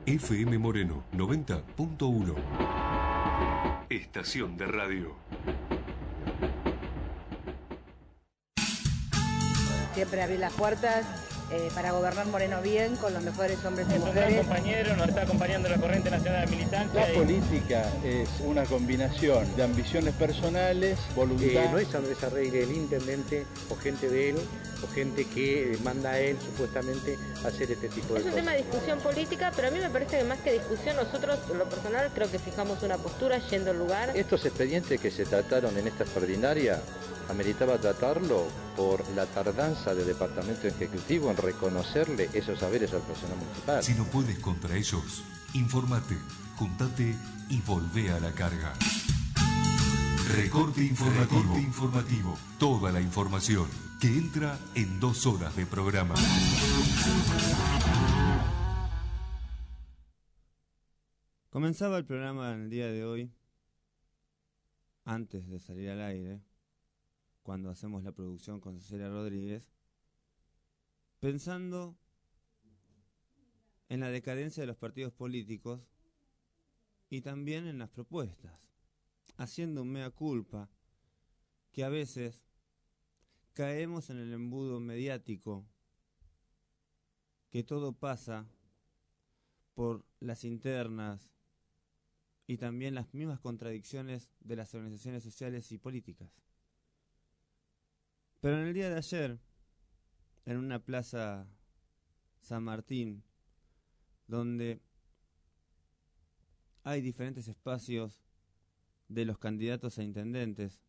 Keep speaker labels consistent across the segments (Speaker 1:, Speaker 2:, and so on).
Speaker 1: FM Moreno 90.1. Estación de radio.
Speaker 2: Siempre abrir las puertas para gobernar Moreno bien, con los mejores hombres y mujeres.
Speaker 3: Nuestro compañero nos está acompañando la corriente nacional de militancia.
Speaker 4: La política es una combinación de ambiciones personales, voluntad.
Speaker 5: No es Andrés Arregui el intendente o gente de él, o gente que manda a él supuestamente a hacer este tipo de cosas.
Speaker 6: Es un tema de discusión política, pero a mí me parece que más que discusión, nosotros, por lo personal, creo que fijamos una postura yendo al lugar.
Speaker 4: Estos expedientes que se trataron en esta extraordinaria, ameritaba tratarlo por la tardanza del Departamento Ejecutivo en reconocerle esos saberes al personal municipal.
Speaker 1: Si no puedes contra ellos, infórmate, juntate y volvé a la carga. Recorte informativo. Toda la información que entra en 2 horas de programa.
Speaker 7: Comenzaba el programa en el día de hoy, antes de salir al aire, cuando hacemos la producción con Cecilia Rodríguez, pensando en la decadencia de los partidos políticos y también en las propuestas, haciendo un mea culpa que a veces caemos en el embudo mediático, que todo pasa por las internas y también las mismas contradicciones de las organizaciones sociales y políticas. Pero en el día de ayer, en una plaza San Martín, donde hay diferentes espacios de los candidatos a intendentes,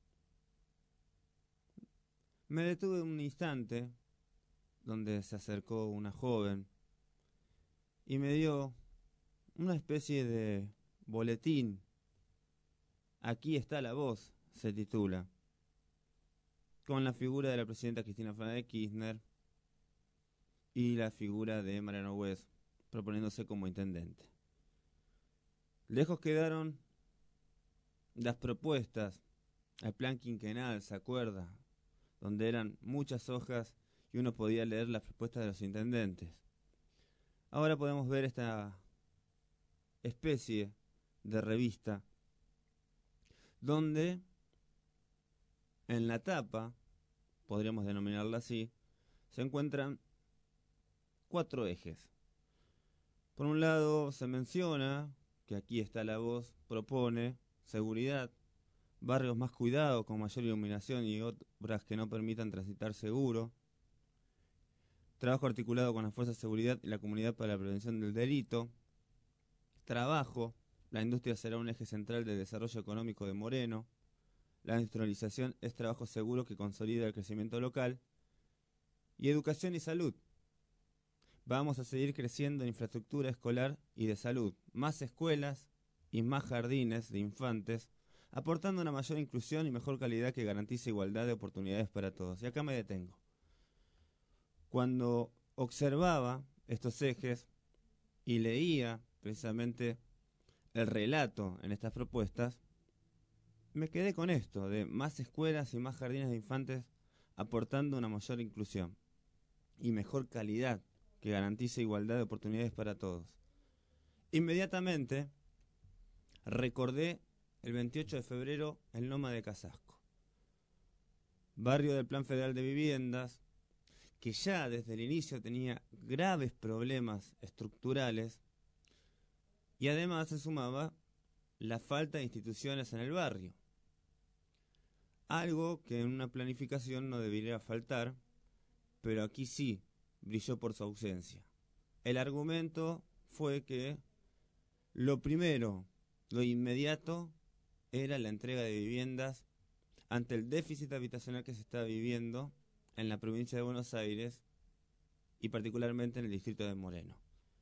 Speaker 7: me detuve un instante donde se acercó una joven y me dio una especie de boletín. Aquí está la voz, se titula, con la figura de la presidenta Cristina Fernández de Kirchner y la figura de Mariano West proponiéndose como intendente. Lejos quedaron las propuestas, el plan quinquenal, ¿se acuerda? Donde eran muchas hojas y uno podía leer las propuestas de los intendentes. Ahora podemos ver esta especie de revista donde en la tapa, podríamos denominarla así, se encuentran 4 ejes. Por un lado se menciona que aquí está la voz, propone seguridad, barrios más cuidados con mayor iluminación y obras que no permitan transitar seguro, trabajo articulado con las fuerzas de seguridad y la comunidad para la prevención del delito, trabajo, la industria será un eje central del desarrollo económico de Moreno, la industrialización es trabajo seguro que consolida el crecimiento local, y educación y salud. Vamos a seguir creciendo en infraestructura escolar y de salud, más escuelas y más jardines de infantes, aportando una mayor inclusión y mejor calidad que garantice igualdad de oportunidades para todos. Y acá me detengo. Cuando observaba estos ejes y leía precisamente el relato en estas propuestas, me quedé con esto, de más escuelas y más jardines de infantes aportando una mayor inclusión y mejor calidad que garantice igualdad de oportunidades para todos. Inmediatamente recordé el 28 de febrero en Loma de Casasco, barrio del Plan Federal de Viviendas, que ya desde el inicio tenía graves problemas estructurales y además se sumaba la falta de instituciones en el barrio. Algo que en una planificación no debería faltar, pero aquí sí brilló por su ausencia. El argumento fue que lo primero, lo inmediato, era la entrega de viviendas ante el déficit habitacional que se está viviendo en la provincia de Buenos Aires y particularmente en el distrito de Moreno.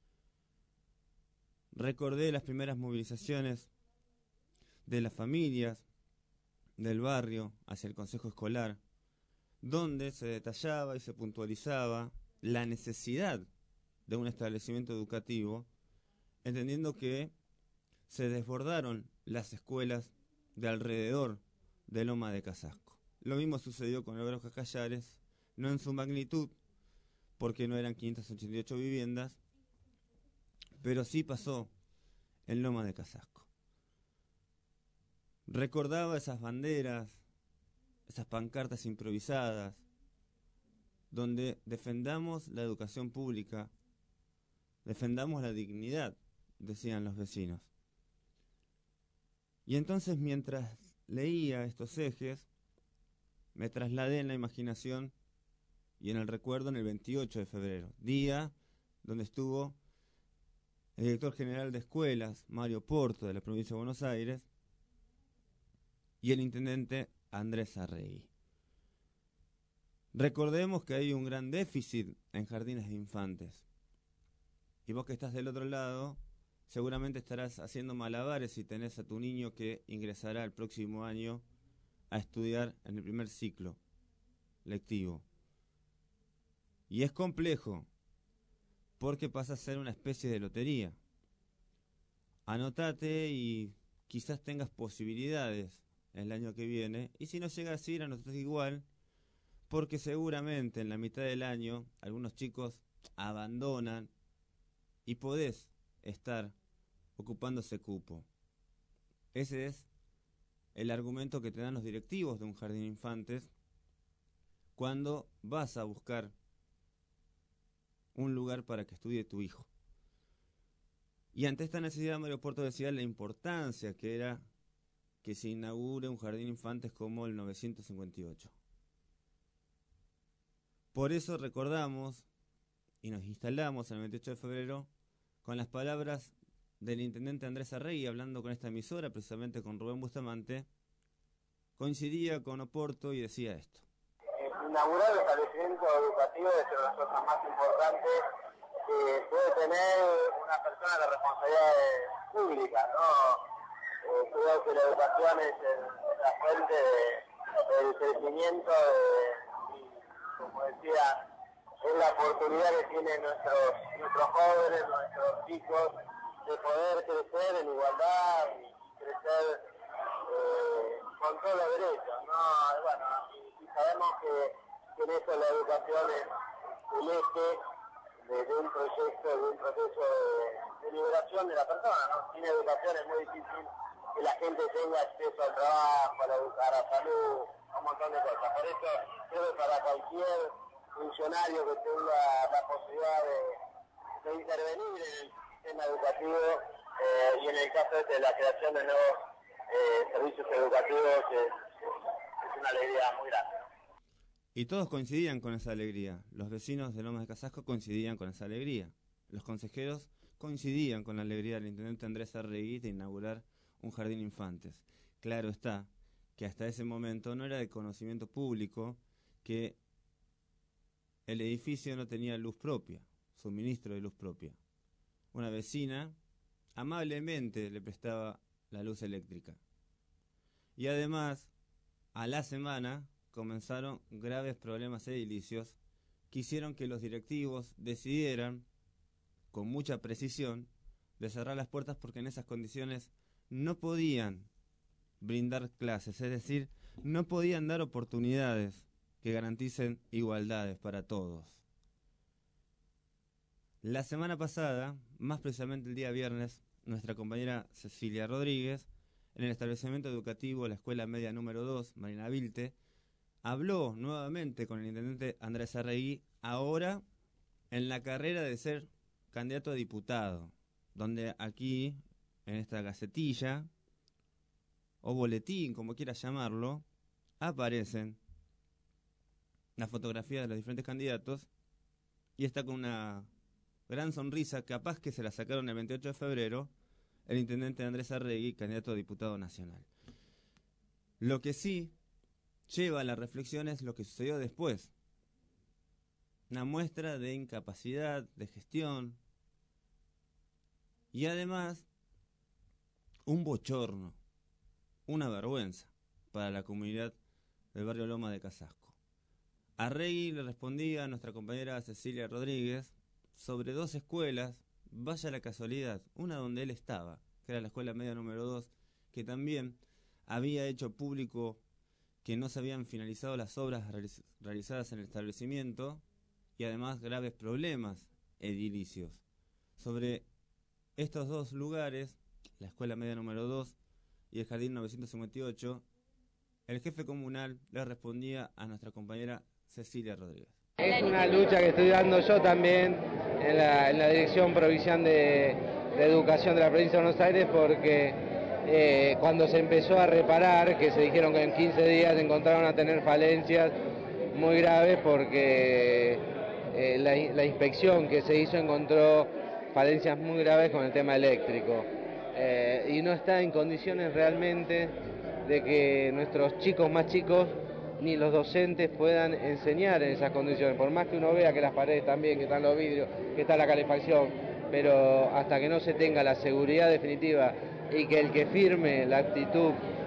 Speaker 7: Recordé las primeras movilizaciones de las familias del barrio hacia el consejo escolar, donde se detallaba y se puntualizaba la necesidad de un establecimiento educativo, entendiendo que se desbordaron las escuelas de alrededor de Loma de Casasco. Lo mismo sucedió con Álvaro Cacallares, no en su magnitud, porque no eran 588 viviendas, pero sí pasó en Loma de Casasco. Recordaba esas banderas, esas pancartas improvisadas, donde defendamos la educación pública, defendamos la dignidad, decían los vecinos. Y entonces, mientras leía estos ejes, me trasladé en la imaginación y en el recuerdo en el 28 de febrero, día donde estuvo el director general de escuelas, Mario Porto, de la provincia de Buenos Aires, y el intendente Andrés Arregui. Recordemos que hay un gran déficit en jardines de infantes. Y vos que estás del otro lado, seguramente estarás haciendo malabares si tenés a tu niño que ingresará el próximo año a estudiar en el primer ciclo lectivo. Y es complejo, porque pasa a ser una especie de lotería. Anotate y quizás tengas posibilidades el año que viene, y si no llegas a ir, anotate igual, porque seguramente en la mitad del año algunos chicos abandonan y podés estar ocupando ese cupo. Ese es el argumento que te dan los directivos de un jardín de infantes cuando vas a buscar un lugar para que estudie tu hijo. Y ante esta necesidad, Mario Porto decía la importancia que era que se inaugure un jardín de infantes como el 958. Por eso recordamos y nos instalamos en el 28 de febrero con las palabras del intendente Andrés Arregui, hablando con esta emisora, precisamente con Rubén Bustamante. Coincidía con Oporto y decía esto.
Speaker 8: Inaugurar el establecimiento educativo es una de las cosas más importantes que puede tener una persona de responsabilidad pública, ¿no? Creo que la educación es la fuente del crecimiento y, como decía, es la oportunidad que tienen nuestros jóvenes, nuestros chicos, de poder crecer en igualdad y crecer con todos los derechos, ¿no? Bueno, y sabemos que en eso la educación es el eje de un proyecto, de un proceso de liberación de la persona, ¿no? Sin educación es muy difícil que la gente tenga acceso al trabajo, a la salud, a un montón de cosas. Por eso creo que para cualquier funcionario que tenga la posibilidad de intervenir en el sistema educativo y en el caso de la creación de nuevos servicios educativos es una alegría muy grande.
Speaker 7: Y todos coincidían con esa alegría. Los vecinos de Lomas de Casasco coincidían con esa alegría. Los consejeros coincidían con la alegría del intendente Andrés Arregui de inaugurar un jardín de infantes. Claro está que hasta ese momento no era de conocimiento público que el edificio no tenía luz propia, suministro de luz propia. Una vecina amablemente le prestaba la luz eléctrica. Y además, a la semana comenzaron graves problemas edilicios que hicieron que los directivos decidieran, con mucha precisión, de cerrar las puertas porque en esas condiciones no podían brindar clases, es decir, no podían dar oportunidades que garanticen igualdades para todos. La semana pasada, más precisamente el día viernes, nuestra compañera Cecilia Rodríguez, en el establecimiento educativo de la Escuela Media número 2, Marina Vilte, habló nuevamente con el intendente Andrés Arregui, ahora en la carrera de ser candidato a diputado, donde aquí, en esta gacetilla, o boletín, como quieras llamarlo, aparecen las fotografías de los diferentes candidatos y está con una gran sonrisa, capaz que se la sacaron el 28 de febrero, el intendente Andrés Arregui, candidato a diputado nacional. Lo que sí lleva a la reflexión es lo que sucedió después. Una muestra de incapacidad, de gestión y además un bochorno, una vergüenza para la comunidad del barrio Loma de Casasco. Arregui le respondía a nuestra compañera Cecilia Rodríguez sobre 2 escuelas, vaya la casualidad, una donde él estaba, que era la Escuela Media número 2, que también había hecho público que no se habían finalizado las obras realizadas en el establecimiento y además graves problemas edilicios. Sobre estos dos lugares, la escuela media número 2 y el jardín 958, el jefe comunal le respondía a nuestra compañera Cecilia Rodríguez.
Speaker 9: Es una lucha que estoy dando yo también en la Dirección Provincial de Educación de la Provincia de Buenos Aires, porque cuando se empezó a reparar, que se dijeron que en 15 días encontraron a tener falencias muy graves, porque la inspección que se hizo encontró falencias muy graves con el tema eléctrico, y no está en condiciones realmente de que nuestros chicos más chicos ni los docentes puedan enseñar en esas condiciones, por más que uno vea que las paredes están bien, que están los vidrios, que está la calefacción, pero hasta que no se tenga la seguridad definitiva y que el que firme la actitud,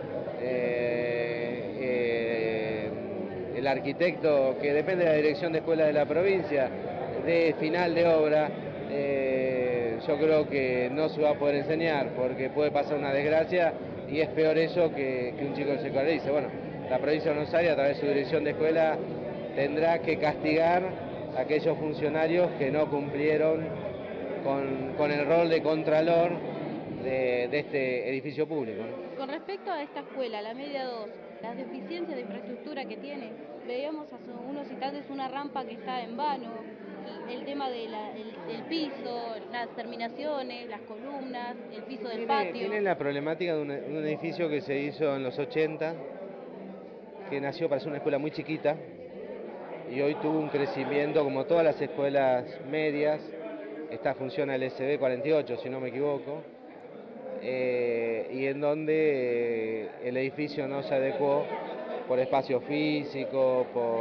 Speaker 9: el arquitecto que depende de la dirección de escuelas de la provincia, de final de obra, yo creo que no se va a poder enseñar, porque puede pasar una desgracia y es peor eso que un chico se escolarice. Bueno, la provincia de Buenos Aires, a través de su dirección de escuela, tendrá que castigar a aquellos funcionarios que no cumplieron con el rol de contralor de este edificio público, ¿no?
Speaker 10: Con respecto a esta escuela, la media 2, las deficiencias de infraestructura que tiene, veíamos hace unos instantes una rampa que está en vano, el tema del piso, las terminaciones, las columnas, el piso del patio.
Speaker 9: Tiene la problemática de un edificio que se hizo en los 80, que nació para ser una escuela muy chiquita y hoy tuvo un crecimiento como todas las escuelas medias. Esta funciona el SB 48, si no me equivoco, y en donde el edificio no se adecuó por espacio físico,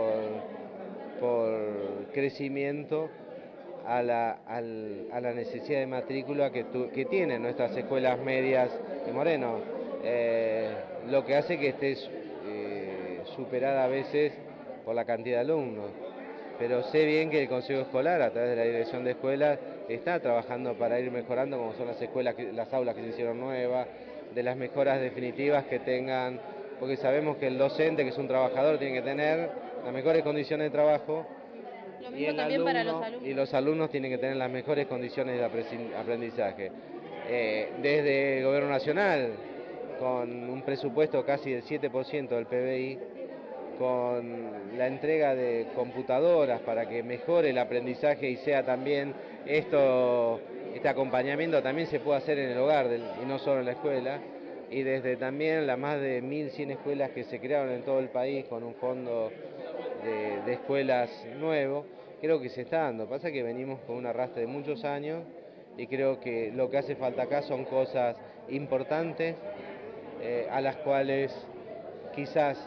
Speaker 9: por crecimiento a la necesidad de matrícula que tienen nuestras escuelas medias de Moreno, lo que hace que esté superada a veces por la cantidad de alumnos. Pero sé bien que el Consejo Escolar, a través de la Dirección de Escuelas, está trabajando para ir mejorando, como son las escuelas, las aulas que se hicieron nuevas, de las mejoras definitivas que tengan, porque sabemos que el docente, que es un trabajador, tiene que tener las mejores condiciones de trabajo.
Speaker 10: Lo mismo también para los alumnos.
Speaker 9: Y los alumnos tienen que tener las mejores condiciones de aprendizaje. Desde el Gobierno Nacional, con un presupuesto casi del 7% del PBI, con la entrega de computadoras para que mejore el aprendizaje y sea también este acompañamiento también se puede hacer en el hogar y no solo en la escuela, y desde también las más de 1.100 escuelas que se crearon en todo el país con un fondo de escuelas nuevo, creo que se está dando. Pasa que venimos con un arrastre de muchos años y creo que lo que hace falta acá son cosas importantes, a las cuales quizás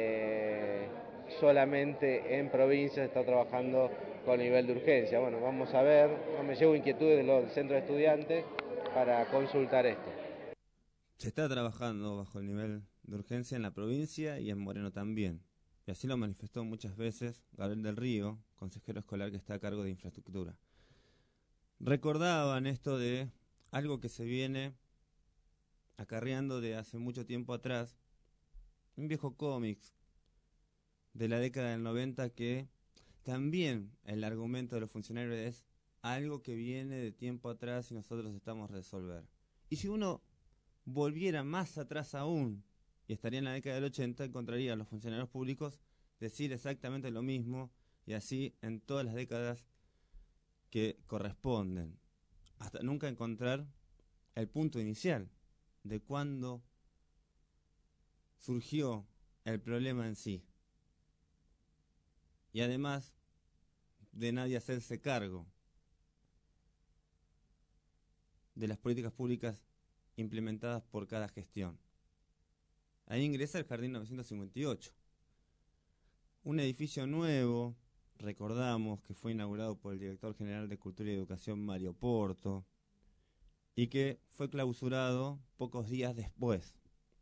Speaker 9: solamente en provincia se está trabajando con nivel de urgencia. Bueno, vamos a ver, no me llevo inquietudes del centro de estudiantes para consultar esto.
Speaker 7: Se está trabajando bajo el nivel de urgencia en la provincia y en Moreno también. Y así lo manifestó muchas veces Gabriel del Río, consejero escolar que está a cargo de infraestructura. Recordaban esto de algo que se viene acarreando de hace mucho tiempo atrás, un viejo cómics de la década del 90 que también el argumento de los funcionarios es algo que viene de tiempo atrás y nosotros estamos a resolver. Y si uno volviera más atrás aún y estaría en la década del 80, encontraría a los funcionarios públicos decir exactamente lo mismo y así en todas las décadas que corresponden, hasta nunca encontrar el punto inicial de cuándo surgió el problema en sí. Y además de nadie hacerse cargo de las políticas públicas implementadas por cada gestión. Ahí ingresa el Jardín 958, un edificio nuevo, recordamos que fue inaugurado por el director general de Cultura y Educación, Mario Porto, y que fue clausurado pocos días después.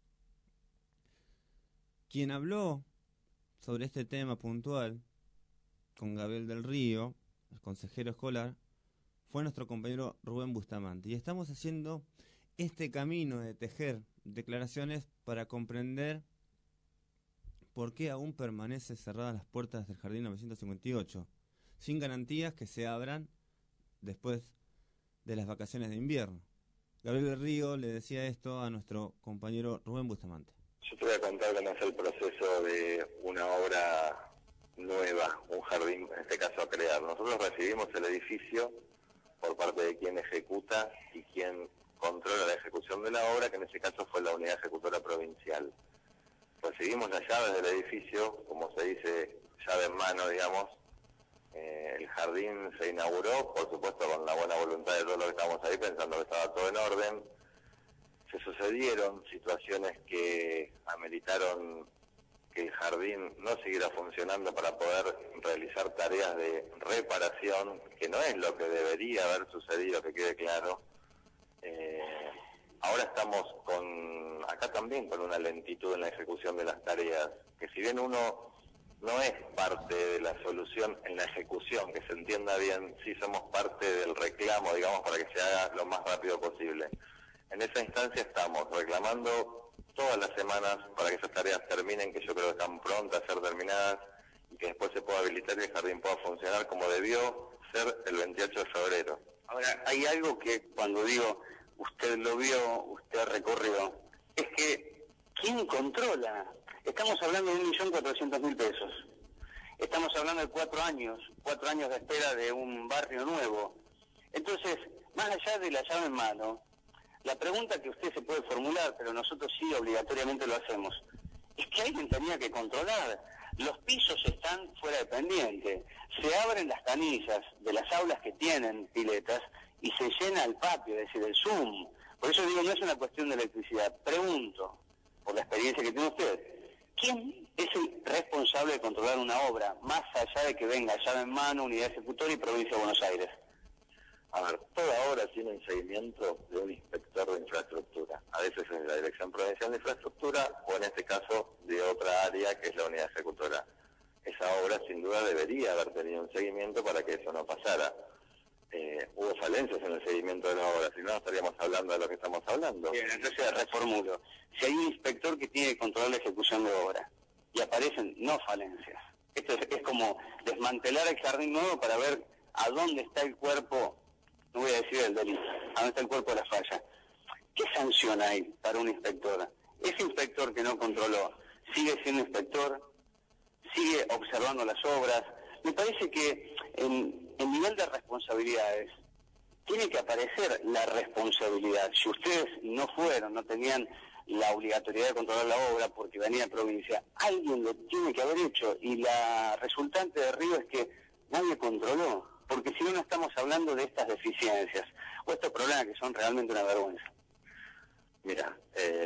Speaker 7: Quien habló sobre este tema puntual con Gabriel del Río, el consejero escolar, fue nuestro compañero Rubén Bustamante. Y estamos haciendo este camino de tejer declaraciones para comprender por qué aún permanecen cerradas las puertas del Jardín 958, sin garantías que se abran después de las vacaciones de invierno. Gabriel del Río le decía esto a nuestro compañero Rubén Bustamante.
Speaker 11: Yo te voy a contar cómo es el proceso de una obra nueva, un jardín, en este caso a crear. Nosotros recibimos el edificio por parte de quien ejecuta y quien controla la ejecución de la obra, que en ese caso fue la unidad ejecutora provincial. Recibimos las llaves del edificio, como se dice, llave en mano, digamos. El jardín se inauguró, por supuesto, con la buena voluntad de todos los que estábamos ahí, pensando que estaba todo en orden. Se sucedieron situaciones que ameritaron que el jardín no siguiera funcionando para poder realizar tareas de reparación, que no es lo que debería haber sucedido, que quede claro. Ahora estamos acá también con una lentitud en la ejecución de las tareas, que si bien uno no es parte de la solución en la ejecución, que se entienda bien, sí somos parte del reclamo, digamos, para que se haga lo más rápido posible. En esa instancia estamos reclamando todas las semanas para que esas tareas terminen, que yo creo que están prontas a ser terminadas, y que después se pueda habilitar y el jardín pueda funcionar como debió ser el 28 de febrero.
Speaker 12: Ahora, hay algo que cuando digo, usted lo vio, usted recorrió, es que, ¿quién controla? Estamos hablando de 1.400.000 pesos. Estamos hablando de 4 años de espera de un barrio nuevo. Entonces, más allá de la llave en mano, la pregunta que usted se puede formular, pero nosotros sí obligatoriamente lo hacemos, es que alguien tenía que controlar. Los pisos están fuera de pendiente. Se abren las canillas de las aulas que tienen piletas y se llena el patio, es decir, el Zoom. Por eso digo, no es una cuestión de electricidad. Pregunto, por la experiencia que tiene usted, ¿quién es el responsable de controlar una obra, más allá de que venga llave en mano, unidad ejecutora y provincia de Buenos Aires?
Speaker 11: A ver, toda obra tiene un seguimiento de un inspector de infraestructura. A veces es de la Dirección Provincial de Infraestructura o en este caso de otra área que es la unidad ejecutora. Esa obra sin duda debería haber tenido un seguimiento para que eso no pasara. Hubo falencias en el seguimiento de la obra, si no, no estaríamos hablando de lo que estamos hablando.
Speaker 12: Bien, entonces reformulo. Si hay un inspector que tiene que controlar la ejecución de obra y aparecen no falencias, esto es como desmantelar el jardín nuevo para ver a dónde está el cuerpo, no voy a decir el delito, a dónde está el cuerpo de la falla. ¿Qué sanción hay para un inspector? Ese inspector que no controló, ¿sigue siendo inspector? ¿Sigue observando las obras? Me parece que en nivel de responsabilidades tiene que aparecer la responsabilidad. Si ustedes no fueron, no tenían la obligatoriedad de controlar la obra porque venía de provincia, alguien lo tiene que haber hecho, y la resultante de Río es que nadie controló, porque si no, no estamos hablando de estas deficiencias o estos problemas que son realmente una vergüenza.
Speaker 11: Mira,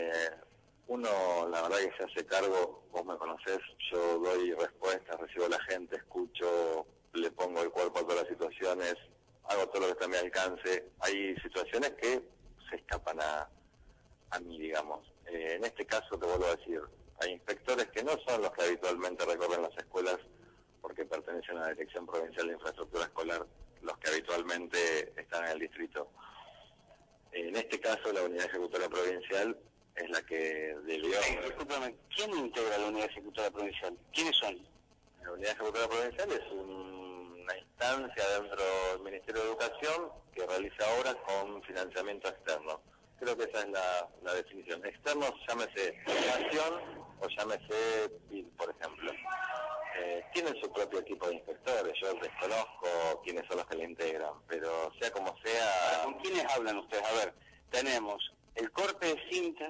Speaker 11: uno la verdad que se hace cargo, vos me conocés, yo doy respuestas, recibo a la gente, escucho, le pongo el cuerpo a todas las situaciones, hago todo lo que está a mi alcance. Hay situaciones que se escapan a mí, digamos. En este caso te vuelvo a decir, hay inspectores que no son los que habitualmente recorren las escuelas porque pertenecen a la Dirección Provincial de Infraestructura Escolar, los que habitualmente están en el distrito. En este caso la Unidad Ejecutora Provincial es la que debió...
Speaker 12: Discúlpame, ¿quién integra la Unidad Ejecutora Provincial? ¿Quiénes son?
Speaker 11: La Unidad Ejecutora Provincial es una instancia dentro del Ministerio de Educación que realiza obras con financiamiento externo. Creo que esa es la definición. Externos, llámese Nación o llámese PID, por ejemplo. Tienen su propio equipo de inspectores, yo desconozco quiénes son los que le integran, pero sea como sea...
Speaker 12: ¿Con quiénes hablan ustedes? A ver, tenemos el corte de cintas,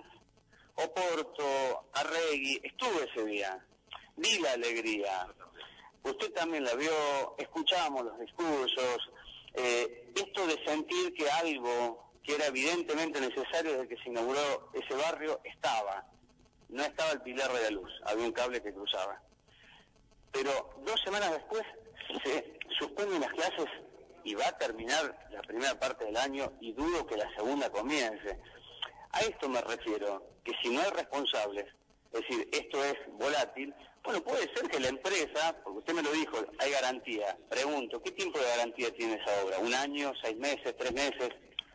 Speaker 12: Oporto, Arregui, estuve ese día, vi la alegría, usted también la vio, escuchamos los discursos, esto de sentir que algo que era evidentemente necesario desde que se inauguró ese barrio no estaba el pilar de la luz, había un cable que cruzaba. Pero 2 semanas después se suspenden las clases y va a terminar la primera parte del año y dudo que la segunda comience. A esto me refiero, que si no hay responsables, es decir, esto es volátil, bueno, puede ser que la empresa, porque usted me lo dijo, hay garantía. Pregunto, ¿qué tiempo de garantía tiene esa obra? ¿1 año, 6 meses, 3 meses?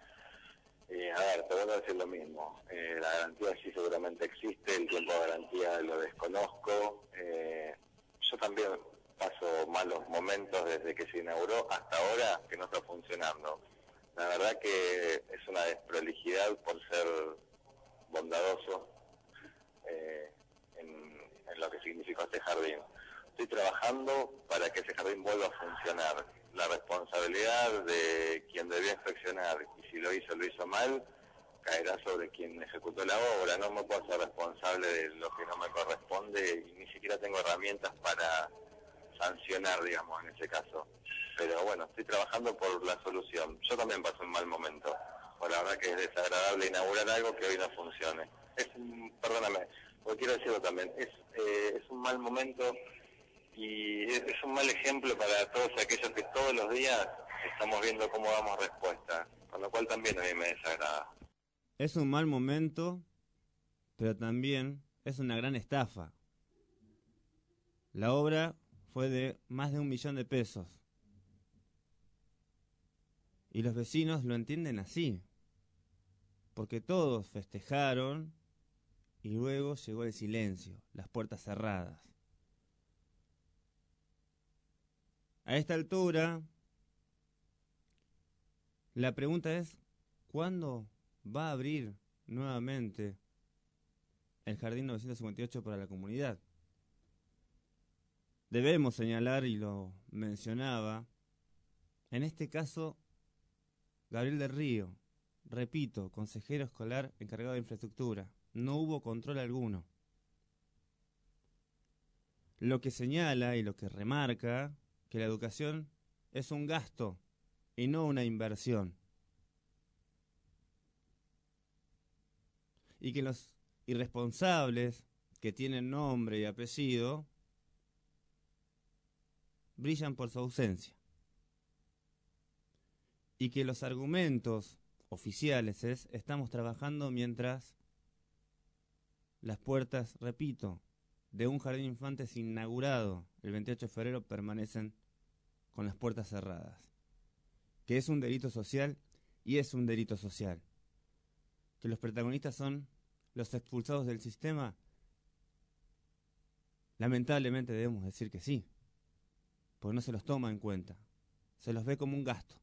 Speaker 11: A ver, te voy a decir lo mismo. La garantía sí seguramente existe, el tiempo de garantía lo desconozco. Yo también paso malos momentos desde que se inauguró hasta ahora que no está funcionando. La verdad que es una desprolijidad por ser bondadoso en lo que significó este jardín. Estoy trabajando para que ese jardín vuelva a funcionar. La responsabilidad de quien debió inspeccionar, y si lo hizo mal, caerá sobre quien ejecutó la obra. No me puedo hacer responsable de lo que no me corresponde y ni siquiera tengo herramientas para sancionar, digamos, en ese caso. Pero bueno, estoy trabajando por la solución. Yo también pasé un mal momento. Por la verdad que es desagradable inaugurar algo que hoy no funcione. Perdóname, porque quiero decirlo también, es un mal momento y es un mal ejemplo para todos aquellos que todos los días estamos viendo cómo damos respuesta, con lo cual también a mí me desagrada.
Speaker 7: Es un mal momento, pero también es una gran estafa. La obra fue de más de 1 millón de pesos. Y los vecinos lo entienden así, porque todos festejaron y luego llegó el silencio, las puertas cerradas. A esta altura, la pregunta es, ¿cuándo va a abrir nuevamente el Jardín 958 para la comunidad? Debemos señalar, y lo mencionaba, en este caso, Gabriel del Río, repito, consejero escolar encargado de infraestructura, no hubo control alguno. Lo que señala y lo que remarca que la educación es un gasto y no una inversión. Y que los irresponsables que tienen nombre y apellido brillan por su ausencia. Y que los argumentos oficiales es, estamos trabajando mientras las puertas, repito, de un jardín de infantes inaugurado el 28 de febrero permanecen con las puertas cerradas. Que es un delito social, y es un delito social. Que los protagonistas son los expulsados del sistema, lamentablemente debemos decir que sí, porque no se los toma en cuenta, se los ve como un gasto.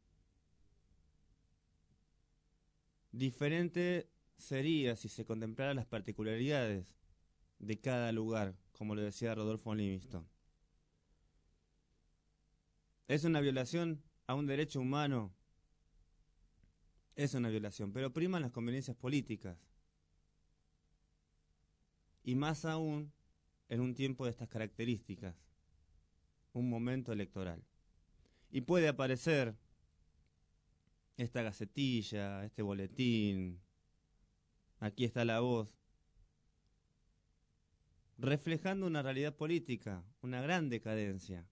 Speaker 7: Diferente sería si se contemplaran las particularidades de cada lugar, como lo decía Rodolfo Livingston. ¿Es una violación a un derecho humano? Es una violación, pero priman las conveniencias políticas. Y más aún en un tiempo de estas características, un momento electoral. Y puede aparecer esta gacetilla, este boletín, aquí está la voz, reflejando una realidad política, una gran decadencia.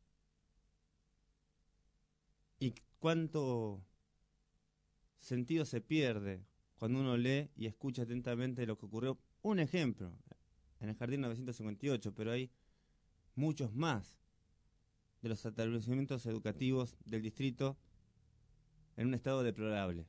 Speaker 7: Y cuánto sentido se pierde cuando uno lee y escucha atentamente lo que ocurrió. Un ejemplo, en el Jardín 958, pero hay muchos más de los establecimientos educativos del distrito en un estado deplorable.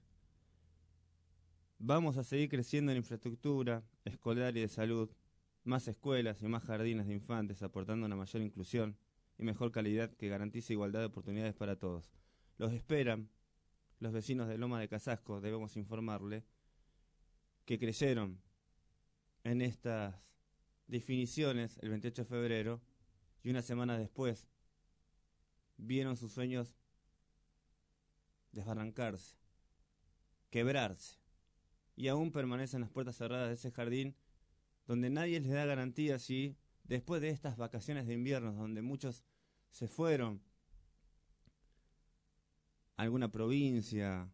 Speaker 7: Vamos a seguir creciendo en infraestructura escolar y de salud, más escuelas y más jardines de infantes, aportando una mayor inclusión y mejor calidad que garantice igualdad de oportunidades para todos. Los esperan los vecinos de Loma de Casasco, debemos informarle, que creyeron en estas definiciones el 28 de febrero y una semana después vieron sus sueños desbarrancarse, quebrarse, y aún permanecen las puertas cerradas de ese jardín donde nadie les da garantía si después de estas vacaciones de invierno donde muchos se fueron a alguna provincia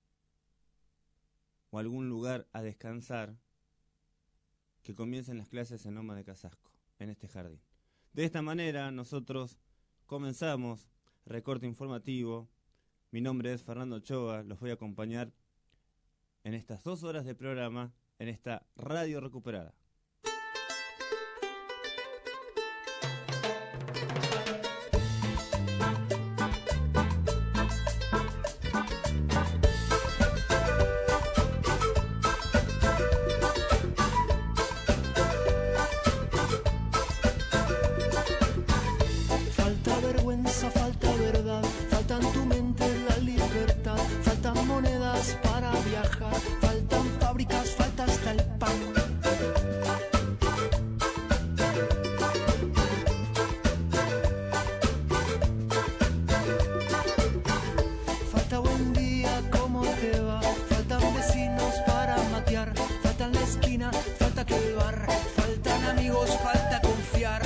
Speaker 7: o algún lugar a descansar, que comiencen las clases en Loma de Casasco, en este jardín. De esta manera nosotros comenzamos Recorte Informativo. Mi nombre es Fernando Ochoa, los voy a acompañar en estas 2 horas de programa en esta radio recuperada.
Speaker 13: Falta vergüenza, falta verdad, falta en tu mente la libertad, faltan rutas para viajar, faltan fábricas, falta hasta el pan. Falta buen día, ¿cómo te va? Faltan vecinos para matear, faltan la esquina, falta que el bar, faltan amigos, falta confiar.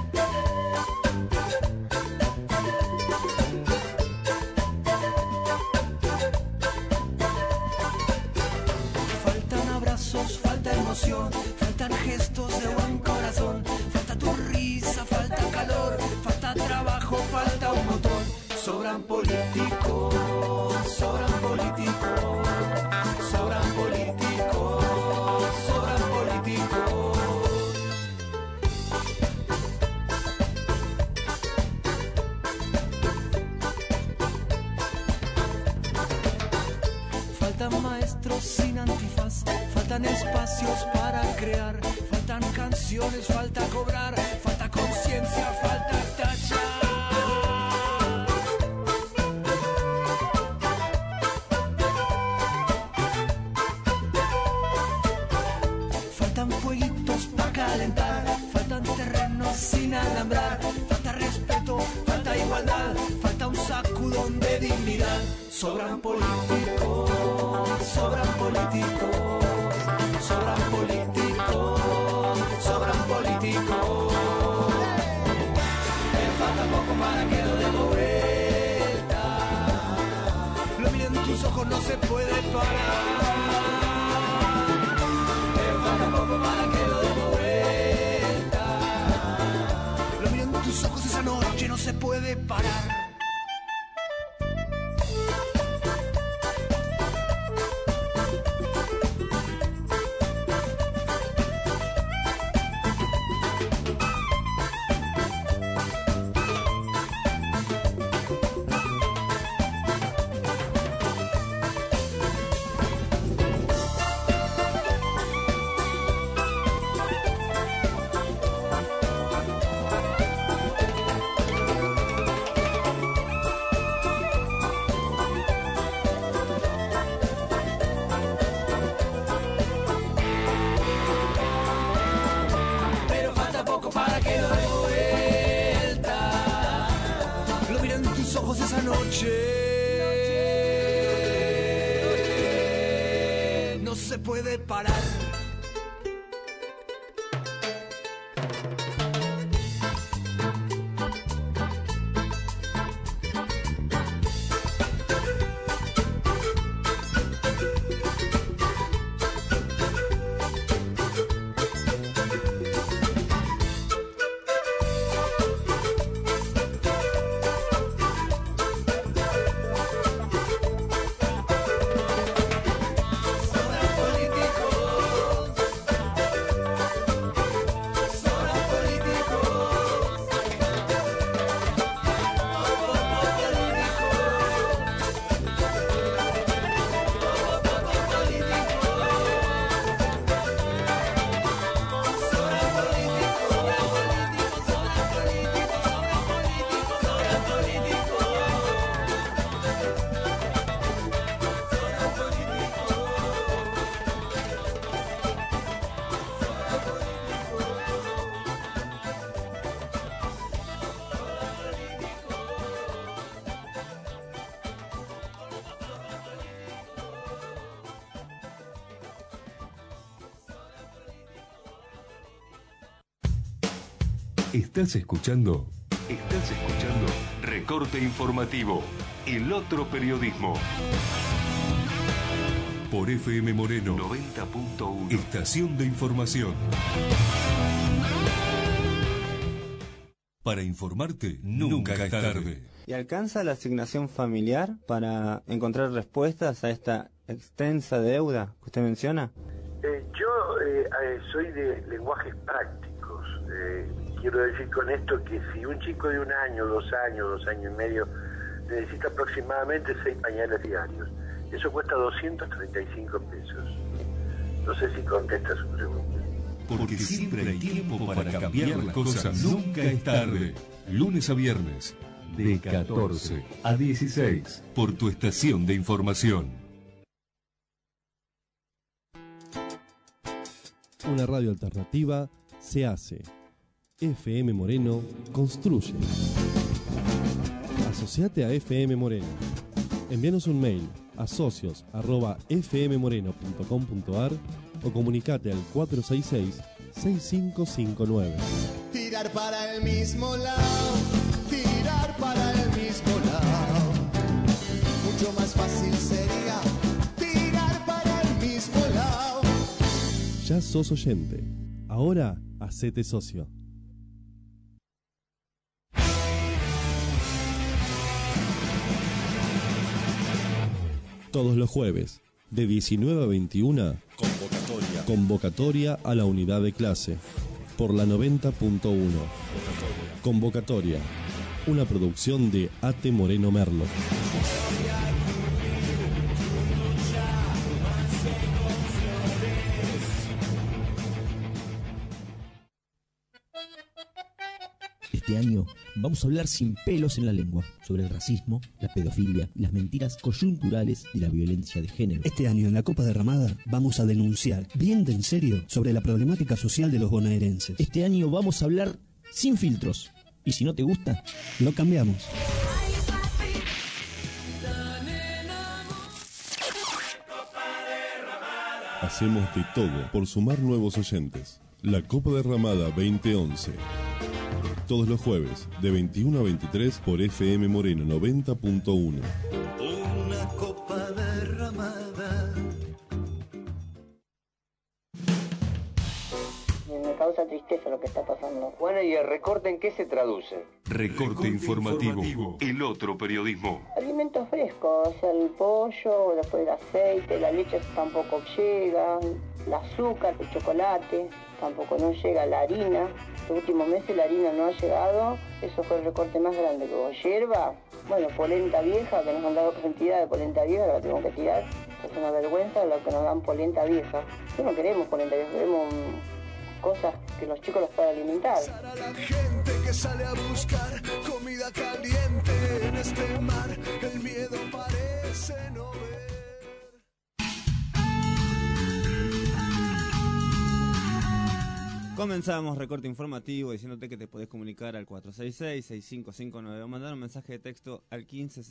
Speaker 13: Faltan abrazos, falta emoción, faltan gestos de buen corazón, falta tu risa, falta calor, falta trabajo, falta un montón. Sobran políticos, sobran políticos, sobran políticos, sobran políticos. Faltan maestros sin antifaz, faltan espacios para crear, faltan canciones, falta cobrar, falta conciencia, falta tachar. Faltan fueguitos para calentar, faltan terrenos sin alambrar, falta respeto, falta igualdad, falta un sacudón de dignidad. Sobran políticos, sobran políticos, sobran políticos, sobran políticos. Me falta poco para que lo dé vuelta. Lo miro en tus ojos, no se puede parar. Poco para que lo dé vuelta. Lo miro en tus ojos esa noche, no se puede parar. Esa noche no se puede parar.
Speaker 1: Estás escuchando Recorte Informativo, el otro periodismo. Por FM Moreno 90.1, estación de información. Para informarte, nunca es tarde.
Speaker 7: ¿Y alcanza la asignación familiar para encontrar respuestas a esta extensa deuda que usted menciona?
Speaker 14: Yo soy de lenguajes prácticos. Quiero decir con esto que si un chico de 1 año, 2 años, 2 años y medio necesita aproximadamente 6 pañales diarios, eso cuesta 235 pesos. No sé si contesta su pregunta.
Speaker 1: Porque siempre hay tiempo para cambiar las cosas. Nunca es tarde. Lunes a viernes, de 14 a 16, por tu estación de información.
Speaker 15: Una radio alternativa se hace. FM Moreno construye. Asociate a FM Moreno. Envíanos un mail a socios@fmmoreno.com.ar o comunicate al 466-6559.
Speaker 13: Tirar para el mismo lado, tirar para el mismo lado. Mucho más fácil sería tirar para el mismo lado.
Speaker 15: Ya sos oyente. Ahora hacete socio. Todos los jueves, de 19 a 21, convocatoria a la unidad de clase, por la 90.1. Convocatoria, una producción de A.T. Moreno Merlo.
Speaker 16: Este año vamos a hablar sin pelos en la lengua sobre el racismo, la pedofilia y las mentiras coyunturales de la violencia de género.
Speaker 17: Este año en la Copa Derramada vamos a denunciar bien de en serio sobre la problemática social de los bonaerenses.
Speaker 16: Este año vamos a hablar sin filtros. Y si no te gusta,
Speaker 17: lo cambiamos.
Speaker 15: Hacemos de todo por sumar nuevos oyentes. La Copa Derramada 2011. Todos los jueves, de 21 a 23 por FM Moreno 90.1.
Speaker 13: Una copa derramada.
Speaker 18: Me causa tristeza lo que está pasando.
Speaker 4: Bueno, ¿y el recorte en qué se traduce?
Speaker 1: Recorte informativo. El otro periodismo.
Speaker 18: Alimentos frescos, o sea, el pollo, después el aceite, la leche tampoco llega, el azúcar, el chocolate, tampoco no llega, la harina. Los últimos meses la harina no ha llegado, eso fue el recorte más grande que hubo. Hierba, bueno, polenta vieja, que nos han dado cantidad de polenta vieja, la tengo que tirar. Es una vergüenza lo que nos dan polenta vieja. Nosotros no queremos polenta vieja, queremos cosas que los chicos los puedan alimentar.
Speaker 13: A la gente que sale a buscar comida caliente en este mar, el miedo parece no ver.
Speaker 7: Comenzamos recorte informativo diciéndote que te podés comunicar al 466-6559 o mandar un mensaje de texto al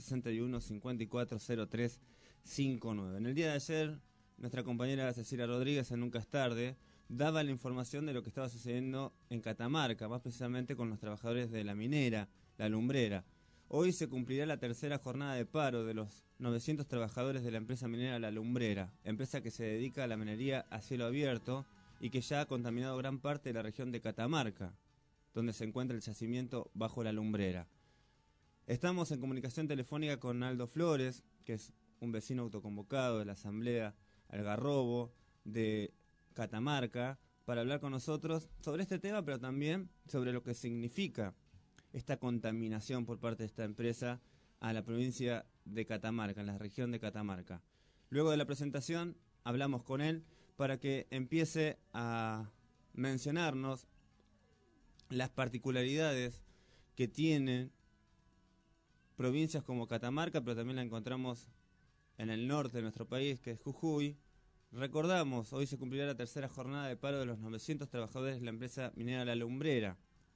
Speaker 7: 1561-540359. En el día de ayer, nuestra compañera Cecilia Rodríguez en Nunca es Tarde daba la información de lo que estaba sucediendo en Catamarca, más precisamente con los trabajadores de la minera, la lumbrera. Hoy se cumplirá la tercera jornada de paro de los 900 trabajadores de la empresa minera La Lumbrera, empresa que se dedica a la minería a cielo abierto y que ya ha contaminado gran parte de la región de Catamarca, donde se encuentra el yacimiento Bajo la Lumbrera. Estamos en comunicación telefónica con Aldo Flores, que es un vecino autoconvocado de la Asamblea Algarrobo de Catamarca, para hablar con nosotros sobre este tema, pero también sobre lo que significa esta contaminación por parte de esta empresa a la provincia de Catamarca, en la región de Catamarca. Luego de la presentación, hablamos con él para que empiece a mencionarnos las particularidades que tienen provincias como Catamarca, pero también la encontramos en el norte de nuestro país, que es Jujuy. Recordamos, hoy se cumplirá la tercera jornada de paro de los 900 trabajadores de la empresa minera La Lumbrera.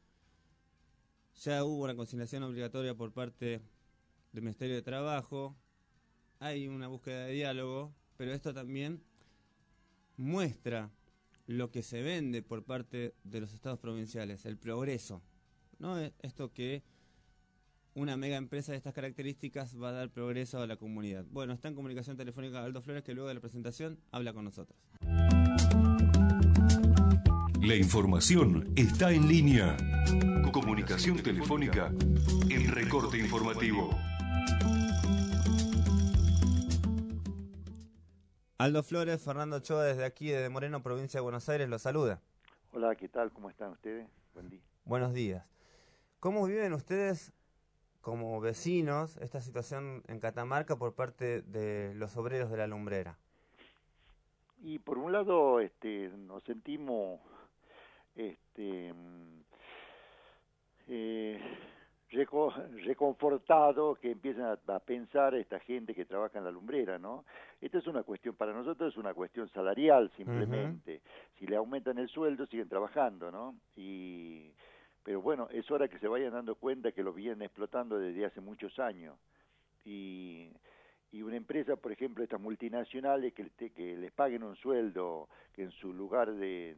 Speaker 7: Ya hubo una consignación obligatoria por parte del Ministerio de Trabajo, hay una búsqueda de diálogo, pero esto también muestra lo que se vende por parte de los estados provinciales, el progreso, ¿no? Esto que una mega empresa de estas características va a dar progreso a la comunidad. Bueno, está en comunicación telefónica Aldo Flores, que luego de la presentación habla con nosotros.
Speaker 1: La información está en línea. Comunicación telefónica, el recorte informativo.
Speaker 7: Aldo Flores, Fernando Ochoa, desde aquí, desde Moreno, provincia de Buenos Aires, los saluda.
Speaker 19: Hola, ¿qué tal? ¿Cómo están ustedes? Buen día.
Speaker 7: Buenos días. ¿Cómo viven ustedes como vecinos esta situación en Catamarca por parte de los obreros de la lumbrera?
Speaker 19: Y por un lado nos sentimos reconfortado que empiezan a pensar esta gente que trabaja en la lumbrera, ¿no? Esta es una cuestión, para nosotros es una cuestión salarial simplemente. Si le aumentan el sueldo, siguen trabajando, ¿no? Pero bueno, es hora que se vayan dando cuenta que lo vienen explotando desde hace muchos años. Y una empresa, por ejemplo, estas multinacionales, que les paguen un sueldo que en su lugar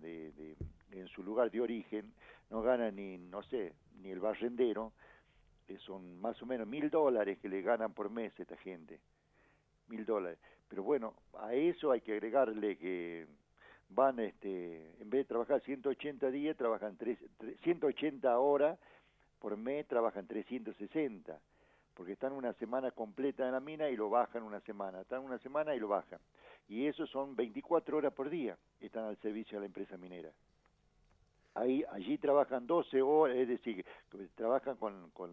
Speaker 19: en su lugar de origen no gana ni el barrendero, son más o menos $1.000 que le ganan por mes esta gente, $1.000. Pero bueno, a eso hay que agregarle que van, en vez de trabajar 180 días, trabajan 180 horas por mes, trabajan 360, porque están una semana completa en la mina y lo bajan una semana, están una semana y lo bajan. Y eso son 24 horas por día, están al servicio de la empresa minera. Allí trabajan 12 horas, es decir, trabajan con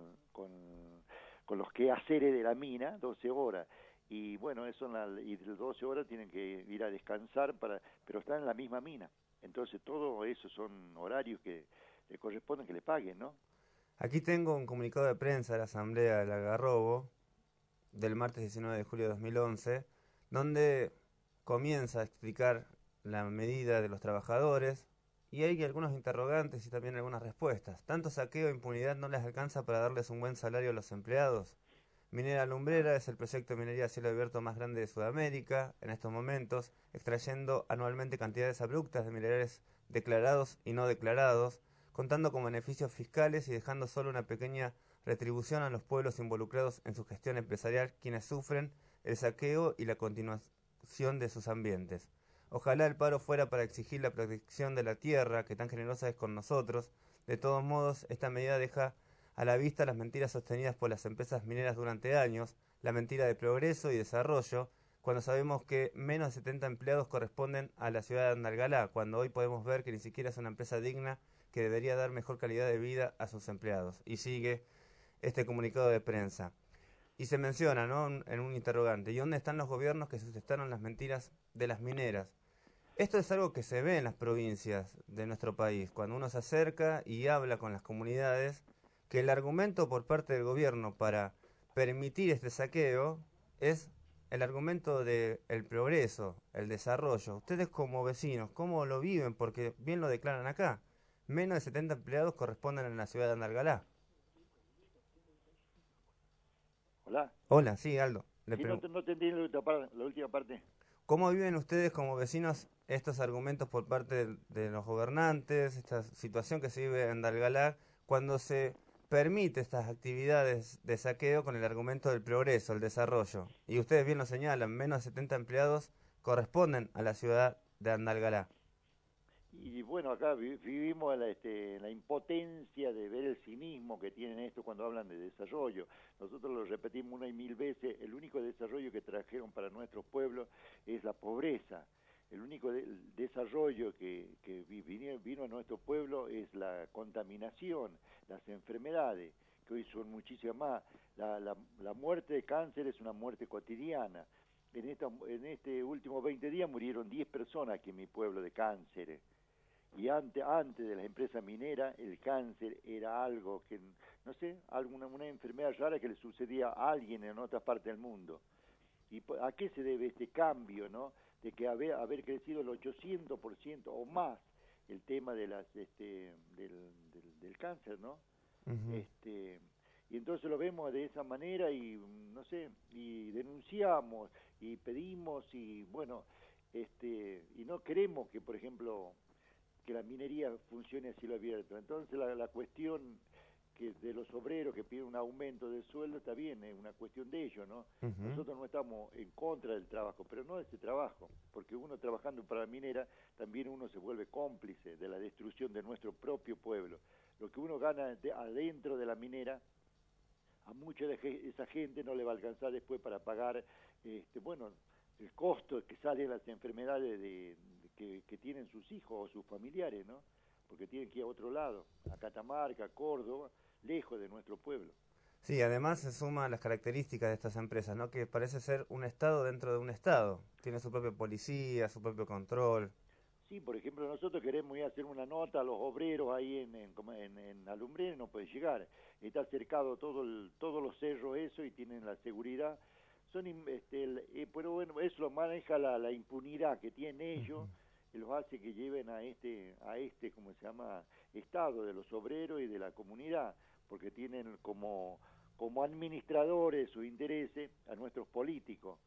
Speaker 19: los quehaceres de la mina, 12 horas. Y bueno, y de 12 horas tienen que ir a descansar, pero están en la misma mina. Entonces todo eso son horarios que le corresponden que le paguen, ¿no?
Speaker 7: Aquí tengo un comunicado de prensa de la Asamblea del Algarrobo del martes 19 de julio de 2011, donde comienza a explicar la medida de los trabajadores, y hay algunos interrogantes y también algunas respuestas. ¿Tanto saqueo e impunidad no les alcanza para darles un buen salario a los empleados? Minera Lumbrera es el proyecto de minería a cielo abierto más grande de Sudamérica en estos momentos, extrayendo anualmente cantidades abruptas de minerales declarados y no declarados, contando con beneficios fiscales y dejando solo una pequeña retribución a los pueblos involucrados en su gestión empresarial, quienes sufren el saqueo y la continuación de sus ambientes. Ojalá el paro fuera para exigir la protección de la tierra, que tan generosa es con nosotros. De todos modos, esta medida deja a la vista las mentiras sostenidas por las empresas mineras durante años, la mentira de progreso y desarrollo, cuando sabemos que menos de 70 empleados corresponden a la ciudad de Andalgalá, cuando hoy podemos ver que ni siquiera es una empresa digna que debería dar mejor calidad de vida a sus empleados. Y sigue este comunicado de prensa. Y se menciona, ¿no?, en un interrogante, ¿y dónde están los gobiernos que sustentaron las mentiras de las mineras? Esto es algo que se ve en las provincias de nuestro país, cuando uno se acerca y habla con las comunidades, que el argumento por parte del gobierno para permitir este saqueo es el argumento del progreso, el desarrollo. Ustedes como vecinos, ¿cómo lo viven? Porque bien lo declaran acá, menos de 70 empleados corresponden a la ciudad de Andalgalá.
Speaker 19: Hola.
Speaker 7: Hola, sí, Aldo.
Speaker 19: No te entendí la última parte.
Speaker 7: ¿Cómo viven ustedes como vecinos estos argumentos por parte de los gobernantes, esta situación que se vive en Andalgalá, cuando se permite estas actividades de saqueo con el argumento del progreso, el desarrollo? Y ustedes bien lo señalan, menos de 70 empleados corresponden a la ciudad de Andalgalá.
Speaker 19: Y bueno, acá vivimos en la impotencia de ver el cinismo que tienen esto cuando hablan de desarrollo. Nosotros lo repetimos una y mil veces, el único desarrollo que trajeron para nuestro pueblo es la pobreza. El único desarrollo que vino a nuestro pueblo es la contaminación, las enfermedades, que hoy son muchísimas más. La muerte de cáncer es una muerte cotidiana. En este último 20 días murieron 10 personas aquí en mi pueblo de cáncer. Y antes de las empresas mineras, el cáncer era algo que, no sé, una enfermedad rara que le sucedía a alguien en otra parte del mundo. ¿Y a qué se debe este cambio, no? De que haber crecido el 800% o más el tema de del cáncer, ¿no? Y entonces lo vemos de esa manera y, no sé, y denunciamos y pedimos y, bueno, y no queremos que, por ejemplo, que la minería funcione a cielo abierto. Entonces la cuestión que de los obreros que piden un aumento de sueldo está bien, es una cuestión de ellos, ¿no? Nosotros no estamos en contra del trabajo, pero no de ese trabajo, porque uno trabajando para la minera, también uno se vuelve cómplice de la destrucción de nuestro propio pueblo. Lo que uno gana adentro de la minera, a mucha de esa gente no le va a alcanzar después para pagar, bueno, el costo que salen las enfermedades que tienen sus hijos o sus familiares, ¿no? Porque tienen que ir a otro lado, a Catamarca, Córdoba, lejos de nuestro pueblo.
Speaker 7: Sí, además se suman las características de estas empresas, ¿no? Que parece ser un estado dentro de un estado. Tiene su propia policía, su propio control.
Speaker 19: Sí, por ejemplo, nosotros queremos ir a hacer una nota a los obreros ahí en la lumbrera, no puede llegar. Está cercado todos los cerros eso y tienen la seguridad. Pero bueno, eso lo maneja la impunidad que tienen ellos, y los hace que lleven a este, ¿cómo se llama?, estado de los obreros y de la comunidad, porque tienen como administradores sus intereses a nuestros políticos,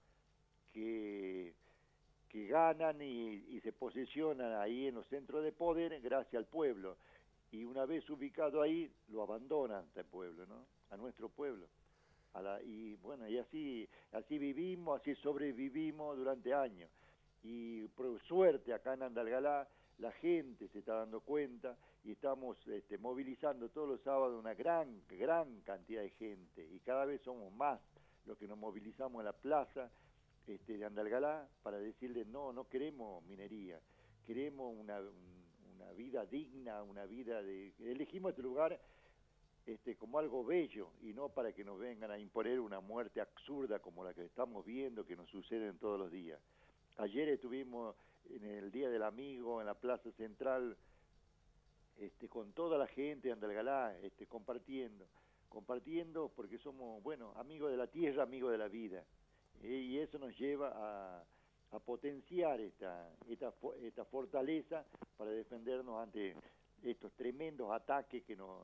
Speaker 19: que ganan y se posesionan ahí en los centros de poder gracias al pueblo, y una vez ubicado ahí lo abandonan al pueblo, ¿no?, a nuestro pueblo. Y bueno, y así vivimos, así sobrevivimos durante años, y por suerte acá en Andalgalá la gente se está dando cuenta y estamos movilizando todos los sábados una gran cantidad de gente, y cada vez somos más los que nos movilizamos en la plaza de Andalgalá para decirle no queremos minería, queremos una vida digna, una vida elegimos este lugar como algo bello y no para que nos vengan a imponer una muerte absurda como la que estamos viendo que nos sucede todos los días. Ayer estuvimos en el Día del Amigo en la Plaza Central con toda la gente de Andalgalá compartiendo porque somos, bueno, amigos de la tierra, amigos de la vida. Y eso nos lleva a potenciar esta fortaleza para defendernos ante estos tremendos ataques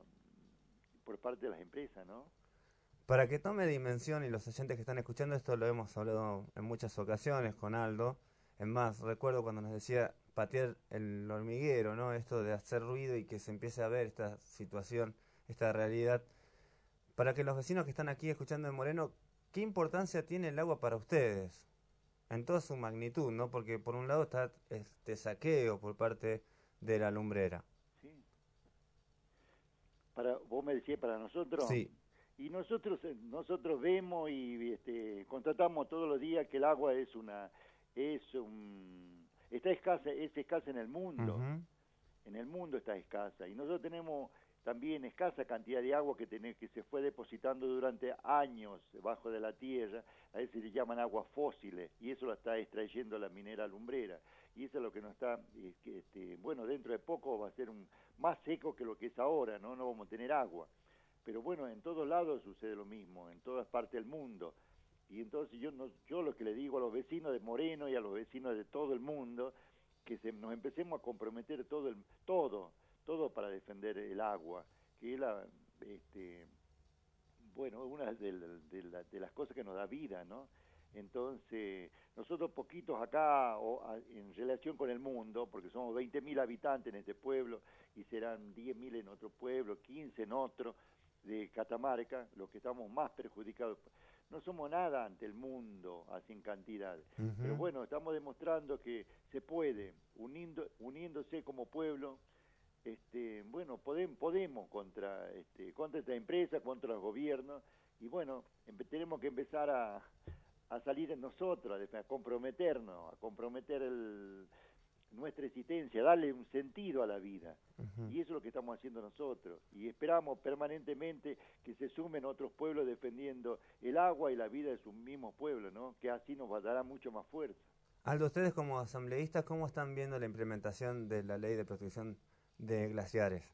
Speaker 19: por parte de las empresas, ¿no?
Speaker 7: Para que tome dimensión, y los oyentes que están escuchando esto lo hemos hablado en muchas ocasiones con Aldo. Es más, recuerdo cuando nos decía patear el hormiguero, ¿no? Esto de hacer ruido y que se empiece a ver esta situación, esta realidad. Para que los vecinos que están aquí escuchando en Moreno, ¿qué importancia tiene el agua para ustedes? En toda su magnitud, ¿no? Porque por un lado está este saqueo por parte de la lumbrera.
Speaker 19: Sí. Vos me decías, para nosotros.
Speaker 7: Sí.
Speaker 19: Y nosotros vemos y constatamos todos los días que el agua está escasa, es escasa en el mundo. En el mundo está escasa. Y nosotros tenemos también escasa cantidad de agua que se fue depositando durante años debajo de la tierra. A veces se llaman aguas fósiles, y eso lo está extrayendo la minera lumbrera. Y eso es lo que nos está, bueno, dentro de poco va a ser más seco que lo que es ahora, ¿no? No vamos a tener agua. Pero bueno, en todos lados sucede lo mismo, en todas partes del mundo. Y entonces yo lo que le digo a los vecinos de Moreno y a los vecinos de todo el mundo, que nos empecemos a comprometer todo para defender el agua, que es una de las cosas que nos da vida, ¿no? Entonces, nosotros poquitos acá, en relación con el mundo, porque somos 20.000 habitantes en este pueblo, y serán 10.000 en otro pueblo, 15 en otro, de Catamarca, los que estamos más perjudicados. No somos nada ante el mundo, así en cantidad. Pero bueno, estamos demostrando que se puede, uniéndose como pueblo, bueno, podemos contra esta empresa, contra los gobiernos, y bueno, tenemos que empezar a salir en nosotros, a comprometernos, a comprometer nuestra existencia, darle un sentido a la vida. Y eso es lo que estamos haciendo nosotros. Y esperamos permanentemente que se sumen otros pueblos defendiendo el agua y la vida de sus mismos pueblos, ¿no? Que así nos dará mucho más fuerza.
Speaker 7: Aldo, ustedes como asambleístas, ¿cómo están viendo la implementación de la ley de protección de glaciares?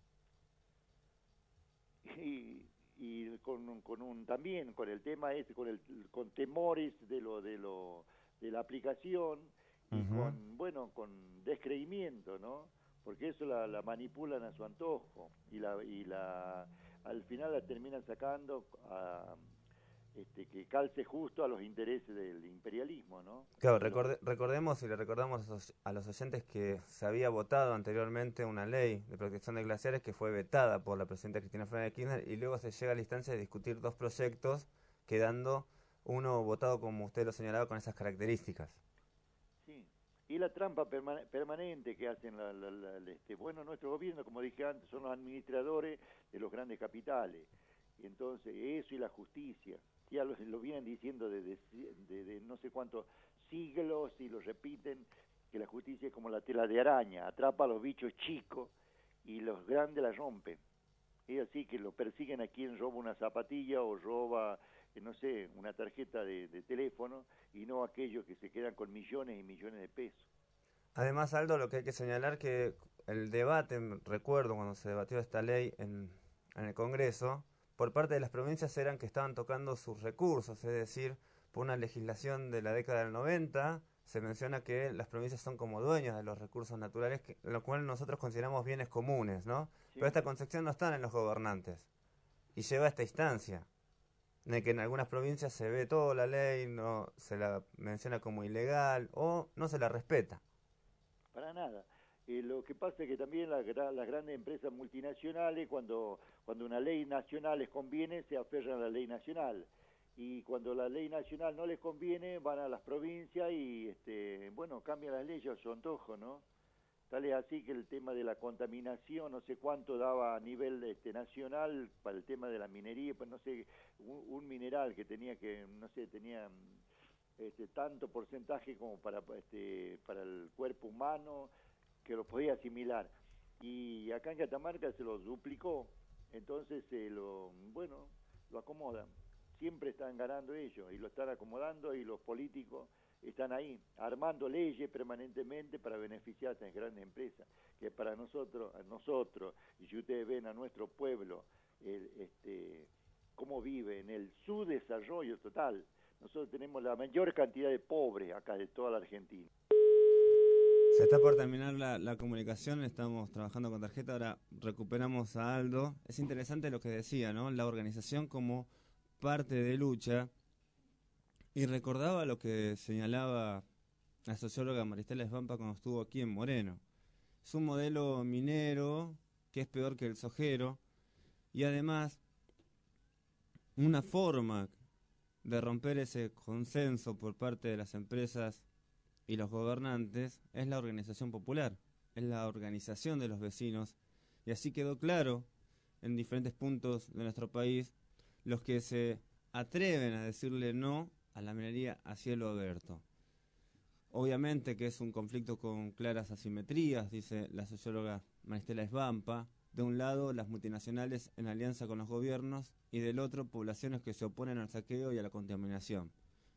Speaker 19: Y también con el tema con temores de la aplicación, y con descreimiento, ¿no? Porque eso la manipulan a su antojo y al final la terminan sacando que calce justo a los intereses del imperialismo, ¿no?
Speaker 7: Claro, recordemos y le recordamos a los oyentes que se había votado anteriormente una ley de protección de glaciares que fue vetada por la presidenta Cristina Fernández de Kirchner, y luego se llega a la instancia de discutir dos proyectos, quedando uno votado, como usted lo señalaba, con esas características.
Speaker 19: Sí, y la trampa permanente que hacen nuestro gobierno, como dije antes, son los administradores de los grandes capitales. Y entonces eso y la justicia, ya lo vienen diciendo desde no sé cuántos siglos, y lo repiten, que la justicia es como la tela de araña, atrapa a los bichos chicos y los grandes la rompen. Es así que lo persiguen a quien roba una zapatilla o roba, no sé, una tarjeta de teléfono, y no a aquellos que se quedan con millones y millones de pesos.
Speaker 7: Además, Aldo, lo que hay que señalar que el debate, recuerdo cuando se debatió esta ley en el Congreso, por parte de las provincias eran que estaban tocando sus recursos, es decir, por una legislación de la década del 90, se menciona que las provincias son como dueñas de los recursos naturales, lo cual nosotros consideramos bienes comunes, ¿no? Sí. Pero esta concepción no está en los gobernantes, y lleva a esta instancia, de que en algunas provincias se ve toda la ley, no se la menciona como ilegal, o no se la respeta.
Speaker 19: Para nada. Lo que pasa es que también las grandes empresas multinacionales, cuando una ley nacional les conviene, se aferran a la ley nacional. Y cuando la ley nacional no les conviene, van a las provincias y, cambian las leyes a su antojo, ¿no? Tal es así que el tema de la contaminación, no sé cuánto daba a nivel nacional para el tema de la minería, pues no sé, un mineral que tenía tanto porcentaje como para el cuerpo humano, que lo podía asimilar. Y acá en Catamarca se lo duplicó, entonces lo acomodan. Siempre están ganando ellos y lo están acomodando, y los políticos están ahí, armando leyes permanentemente para beneficiar a estas grandes empresas, que para nosotros, y si ustedes ven a nuestro pueblo, cómo vive en el subdesarrollo total. Nosotros tenemos la mayor cantidad de pobres acá de toda la Argentina.
Speaker 7: Se está por terminar la comunicación, estamos trabajando con tarjeta, ahora recuperamos a Aldo. Es interesante lo que decía, ¿no? La organización como parte de lucha, y recordaba lo que señalaba la socióloga Maristela Svampa cuando estuvo aquí en Moreno. Es un modelo minero que es peor que el sojero, y además una forma de romper ese consenso por parte de las empresas y los gobernantes es la organización popular, es la organización de los vecinos, y así quedó claro en diferentes puntos de nuestro país los que se atreven a decirle no a la minería a cielo abierto. Obviamente que es un conflicto con claras asimetrías, dice la socióloga Maristela Svampa. De un lado, las multinacionales en alianza con los gobiernos, y del otro, poblaciones que se oponen al saqueo y a la contaminación.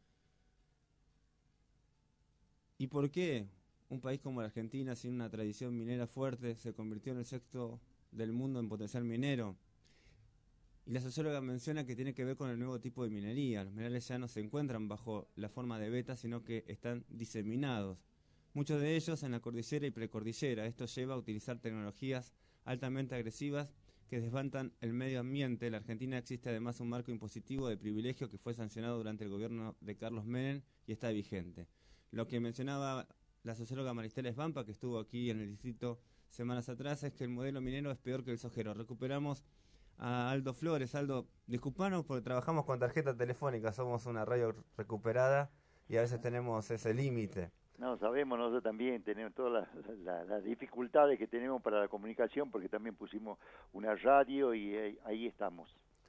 Speaker 7: ¿Y por qué un país como la Argentina, sin una tradición minera fuerte, se convirtió en el sexto del mundo en potencial minero? Y la socióloga menciona que tiene que ver con el nuevo tipo de minería. Los minerales ya no se encuentran bajo la forma de vetas, sino que están diseminados. Muchos de ellos en la cordillera y precordillera. Esto lleva a utilizar tecnologías altamente agresivas que desbatan el medio ambiente. En la Argentina existe además un marco impositivo de privilegio que fue sancionado durante el gobierno de Carlos Menem y está vigente. Lo que mencionaba la socióloga Maristela Svampa, que estuvo aquí en el distrito semanas atrás, es que el modelo minero es peor que el sojero. Recuperamos a Aldo Flores. Aldo, disculpanos porque trabajamos con tarjeta telefónica, somos una radio recuperada y a veces tenemos ese límite.
Speaker 19: No, sabemos, nosotros también tenemos todas las dificultades que tenemos para la comunicación, porque también pusimos una radio y ahí estamos.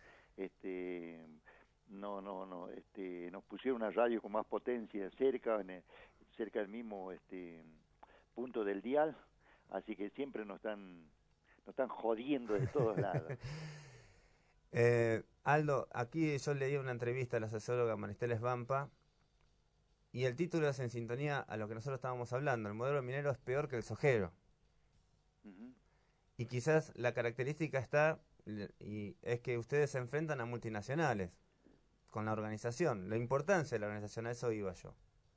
Speaker 19: Nos pusieron una radio con más potencia cerca del mismo punto del dial, así que siempre nos están jodiendo de todos lados.
Speaker 7: Aldo, aquí yo leí una entrevista a la socióloga Maristela Svampa, y el título es en sintonía a lo que nosotros estábamos hablando. El modelo minero es peor que el sojero. Y quizás la característica está, y es que ustedes se enfrentan a multinacionales con la organización. La importancia de la organización, a eso iba yo.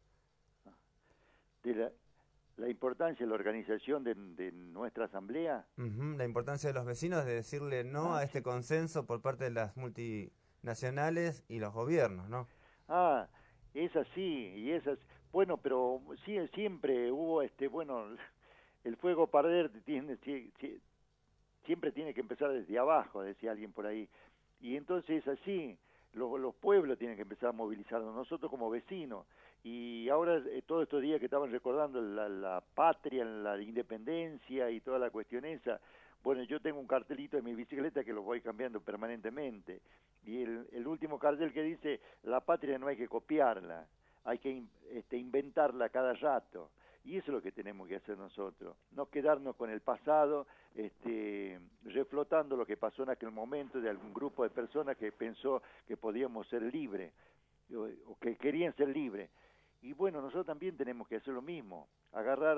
Speaker 19: De la importancia de la organización de nuestra asamblea.
Speaker 7: La importancia de los vecinos de decirle no a este consenso por parte de las multinacionales y los gobiernos, ¿no?
Speaker 19: Es así, bueno, pero sí, siempre hubo, el fuego para arder siempre tiene que empezar desde abajo, decía alguien por ahí, y entonces es así, los pueblos tienen que empezar a movilizarnos, nosotros como vecinos, y ahora todos estos días que estaban recordando la patria, la independencia y toda la cuestión esa, bueno, yo tengo un cartelito en mi bicicleta que lo voy cambiando permanentemente, y el último cartel que dice, la patria no hay que copiarla, hay que inventarla cada rato, y eso es lo que tenemos que hacer nosotros, no quedarnos con el pasado, reflotando lo que pasó en aquel momento de algún grupo de personas que pensó que podíamos ser libres, o que querían ser libres, Y bueno, nosotros también tenemos que hacer lo mismo, agarrar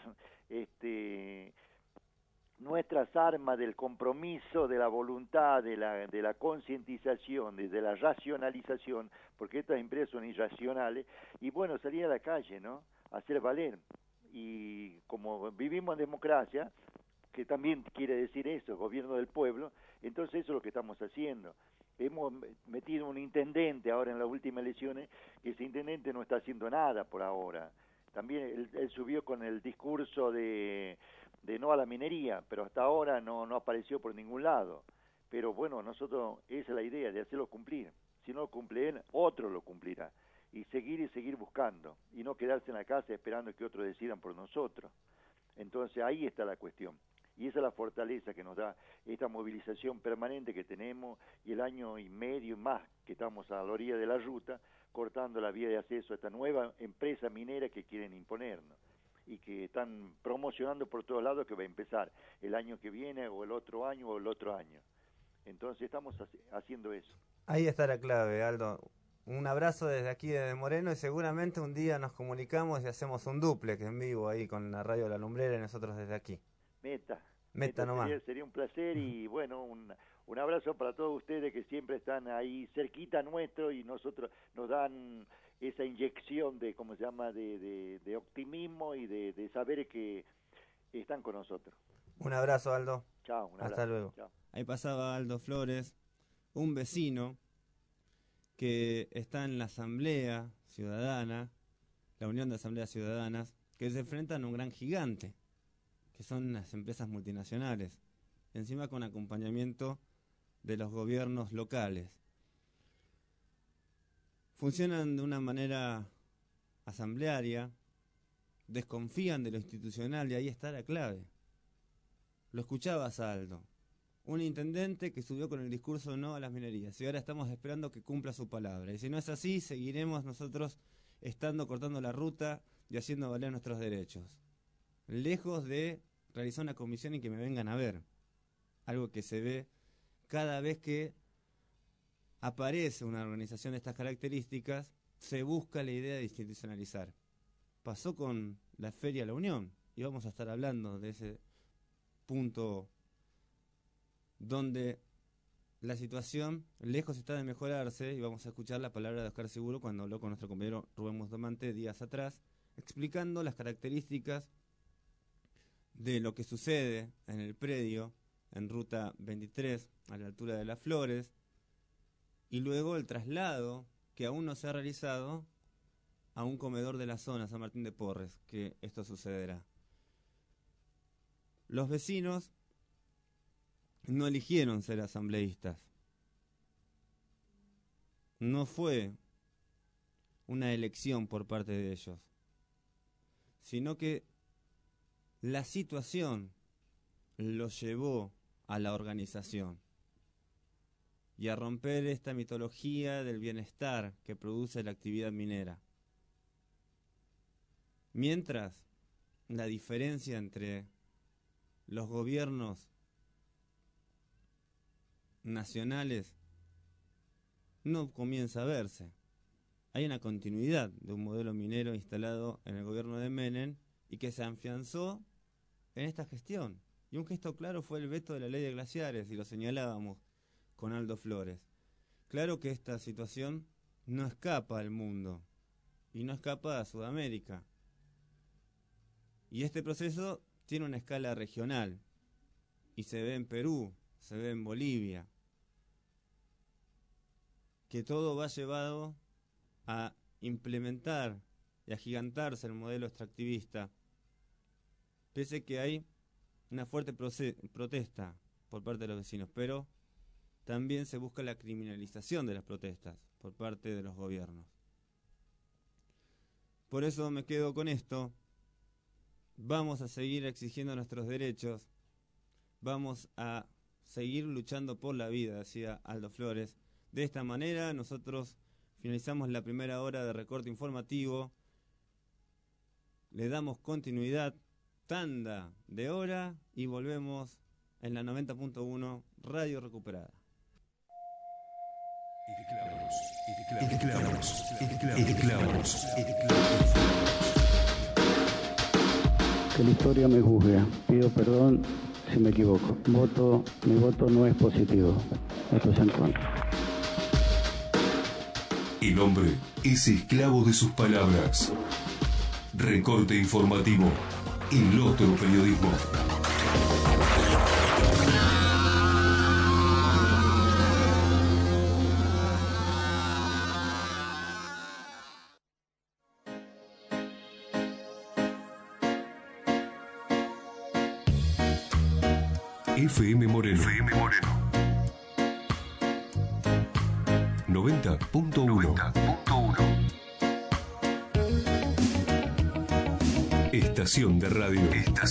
Speaker 19: nuestras armas del compromiso, de la voluntad, de la concientización, de la racionalización, porque estas empresas son irracionales, y bueno, salir a la calle, ¿no? Hacer valer. Y como vivimos en democracia, que también quiere decir eso, gobierno del pueblo, entonces eso es lo que estamos haciendo. Hemos metido un intendente ahora en las últimas elecciones, que ese intendente no está haciendo nada por ahora. También él subió con el discurso de no a la minería, pero hasta ahora no apareció por ningún lado. Pero bueno, nosotros, esa es la idea, de hacerlo cumplir. Si no lo cumple él, otro lo cumplirá. Y seguir buscando, y no quedarse en la casa esperando que otros decidan por nosotros. Entonces ahí está la cuestión. Y esa es la fortaleza que nos da esta movilización permanente que tenemos, y el año y medio más que estamos a la orilla de la ruta, cortando la vía de acceso a esta nueva empresa minera que quieren imponernos, y que están promocionando por todos lados que va a empezar el año que viene, o el otro año, o el otro año. Entonces estamos haciendo eso.
Speaker 7: Ahí está la clave, Aldo. Un abrazo desde aquí, desde Moreno, y seguramente un día nos comunicamos y hacemos un duplex en vivo ahí con la radio La Lumbrera y nosotros desde aquí. Meta nomás.
Speaker 19: Sería un placer, y bueno, un abrazo para todos ustedes que siempre están ahí cerquita nuestro, y nosotros nos dan esa inyección de, ¿cómo se llama?, de optimismo y de saber que están con nosotros.
Speaker 7: Un abrazo, Aldo.
Speaker 19: Chao, un abrazo.
Speaker 7: Hasta luego.
Speaker 19: Chao.
Speaker 7: Ahí pasaba Aldo Flores, un vecino que está en la Asamblea Ciudadana, la Unión de Asambleas Ciudadanas, que se enfrentan a un gran gigante, que son las empresas multinacionales, encima con acompañamiento de los gobiernos locales. Funcionan de una manera asamblearia, desconfían de lo institucional, y ahí está la clave. Lo escuchabas, Aldo, un intendente que subió con el discurso no a las minerías, y ahora estamos esperando que cumpla su palabra. Y si no es así, seguiremos nosotros cortando la ruta y haciendo valer nuestros derechos. Lejos de realizar una comisión y que me vengan a ver. Algo que se ve cada vez que aparece una organización de estas características, se busca la idea de institucionalizar. Pasó con la Feria La Unión, y vamos a estar hablando de ese punto donde la situación lejos está de mejorarse, y vamos a escuchar la palabra de Oscar Seguro cuando habló con nuestro compañero Rubén Bustamante días atrás, explicando las características de lo que sucede en el predio, en Ruta 23, a la altura de Las Flores, y luego el traslado, que aún no se ha realizado, a un comedor de la zona, San Martín de Porres, que esto sucederá. Los vecinos no eligieron ser asambleístas. No fue una elección por parte de ellos, sino que la situación los llevó a la organización y a romper esta mitología del bienestar que produce la actividad minera. Mientras, la diferencia entre los gobiernos nacionales no comienza a verse. Hay una continuidad de un modelo minero instalado en el gobierno de Menem y que se afianzó en esta gestión. Y un gesto claro fue el veto de la ley de glaciares, y lo señalábamos con Aldo Flores. Claro que esta situación no escapa al mundo y no escapa a Sudamérica. Y este proceso tiene una escala regional y se ve en Perú, se ve en Bolivia, que todo va llevado a implementar y agigantarse el modelo extractivista, pese que hay una fuerte protesta por parte de los vecinos, pero también se busca la criminalización de las protestas por parte de los gobiernos. Por eso me quedo con esto. Vamos a seguir exigiendo nuestros derechos, vamos a seguir luchando por la vida, decía Aldo Flores. De esta manera nosotros finalizamos la primera hora de recorte informativo, le damos continuidad, tanda de hora, y volvemos en la 90.1 Radio Recuperada.
Speaker 1: Esclavos.
Speaker 20: Que la historia me juzgue. Pido perdón si me equivoco. Mi voto no es positivo. Esto es en contra.
Speaker 1: El hombre es esclavo de sus palabras. Recorte informativo. El otro periodismo. FM Moreno. 90.1. Estación de radio.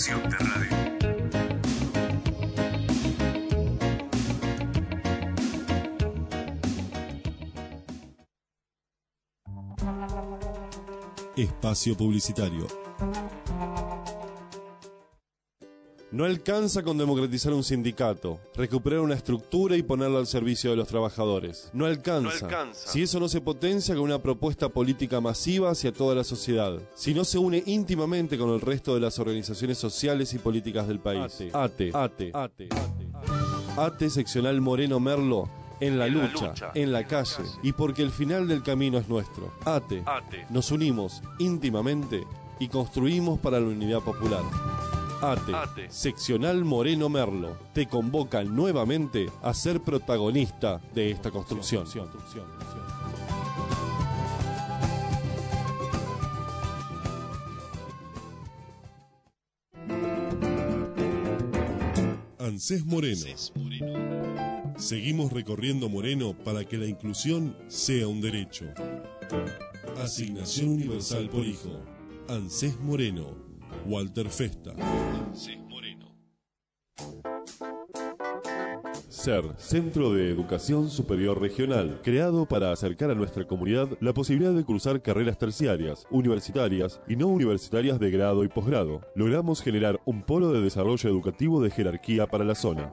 Speaker 15: Espacio publicitario. No alcanza con democratizar un sindicato, recuperar una estructura y ponerla al servicio de los trabajadores. No alcanza. Si eso no se potencia con una propuesta política masiva hacia toda la sociedad. Si no se une íntimamente con el resto de las organizaciones sociales y políticas del país. ATE seccional Moreno Merlo. En la lucha, en la calle, y porque el final del camino es nuestro. ATE. Nos unimos íntimamente y construimos para la unidad popular. ATE, seccional Moreno Merlo, te convoca nuevamente a ser protagonista de esta construcción. ANSES Moreno. Seguimos recorriendo Moreno para que la inclusión sea un derecho. Asignación universal por hijo. ANSES Moreno. Walter Festa. ANSES Moreno. SER, Centro de Educación Superior Regional, creado para acercar a nuestra comunidad la posibilidad de cursar carreras terciarias, universitarias y no universitarias de grado y posgrado. Logramos generar un polo de desarrollo educativo de jerarquía para la zona.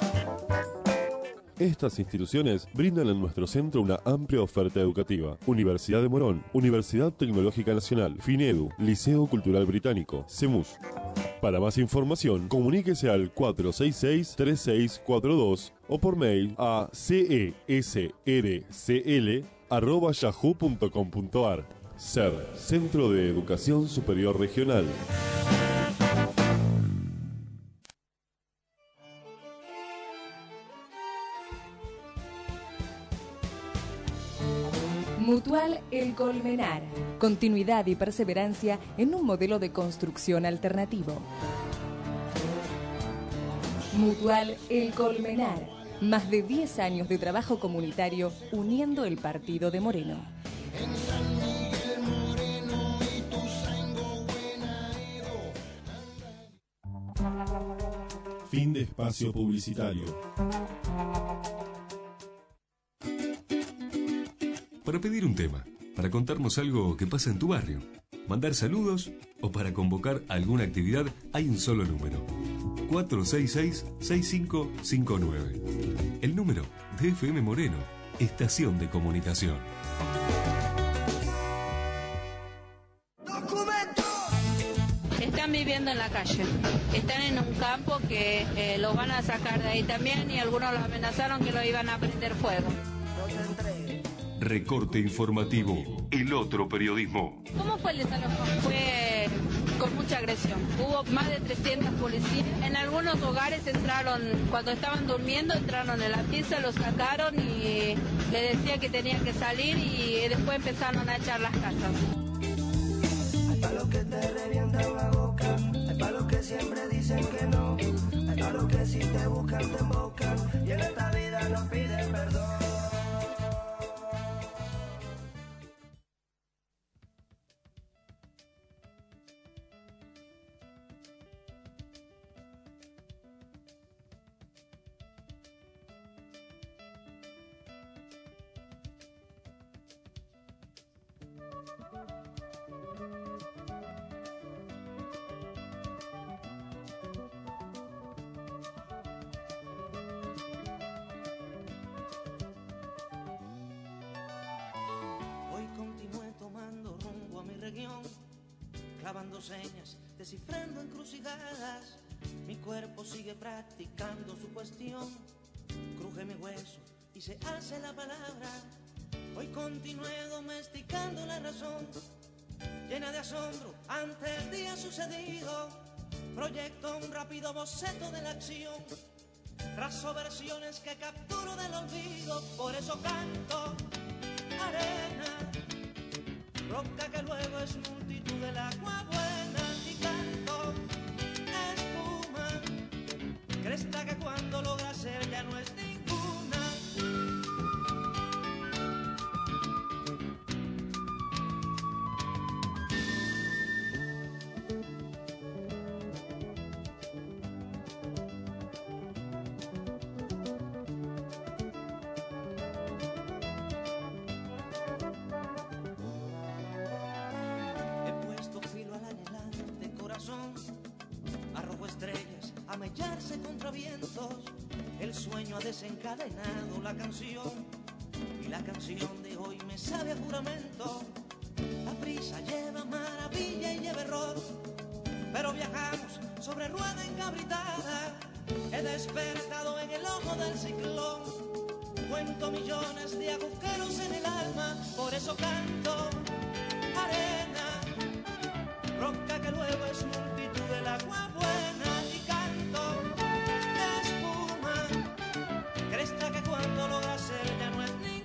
Speaker 15: Estas instituciones brindan en nuestro centro una amplia oferta educativa. Universidad de Morón, Universidad Tecnológica Nacional, FINEDU, Liceo Cultural Británico, CEMUS. Para más información, comuníquese al 466-3642 o por mail a cesrcl@yahoo.com.ar. SER, Centro de Educación Superior Regional.
Speaker 21: Mutual El Colmenar. Continuidad y perseverancia en un modelo de construcción alternativo. Mutual El Colmenar. Más de 10 años de trabajo comunitario uniendo el partido de Moreno.
Speaker 15: Fin de espacio publicitario.
Speaker 1: Para pedir un tema, para contarnos algo que pasa en tu barrio, mandar saludos o para convocar alguna actividad, hay un solo número: 466-6559. El número de FM Moreno, Estación de Comunicación.
Speaker 22: Están viviendo en la calle, están en un campo que los van a sacar de ahí también y algunos los amenazaron que lo iban a prender fuego.
Speaker 1: Recorte informativo, el otro periodismo.
Speaker 22: ¿Cómo fue el desalojo? Fue con mucha agresión. Hubo más de 300 policías. En algunos hogares entraron, cuando estaban durmiendo, entraron en la pieza, los sacaron y le decía que tenían que salir y después empezaron a echar las casas.
Speaker 13: Hay palos que te revientan la boca, hay palos que siempre dicen que no, hay palos que si te buscan te embocan y en esta vida no piden perdón.
Speaker 2: clavando señas, descifrando encrucijadas. Mi cuerpo sigue practicando su cuestión. Cruje mi hueso y se hace la palabra. Hoy continué domesticando la razón, llena de asombro ante el día sucedido. Proyecto un rápido boceto de la acción, trazo versiones que capturo del olvido. Por eso canto arena, roca que luego es multitud del agua buena. Y canto espuma, cresta que cuando logra ser ya no es ninguna. Arrojo estrellas a mellarse contra vientos. El sueño ha desencadenado la canción, y la canción de hoy me sabe a juramento. La prisa lleva maravilla y lleva error, pero viajamos sobre rueda encabritada. He despertado en el ojo del ciclón, cuento millones de agujeros en el alma. Por eso canto arena, roca que luego es multitud del agua buena. Y canto espuma, cresta que cuando logra ser ya no es ninguna.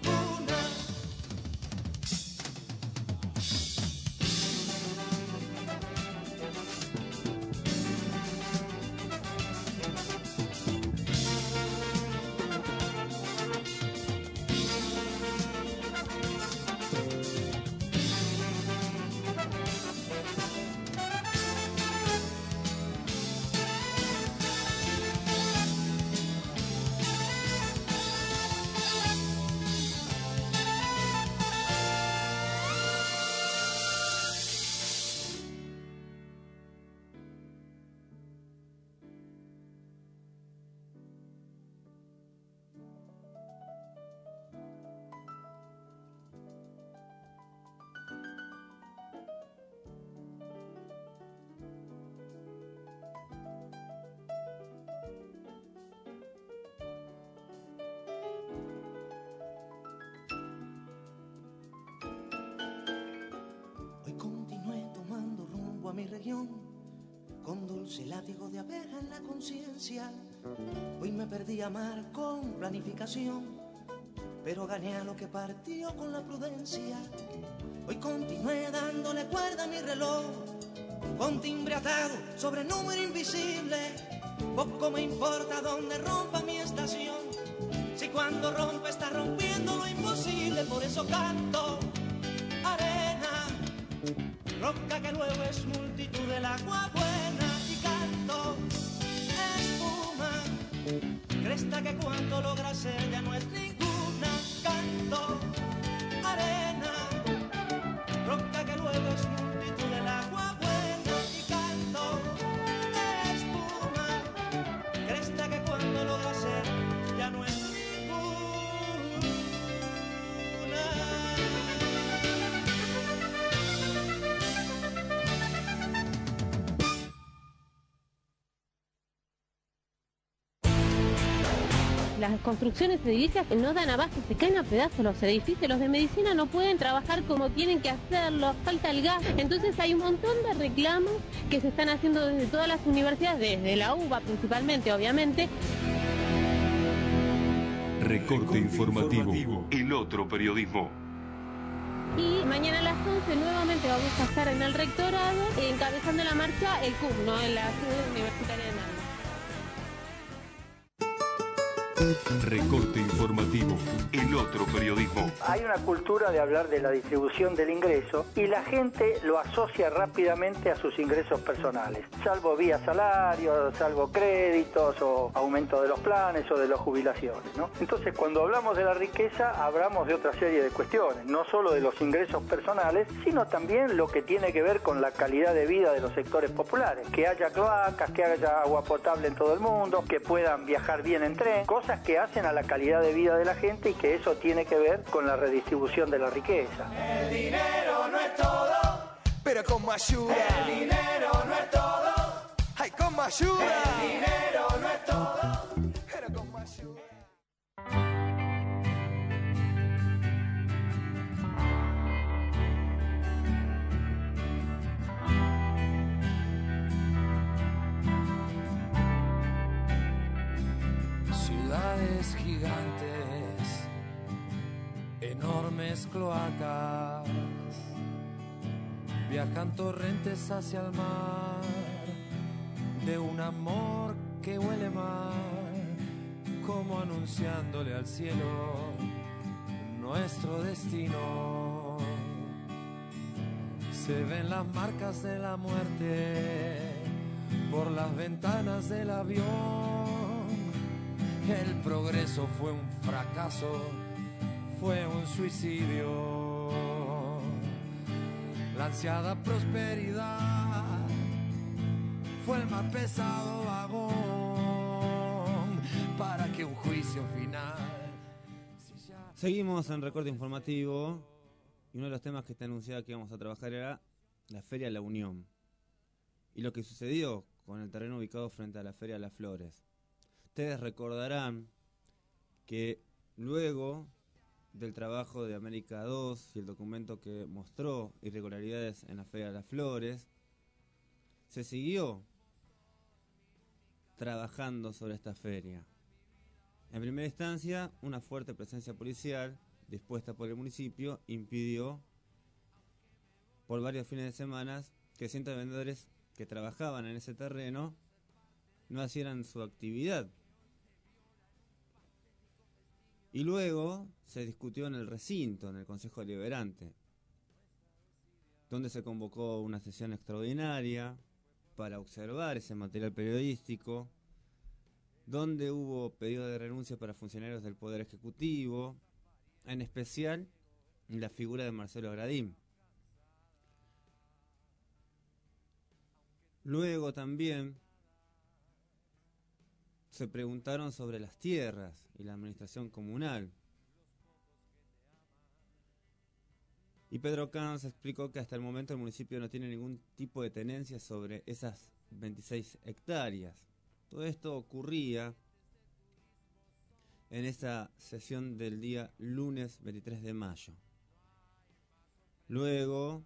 Speaker 2: Mi región, con dulce látigo de abeja en la conciencia. Hoy me perdí a amar con planificación, pero gané a lo que partió con la prudencia. Hoy continué dándole cuerda a mi reloj, con timbre atado sobre número invisible. Poco me importa dónde rompa mi estación, si cuando rompe está rompiendo lo imposible. Por eso canto arena, roca que luego es multitud del agua buena. Y canto espuma, cresta que cuando logra ser ya no es ninguna. Canto arena, roca que luego es multitud del agua buena. Y canto espuma, cresta que cuando logra ser ya no es ninguna.
Speaker 6: Las construcciones edilicias no dan abasto, se caen a pedazos los edificios, los de medicina no pueden trabajar como tienen que hacerlo, falta el gas. Entonces hay un montón de reclamos que se están haciendo desde todas las universidades, desde la UBA principalmente, obviamente.
Speaker 1: Recorte informativo, el otro periodismo.
Speaker 6: Y mañana a las 11 nuevamente vamos a estar en el rectorado encabezando la marcha el CUM, ¿no? En la sede universitaria de Narnia.
Speaker 1: Recorte informativo, el otro periodismo.
Speaker 3: Hay una cultura de hablar de la distribución del ingreso y la gente lo asocia rápidamente a sus ingresos personales, salvo vía salario, salvo créditos o aumento de los planes o de las jubilaciones, ¿no? Entonces, cuando hablamos de la riqueza, hablamos de otra serie de cuestiones, no solo de los ingresos personales, sino también lo que tiene que ver con la calidad de vida de los sectores populares, que haya cloacas, que haya agua potable en todo el mundo, que puedan viajar bien en tren, cosas que hacen a la calidad de vida de la gente y que eso tiene que ver con la redistribución de la riqueza.
Speaker 13: El dinero no es todo, pero con más ayuda. El dinero no es todo. Ay, con más ayuda. El dinero no es todo, pero con más ayuda.
Speaker 5: Ciudades gigantes, enormes cloacas, viajan torrentes hacia el mar, de un amor que huele mal, como anunciándole al cielo nuestro destino. Se ven las marcas de la muerte por las ventanas del avión. El progreso fue un fracaso, fue un suicidio. La ansiada prosperidad fue el más pesado vagón para que un juicio final.
Speaker 7: Seguimos en Recorte Informativo y uno de los temas que te anunciaba que íbamos a trabajar era la Feria La Unión y lo que sucedió con el terreno ubicado frente a la Feria Las Flores. Ustedes recordarán que luego del trabajo de América 2 y el documento que mostró irregularidades en la Feria de las Flores, se siguió trabajando sobre esta feria. En primera instancia, una fuerte presencia policial dispuesta por el municipio impidió por varios fines de semana que cientos de vendedores que trabajaban en ese terreno no hicieran su actividad. Y luego se discutió en el recinto, en el Consejo Deliberante, donde se convocó una sesión extraordinaria para observar ese material periodístico, donde hubo pedido de renuncia para funcionarios del Poder Ejecutivo, en especial la figura de Marcelo Gradín. Luego también se preguntaron sobre las tierras y la administración comunal. Y Pedro Camps explicó que hasta el momento el municipio no tiene ningún tipo de tenencia sobre esas 26 hectáreas. Todo esto ocurría en esa sesión del día lunes 23 de mayo. Luego,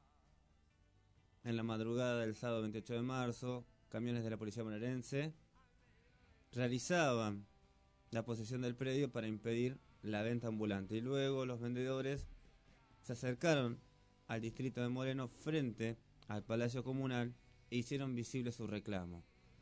Speaker 7: en la madrugada del sábado 28 de marzo, camiones de la policía bonaerense realizaban la posesión del predio para impedir la venta ambulante. Y luego los vendedores se acercaron al distrito de Moreno frente al Palacio Comunal e hicieron visible su reclamo.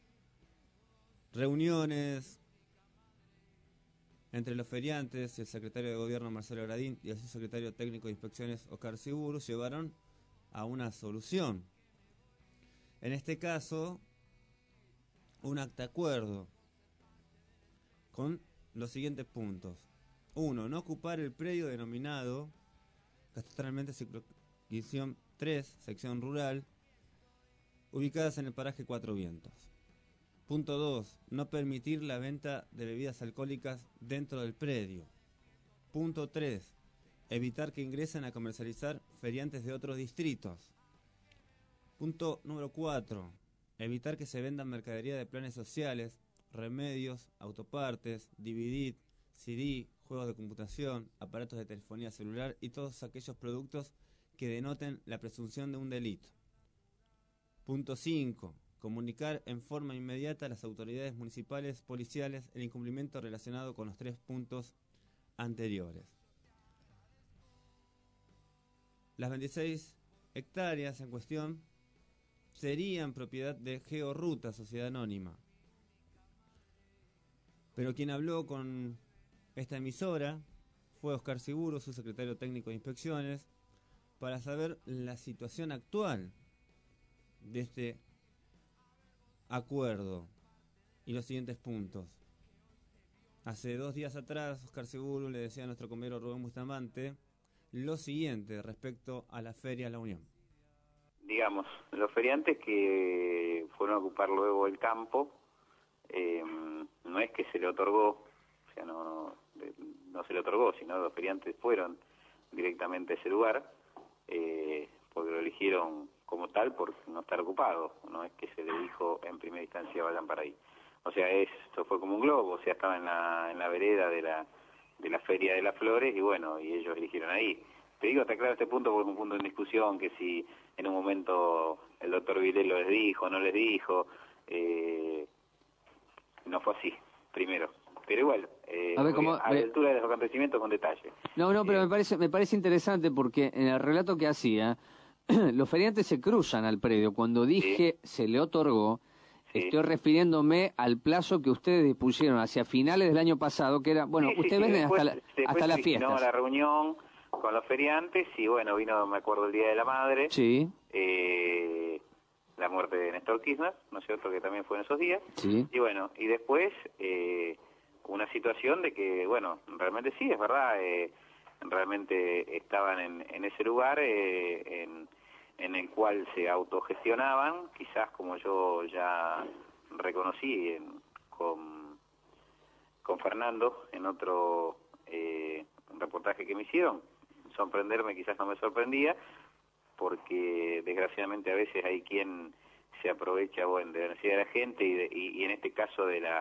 Speaker 7: Reuniones entre los feriantes y el secretario de Gobierno Marcelo Gradín y el subsecretario técnico de Inspecciones Oscar Siburu llevaron a una solución. En este caso, un acta acuerdo con los siguientes puntos. 1. No ocupar el predio denominado catastralmente circunscripción 3, sección rural, ubicadas en el paraje Cuatro Vientos. Punto 2. No permitir la venta de bebidas alcohólicas dentro del predio. Punto 3. Evitar que ingresen a comercializar feriantes de otros distritos. Punto número 4. Evitar que se vendan mercadería de planes sociales, remedios, autopartes, DVD, CD, juegos de computación, aparatos de telefonía celular y todos aquellos productos que denoten la presunción de un delito. Punto 5. Comunicar en forma inmediata a las autoridades municipales, policiales, el incumplimiento relacionado con los 3 puntos anteriores. Las 26 hectáreas en cuestión serían propiedad de Georruta, sociedad anónima. Pero quien habló con esta emisora fue Oscar Siburu, su secretario técnico de Inspecciones, para saber la situación actual de este acuerdo y los siguientes puntos. Hace 2 días atrás, Oscar Siburu le decía a nuestro compañero Rubén Bustamante lo siguiente respecto a la Feria La Unión.
Speaker 8: Digamos, los feriantes que fueron a ocupar luego el campo, no es que se le otorgó, o sea, no se le otorgó, sino los feriantes fueron directamente a ese lugar, porque eligieron como tal por no estar ocupado, no es que se le dijo en primera instancia vayan para ahí. O sea, esto fue como un globo, o sea, estaba en la vereda de la Feria de las Flores y bueno, y ellos eligieron ahí. Te digo, está claro este punto porque es un punto en discusión, que si en un momento el doctor Vilelo les dijo, no les dijo, no fue así, primero. Pero igual, a la altura de los acontecimientos con detalle.
Speaker 9: No, pero me parece interesante porque en el relato que hacía, los feriantes se cruzan al predio. Cuando dije se le otorgó, estoy refiriéndome al plazo que ustedes dispusieron hacia finales del año pasado, que era, bueno, ustedes ven hasta las fiestas.
Speaker 8: No, la reunión con los feriantes y bueno, vino, me acuerdo, el Día de la Madre.
Speaker 9: Sí.
Speaker 8: La muerte de Néstor Kirchner, ¿no es cierto?, que también fue en esos días.
Speaker 9: Sí.
Speaker 8: Y bueno, y después una situación de que, bueno, realmente sí, es verdad, realmente estaban en ese lugar en el cual se autogestionaban, quizás como yo ya reconocí con Fernando en otro reportaje que me hicieron. Sorprenderme quizás no me sorprendía, porque desgraciadamente a veces hay quien se aprovecha, bueno, de la necesidad de la gente y en este caso de la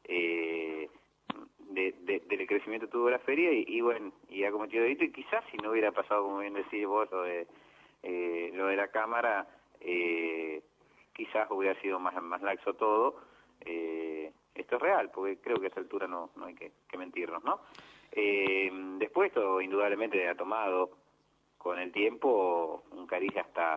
Speaker 8: del crecimiento que tuvo la feria y bueno, y ha cometido delito, y quizás si no hubiera pasado, como bien decís vos, lo de la cámara, quizás hubiera sido más laxo todo. Esto es real, porque creo que a esa altura no hay que mentirnos, ¿no? Después esto indudablemente ha tomado con el tiempo un cariz hasta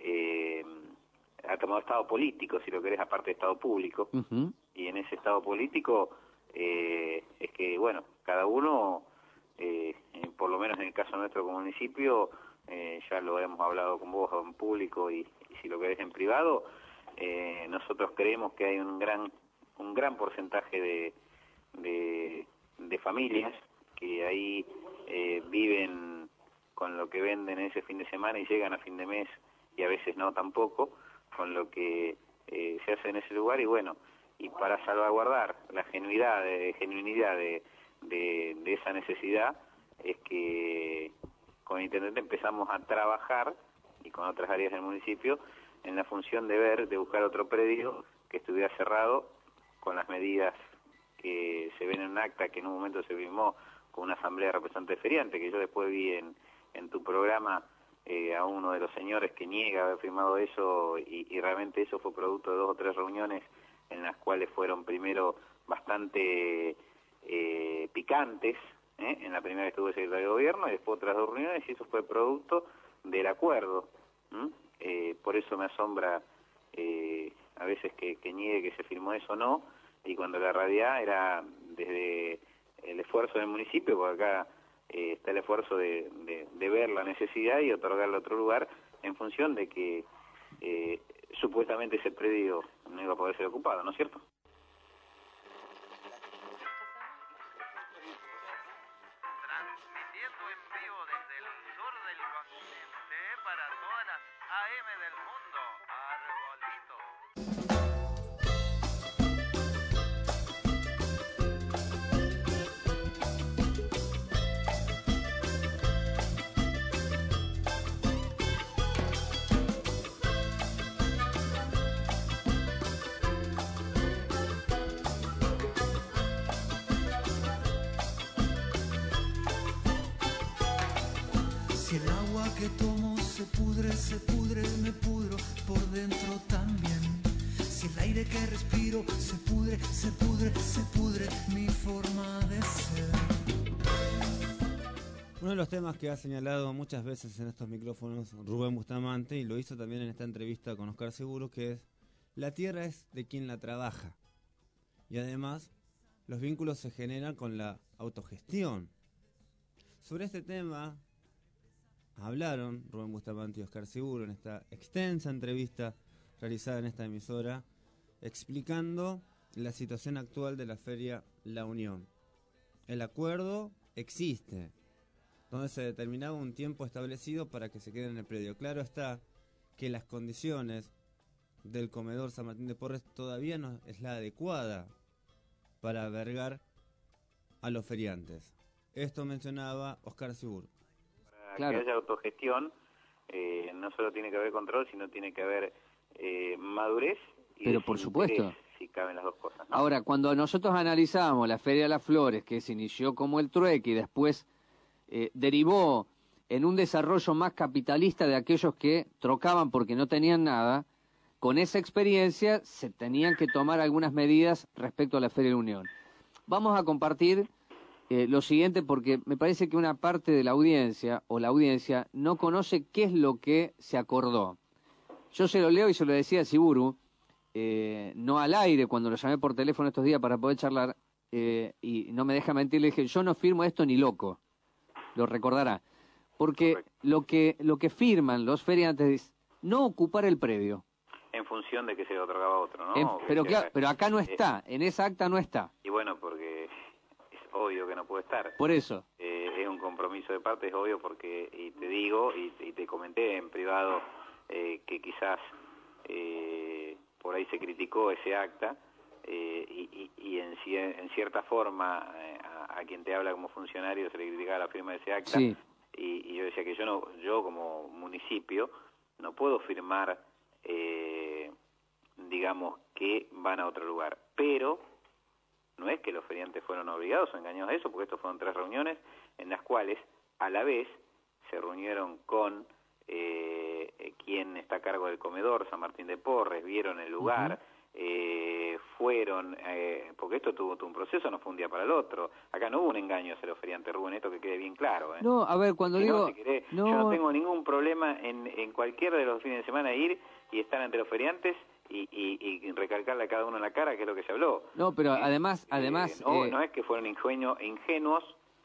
Speaker 8: ha tomado estado político, si lo querés, aparte de estado público. Y en ese estado político es que, bueno, cada uno, por lo menos en el caso nuestro como municipio, ya lo hemos hablado con vos en público y si lo querés en privado, nosotros creemos que hay un gran porcentaje de familias que ahí viven con lo que venden ese fin de semana y llegan a fin de mes y a veces no tampoco, con lo que se hace en ese lugar. Y bueno, y para salvaguardar la genuinidad de esa necesidad es que con el intendente empezamos a trabajar y con otras áreas del municipio en la función de buscar otro predio que estuviera cerrado con las medidas que se ven en un acta que en un momento se firmó con una asamblea de representantes feriantes, que yo después vi en tu programa a uno de los señores que niega haber firmado eso y realmente eso fue producto de 2 o 3 reuniones en las cuales fueron primero bastante picantes, en la primera que estuvo el secretario de Gobierno y después otras 2 reuniones, y eso fue producto del acuerdo. Por eso me asombra a veces que niegue que se firmó eso o no, y cuando la realidad era desde el esfuerzo del municipio, porque acá está el esfuerzo de ver la necesidad y otorgarle otro lugar en función de que supuestamente ese predio no iba a poder ser ocupado, ¿no es cierto?
Speaker 10: Transmitiendo en vivo desde el sur del continente para todas las AM del mundo, Arbolito.
Speaker 13: Si el agua que tomo se pudre, me pudro por dentro también. Si el aire que respiro se pudre mi forma de ser.
Speaker 7: Uno de los temas que ha señalado muchas veces en estos micrófonos Rubén Bustamante, y lo hizo también en esta entrevista con Oscar Seguro, que es: la tierra es de quien la trabaja. Y además, los vínculos se generan con la autogestión. Sobre este tema hablaron Rubén Bustamante y Oscar Seguro en esta extensa entrevista realizada en esta emisora, explicando la situación actual de la Feria La Unión. El acuerdo existe, donde se determinaba un tiempo establecido para que se quede en el predio. Claro está que las condiciones del comedor San Martín de Porres todavía no es la adecuada para albergar a los feriantes. Esto mencionaba Oscar Seguro.
Speaker 8: Que haya autogestión, no solo tiene que haber control, sino tiene que haber madurez y
Speaker 9: Pero por supuesto.
Speaker 8: si caben las dos cosas, ¿no?
Speaker 9: Ahora, cuando nosotros analizamos la Feria de las Flores, que se inició como el trueque y después derivó en un desarrollo más capitalista de aquellos que trocaban porque no tenían nada, con esa experiencia se tenían que tomar algunas medidas respecto a la Feria de la Unión. Vamos a compartir lo siguiente porque me parece que una parte de la audiencia o la audiencia no conoce qué es lo que se acordó. Yo se lo leo y se lo decía a Siburu, no al aire, cuando lo llamé por teléfono estos días para poder charlar, y no me deja mentir, le dije, yo no firmo esto ni loco, lo recordará, porque lo que firman los feriantes es no ocupar el predio.
Speaker 8: En función de que se le otorgaba a otro, ¿no?
Speaker 9: Pero claro, pero acá no está, en esa acta no está.
Speaker 8: Y bueno, porque es obvio que no puede estar.
Speaker 9: Por eso.
Speaker 8: Es un compromiso de parte, es obvio, porque, y te digo, y te comenté en privado, que quizás por ahí se criticó ese acta, y en cierta forma a quien te habla como funcionario se le criticaba la firma de ese acta,
Speaker 9: sí.
Speaker 8: y yo decía que yo como municipio no puedo firmar, digamos, que van a otro lugar, pero no es que los feriantes fueron obligados o engañados a eso, porque estos fueron 3 reuniones en las cuales a la vez se reunieron con quien está a cargo del comedor, San Martín de Porres, vieron el lugar, fueron, porque esto tuvo un proceso, no fue un día para el otro. Acá no hubo un engaño hacia los feriantes, Rubén, esto que quede bien claro.
Speaker 9: No, a ver, cuando digo...
Speaker 8: Si querés, yo no tengo ningún problema en cualquiera de los fines de semana ir y estar ante los feriantes y recalcarle a cada uno en la cara que es lo que se habló.
Speaker 9: No, pero además...
Speaker 8: no es que fueron ingenuos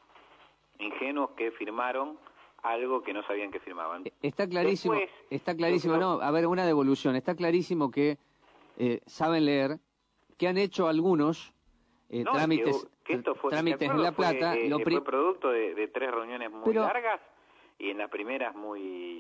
Speaker 8: que firmaron algo que no sabían que firmaban.
Speaker 9: Está clarísimo, no, a ver, una devolución, está clarísimo que saben leer, que han hecho algunos trámites en La Plata.
Speaker 8: Fue producto de 3 reuniones muy largas y en las primeras muy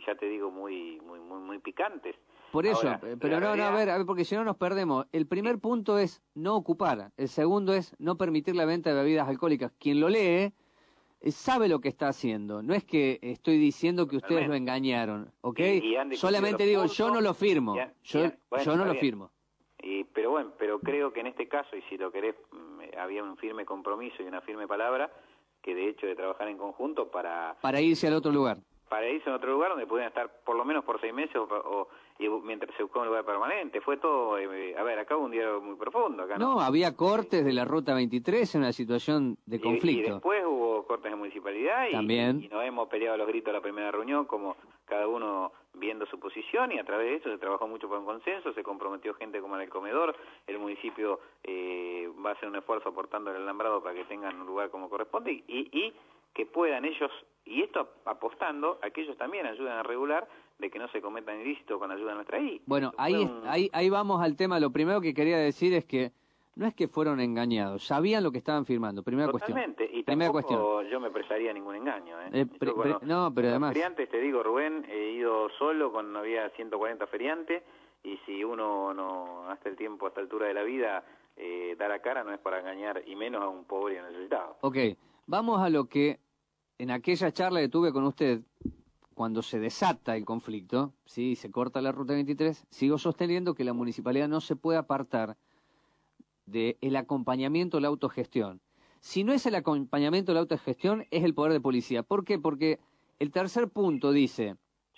Speaker 8: picantes.
Speaker 9: Por eso,
Speaker 8: Ahora,
Speaker 9: pero no, a ver, porque si no nos perdemos. El primer punto es no ocupar, el segundo es no permitir la venta de bebidas alcohólicas. Quien lo lee sabe lo que está haciendo. No es que estoy diciendo que ustedes lo engañaron, ¿ok? Solamente digo, yo no lo firmo. Yo no lo firmo.
Speaker 8: Pero creo que en este caso, y si lo querés, había un firme compromiso y una firme palabra, que de hecho de trabajar en conjunto para
Speaker 9: irse al otro lugar.
Speaker 8: Para irse a otro lugar donde pudieran estar por lo menos por 6 meses y mientras se buscaba un lugar permanente. Fue todo, acá hubo un diálogo muy profundo. Acá
Speaker 9: no, había cortes de la Ruta 23 en una situación de conflicto.
Speaker 8: Y después hubo cortes de municipalidad
Speaker 9: también.
Speaker 8: Y nos hemos peleado a los gritos a la primera reunión, como cada uno viendo su posición, y a través de eso se trabajó mucho por un consenso, se comprometió gente como en el comedor, el municipio va a hacer un esfuerzo aportando el alambrado para que tengan un lugar como corresponde y que puedan ellos, y esto apostando a que ellos también ayuden a regular de que no se cometan ilícitos con ayuda nuestra ahí.
Speaker 9: Bueno, ahí vamos al tema. Lo primero que quería decir es que no es que fueron engañados, sabían lo que estaban firmando. Primera
Speaker 8: Totalmente.
Speaker 9: cuestión.
Speaker 8: Y tampoco yo me prestaría ningún engaño.
Speaker 9: No, pero además...
Speaker 8: Feriantes, te digo, Rubén, he ido solo cuando había 140 feriantes, y si uno no, hasta esta altura de la vida, da la cara, no es para engañar, y menos a un pobre y necesitado.
Speaker 9: Ok, vamos a lo que en aquella charla que tuve con usted, cuando se desata el conflicto, ¿sí? Se corta la Ruta 23, sigo sosteniendo que la municipalidad no se puede apartar del acompañamiento a la autogestión. Si no es el acompañamiento a la autogestión, es el poder de policía. ¿Por qué? Porque el tercer punto dice,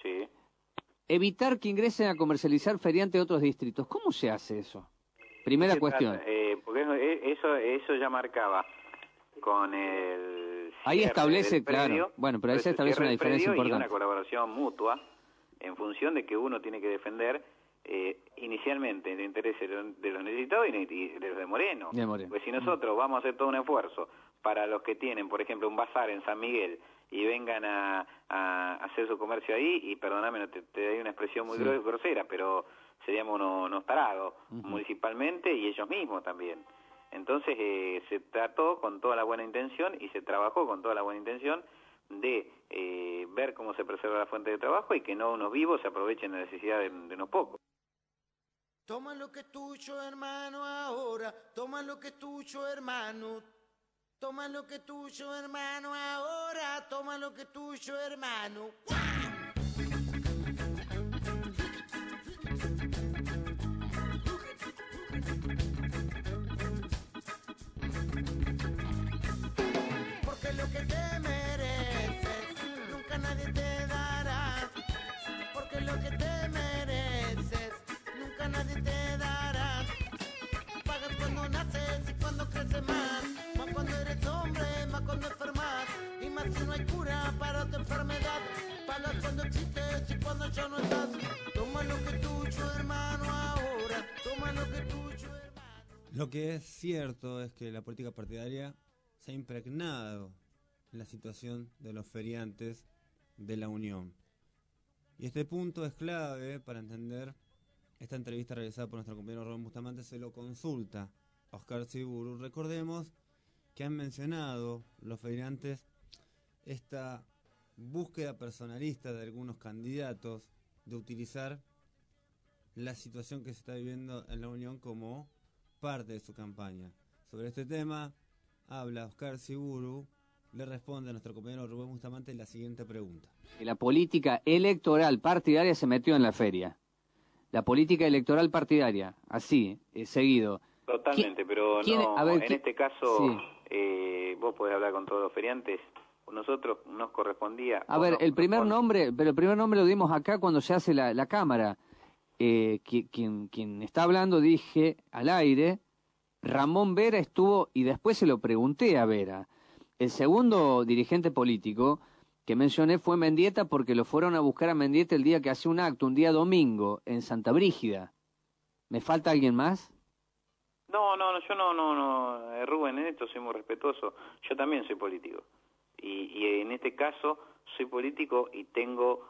Speaker 9: evitar que ingresen a comercializar feriantes de otros distritos. ¿Cómo se hace eso? Primera cuestión.
Speaker 8: Porque eso ya marcaba con el...
Speaker 9: Ahí establece, claro, bueno, pero ahí se establece una diferencia importante.
Speaker 8: Y una colaboración mutua en función de que uno tiene que defender inicialmente el interés de los necesitados y de los de Moreno. Pues si nosotros vamos a hacer todo un esfuerzo para los que tienen, por ejemplo, un bazar en San Miguel y vengan a hacer su comercio ahí, y perdóname, te doy una expresión muy grosera, pero seríamos unos tarados municipalmente y ellos mismos también. Entonces se trató con toda la buena intención y se trabajó con toda la buena intención de ver cómo se preserva la fuente de trabajo y que no unos vivos se aprovechen de la necesidad de unos pocos.
Speaker 13: Toma lo que es tuyo, hermano, ahora. Toma lo que es tuyo, hermano. Toma lo que es tuyo, hermano, ahora. Toma lo que es tuyo, hermano.
Speaker 11: lo que te mereces, nunca nadie te dará. Porque lo que te mereces, nunca nadie te dará. Pagas cuando naces y cuando creces más cuando eres hombre, más cuando enfermas, y más si no hay cura para tu enfermedad. Pagas cuando existes y cuando ya no estás. Toma lo que es tuyo, hermano, ahora. Toma lo que es tuyo, hermano.
Speaker 7: Lo que es cierto es que la política partidaria se ha impregnado en la situación de los feriantes de la Unión. Y este punto es clave para entender esta entrevista realizada por nuestro compañero Rubén Bustamante. Se lo consulta a Oscar Siburu. Recordemos que han mencionado los feriantes esta búsqueda personalista de algunos candidatos de utilizar la situación que se está viviendo en la Unión como parte de su campaña. Sobre este tema habla Oscar Siburu, le responde a nuestro compañero Rubén Bustamante la siguiente pregunta.
Speaker 9: La política electoral partidaria se metió en la feria. La política electoral partidaria, así, seguido.
Speaker 8: Totalmente, pero no,
Speaker 9: a ver,
Speaker 8: en este caso,
Speaker 9: sí.
Speaker 8: Vos podés hablar con todos los feriantes. Nosotros nos correspondía.
Speaker 9: A ver, el primer nombre lo dimos acá cuando se hace la cámara. Quien está hablando, dije al aire, Ramón Vera estuvo, y después se lo pregunté a Vera. El segundo dirigente político que mencioné fue Mendieta, porque lo fueron a buscar a Mendieta el día que hace un acto, un día domingo, en Santa Brígida. ¿Me falta alguien más?
Speaker 8: No, yo no, Rubén, en esto soy muy respetuoso. Yo también soy político. Y en este caso soy político y tengo,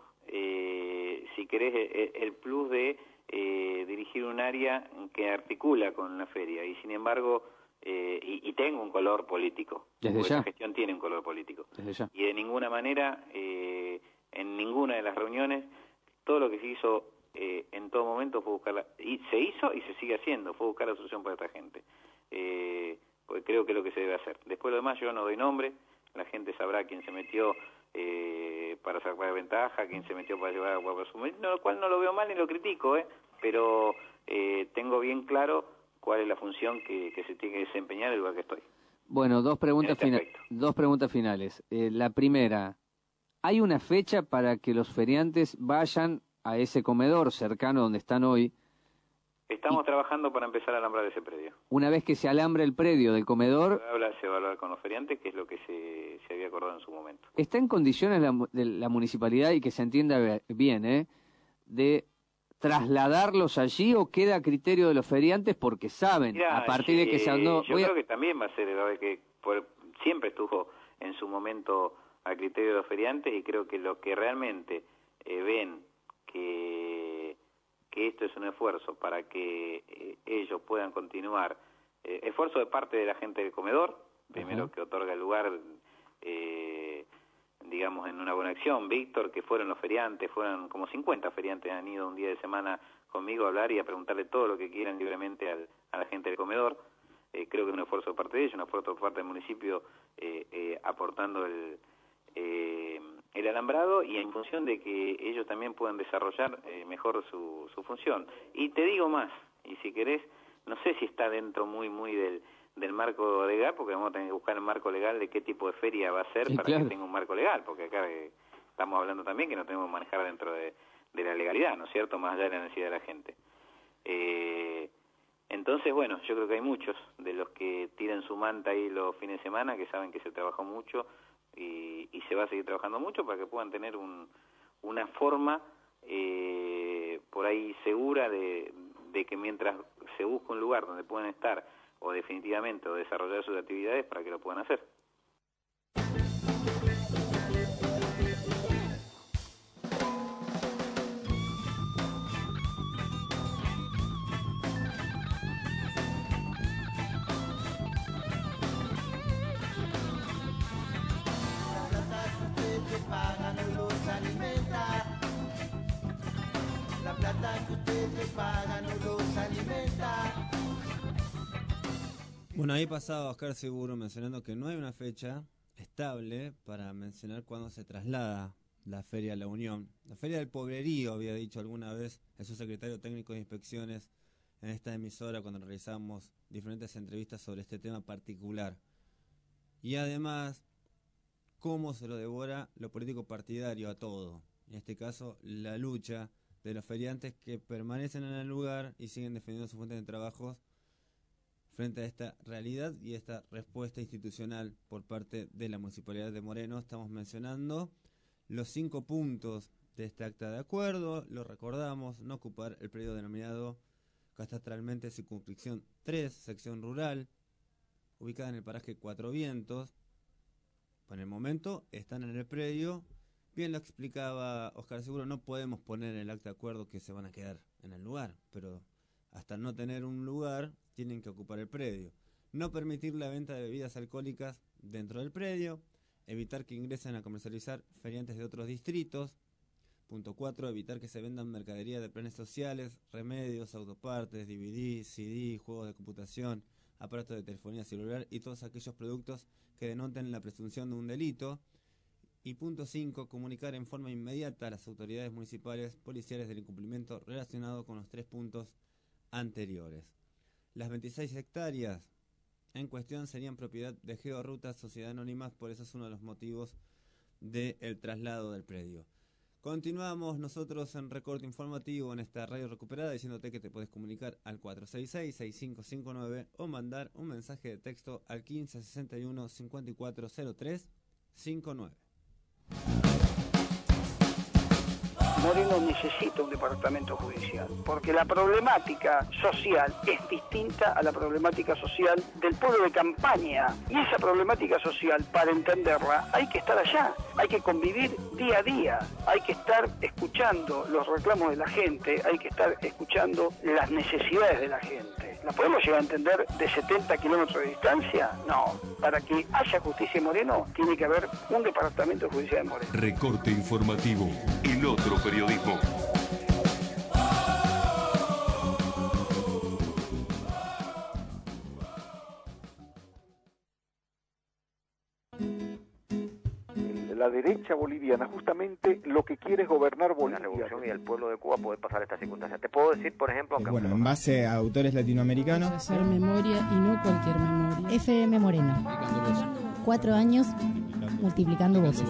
Speaker 8: si querés, el plus de dirigir un área que articula con la feria. Y sin embargo, y tengo un color político.
Speaker 9: Desde ya.
Speaker 8: La gestión tiene un color político.
Speaker 9: Desde ya.
Speaker 8: Y de ninguna manera, en ninguna de las reuniones, todo lo que se hizo en todo momento fue buscar y se hizo y se sigue haciendo, fue buscar la solución para esta gente, porque creo que es lo que se debe hacer. Después lo demás yo no doy nombre, la gente sabrá quién se metió para sacar ventaja, quién se metió para llevar a presumir, lo cual no lo veo mal ni lo critico, pero tengo bien claro cuál es la función que se tiene que desempeñar en el lugar que estoy.
Speaker 9: Bueno, dos preguntas finales. La primera, ¿hay una fecha para que los feriantes vayan a ese comedor cercano donde están hoy?
Speaker 8: Estamos trabajando para empezar a alambrar ese predio.
Speaker 9: Una vez que se alambre el predio del comedor...
Speaker 8: Se va a hablar con los feriantes, que es lo que se había acordado en su momento.
Speaker 9: ¿Está en condiciones la municipalidad, y que se entienda bien, de trasladarlos allí, o queda a criterio de los feriantes porque saben,
Speaker 8: Mirá,
Speaker 9: a partir de que se andó...
Speaker 8: Yo creo que también va a ser, que siempre estuvo en su momento a criterio de los feriantes, y creo que los que realmente ven que esto es un esfuerzo para que ellos puedan continuar, esfuerzo de parte de la gente del comedor, primero que otorga el lugar, digamos, en una buena acción. Víctor, que fueron los feriantes, fueron como 50 feriantes, han ido un día de semana conmigo a hablar y a preguntarle todo lo que quieran libremente a la gente del comedor. Creo que es un esfuerzo de parte de ellos, un esfuerzo de parte del municipio, aportando el alambrado, y en función de que ellos también puedan desarrollar mejor su función. Y te digo más, y si querés, no sé si está dentro muy del marco legal, porque vamos a tener que buscar el marco legal de qué tipo de feria va a ser, para que tenga un marco legal, porque acá estamos hablando también que no tenemos que manejar dentro de la legalidad, ¿no es cierto?, más allá de la necesidad de la gente. Entonces, bueno, yo creo que hay muchos de los que tiran su manta ahí los fines de semana, que saben que se trabajó mucho, y se va a seguir trabajando mucho para que puedan tener una forma por ahí segura de que mientras se busca un lugar donde puedan estar, o definitivamente, o desarrollar sus actividades, para que lo puedan hacer.
Speaker 7: Bueno, ahí pasaba Oscar Siburu mencionando que no hay una fecha estable para mencionar cuándo se traslada la Feria a la Unión. La Feria del Pobrerío, había dicho alguna vez el subsecretario técnico de inspecciones en esta emisora cuando realizamos diferentes entrevistas sobre este tema particular. Y además cómo se lo devora lo político partidario a todo. En este caso, la lucha de los feriantes que permanecen en el lugar y siguen defendiendo sus fuentes de trabajo frente a esta realidad y esta respuesta institucional por parte de la Municipalidad de Moreno. Estamos mencionando los 5 puntos de este acta de acuerdo. Lo recordamos: no ocupar el predio denominado catastralmente Circunscripción 3, sección rural, ubicada en el paraje Cuatro Vientos. Por el momento están en el predio. Bien lo explicaba Oscar Seguro, no podemos poner en el acta de acuerdo que se van a quedar en el lugar, pero hasta no tener un lugar tienen que ocupar el predio. No permitir la venta de bebidas alcohólicas dentro del predio. Evitar que ingresen a comercializar feriantes de otros distritos. Punto 4. Evitar que se vendan mercadería de planes sociales, remedios, autopartes, DVD, CD, juegos de computación, aparatos de telefonía celular y todos aquellos productos que denoten la presunción de un delito. Y punto 5. Comunicar en forma inmediata a las autoridades municipales, policiales del incumplimiento relacionado con los 3 puntos anteriores. Las 26 hectáreas en cuestión serían propiedad de Georrutas, Sociedad Anónima, por eso es uno de los motivos del traslado del predio. Continuamos nosotros en recorte informativo en esta radio recuperada, diciéndote que te puedes comunicar al 466-6559 o mandar un mensaje de texto al 1561-5403-59.
Speaker 3: Moreno necesita un departamento judicial, porque la problemática social es distinta a la problemática social del pueblo de campaña. Y esa problemática social, para entenderla, hay que estar allá, hay que convivir día a día, hay que estar escuchando los reclamos de la gente, hay que estar escuchando las necesidades de la gente. ¿La podemos llegar a entender de 70 kilómetros de distancia? No. Para que haya justicia en Moreno, tiene que haber un departamento de justicia en Moreno.
Speaker 1: Recorte informativo, el otro periodismo.
Speaker 12: La derecha boliviana justamente lo que quiere es gobernar Bolivia.
Speaker 14: La revolución y el pueblo de Cuba puede pasar esta circunstancia. Te puedo decir, por ejemplo...
Speaker 23: Bueno, en base a autores latinoamericanos...
Speaker 24: Hacer memoria y no cualquier memoria.
Speaker 25: FM Moreno. 4 años multiplicando voces.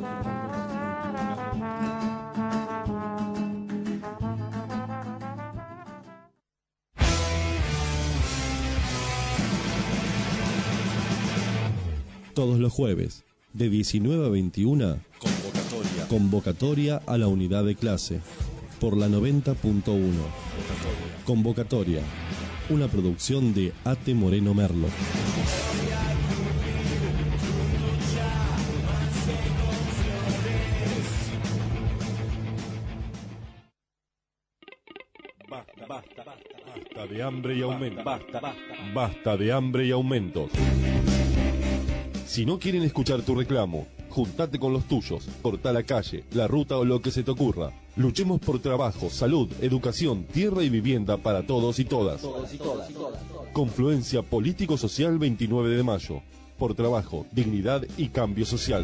Speaker 15: Todos los jueves, de 19 a 21, convocatoria a la unidad de clase, por la 90.1. Convocatoria, una producción de A.T. Moreno Merlo. Basta de hambre y aumentos. Basta de hambre y aumentos. Si no quieren escuchar tu reclamo, juntate con los tuyos, corta la calle, la ruta o lo que se te ocurra. Luchemos por trabajo, salud, educación, tierra y vivienda para todos y todas. Confluencia Político-Social 29 de mayo. Por trabajo, dignidad y cambio social.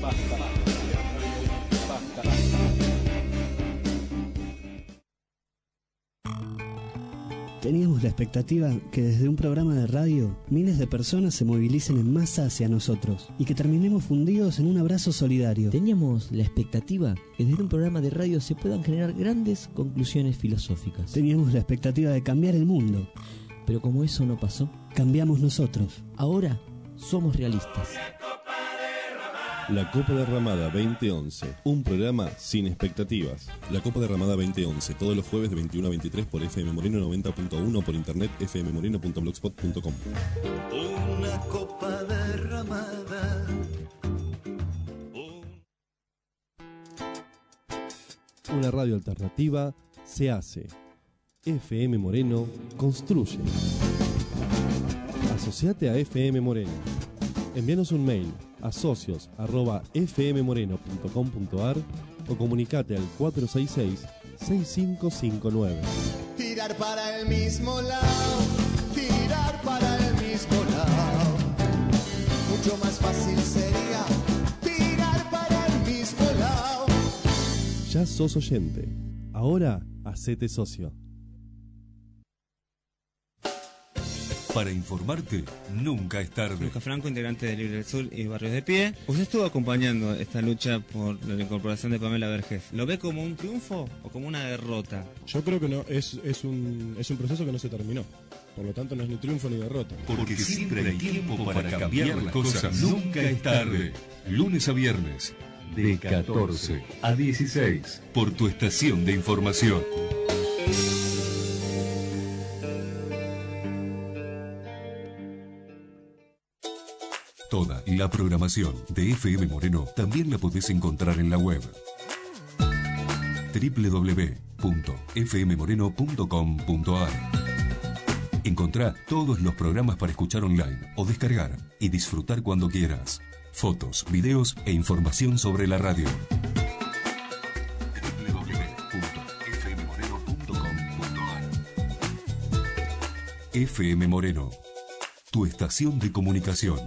Speaker 17: Teníamos la expectativa que desde un programa de radio miles de personas se movilicen en masa hacia nosotros y que terminemos fundidos en un abrazo solidario.
Speaker 16: Teníamos la expectativa que desde un programa de radio se puedan generar grandes conclusiones filosóficas.
Speaker 17: Teníamos la expectativa de cambiar el mundo.
Speaker 16: Pero como eso no pasó,
Speaker 17: cambiamos nosotros.
Speaker 16: Ahora somos realistas.
Speaker 15: La Copa Derramada 2011, un programa sin expectativas. La Copa Derramada 2011, todos los jueves de 21 a 23 por FM Moreno 90.1, por internet fmmoreno.blogspot.com.
Speaker 13: Una copa derramada.
Speaker 15: Una radio alternativa se hace. FM Moreno construye. Asociate a FM Moreno. Envíanos un mail a socios@fmmoreno.com.ar o comunicate al 466-6559.
Speaker 13: Tirar para el mismo lado, tirar para el mismo lado. Mucho más fácil sería tirar para el mismo lado.
Speaker 15: Ya sos oyente. Ahora hacete socio.
Speaker 1: Para informarte, nunca es tarde.
Speaker 7: Lucas Franco, integrante de Libre del Sur y Barrios de Pie. Usted estuvo acompañando esta lucha por la incorporación de Pamela Vergés. ¿Lo ve como un triunfo o como una derrota?
Speaker 4: Yo creo que no, es un proceso que no se terminó. Por lo tanto, no es ni triunfo ni derrota.
Speaker 1: Porque siempre hay tiempo para cambiar las cosas. Nunca es tarde. Lunes a viernes, de 14 a 16, por tu estación de información. Toda la programación de FM Moreno también la podés encontrar en la web www.fmmoreno.com.ar. Encontrá todos los programas para escuchar online o descargar y disfrutar cuando quieras. Fotos, videos e información sobre la radio. www.fmmoreno.com.ar. FM Moreno, tu estación de comunicación.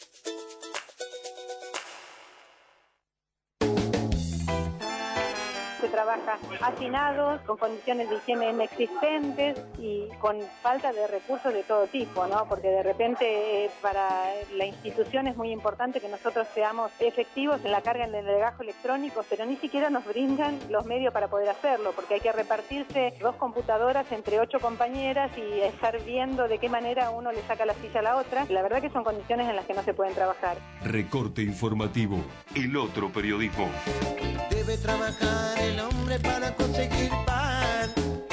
Speaker 18: Trabaja hacinados, con condiciones de higiene inexistentes y con falta de recursos de todo tipo, ¿no? Porque de repente para la institución es muy importante que nosotros seamos efectivos en la carga en el legajo electrónico, pero ni siquiera nos brindan los medios para poder hacerlo, porque hay que repartirse 2 computadoras entre 8 compañeras y estar viendo de qué manera uno le saca la silla a la otra. La verdad que son condiciones en las que no se pueden trabajar.
Speaker 1: Recorte informativo, el otro periodismo.
Speaker 11: Debe trabajar el hombre para conseguir pan,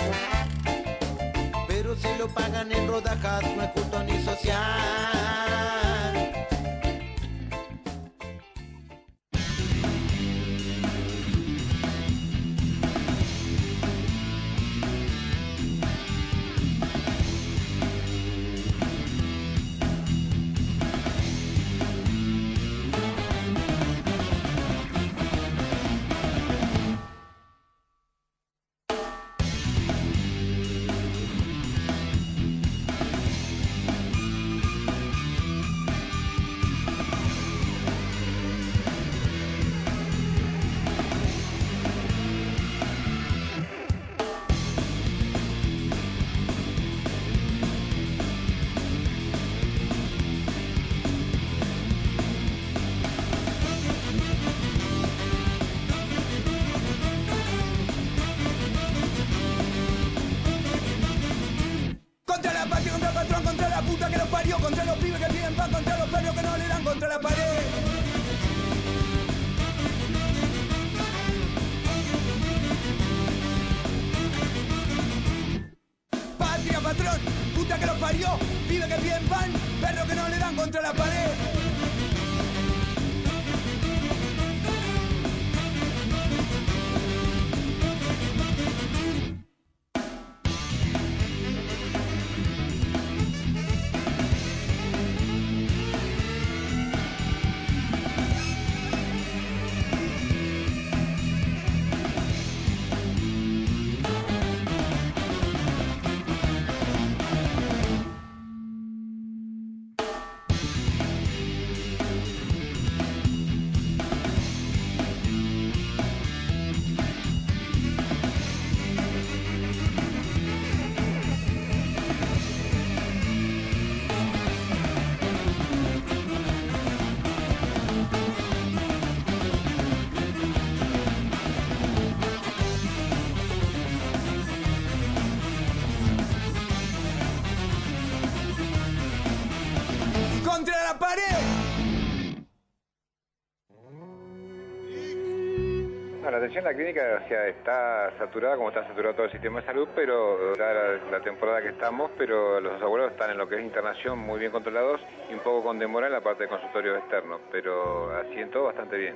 Speaker 11: pero se lo pagan en rodajas, no es justo ni social.
Speaker 13: Contra los pibes que piden pan, contra los perros que no le dan, contra la pared. Patria, patrón, puta que los parió, pibes que piden pan, perros que no le dan, contra la pared.
Speaker 19: La atención en la clínica, o sea, está saturada como está saturado todo el sistema de salud, pero dada la temporada que estamos, pero los abuelos están en lo que es internación muy bien controlados y un poco con demora en la parte de consultorio externo, pero así en todo bastante bien.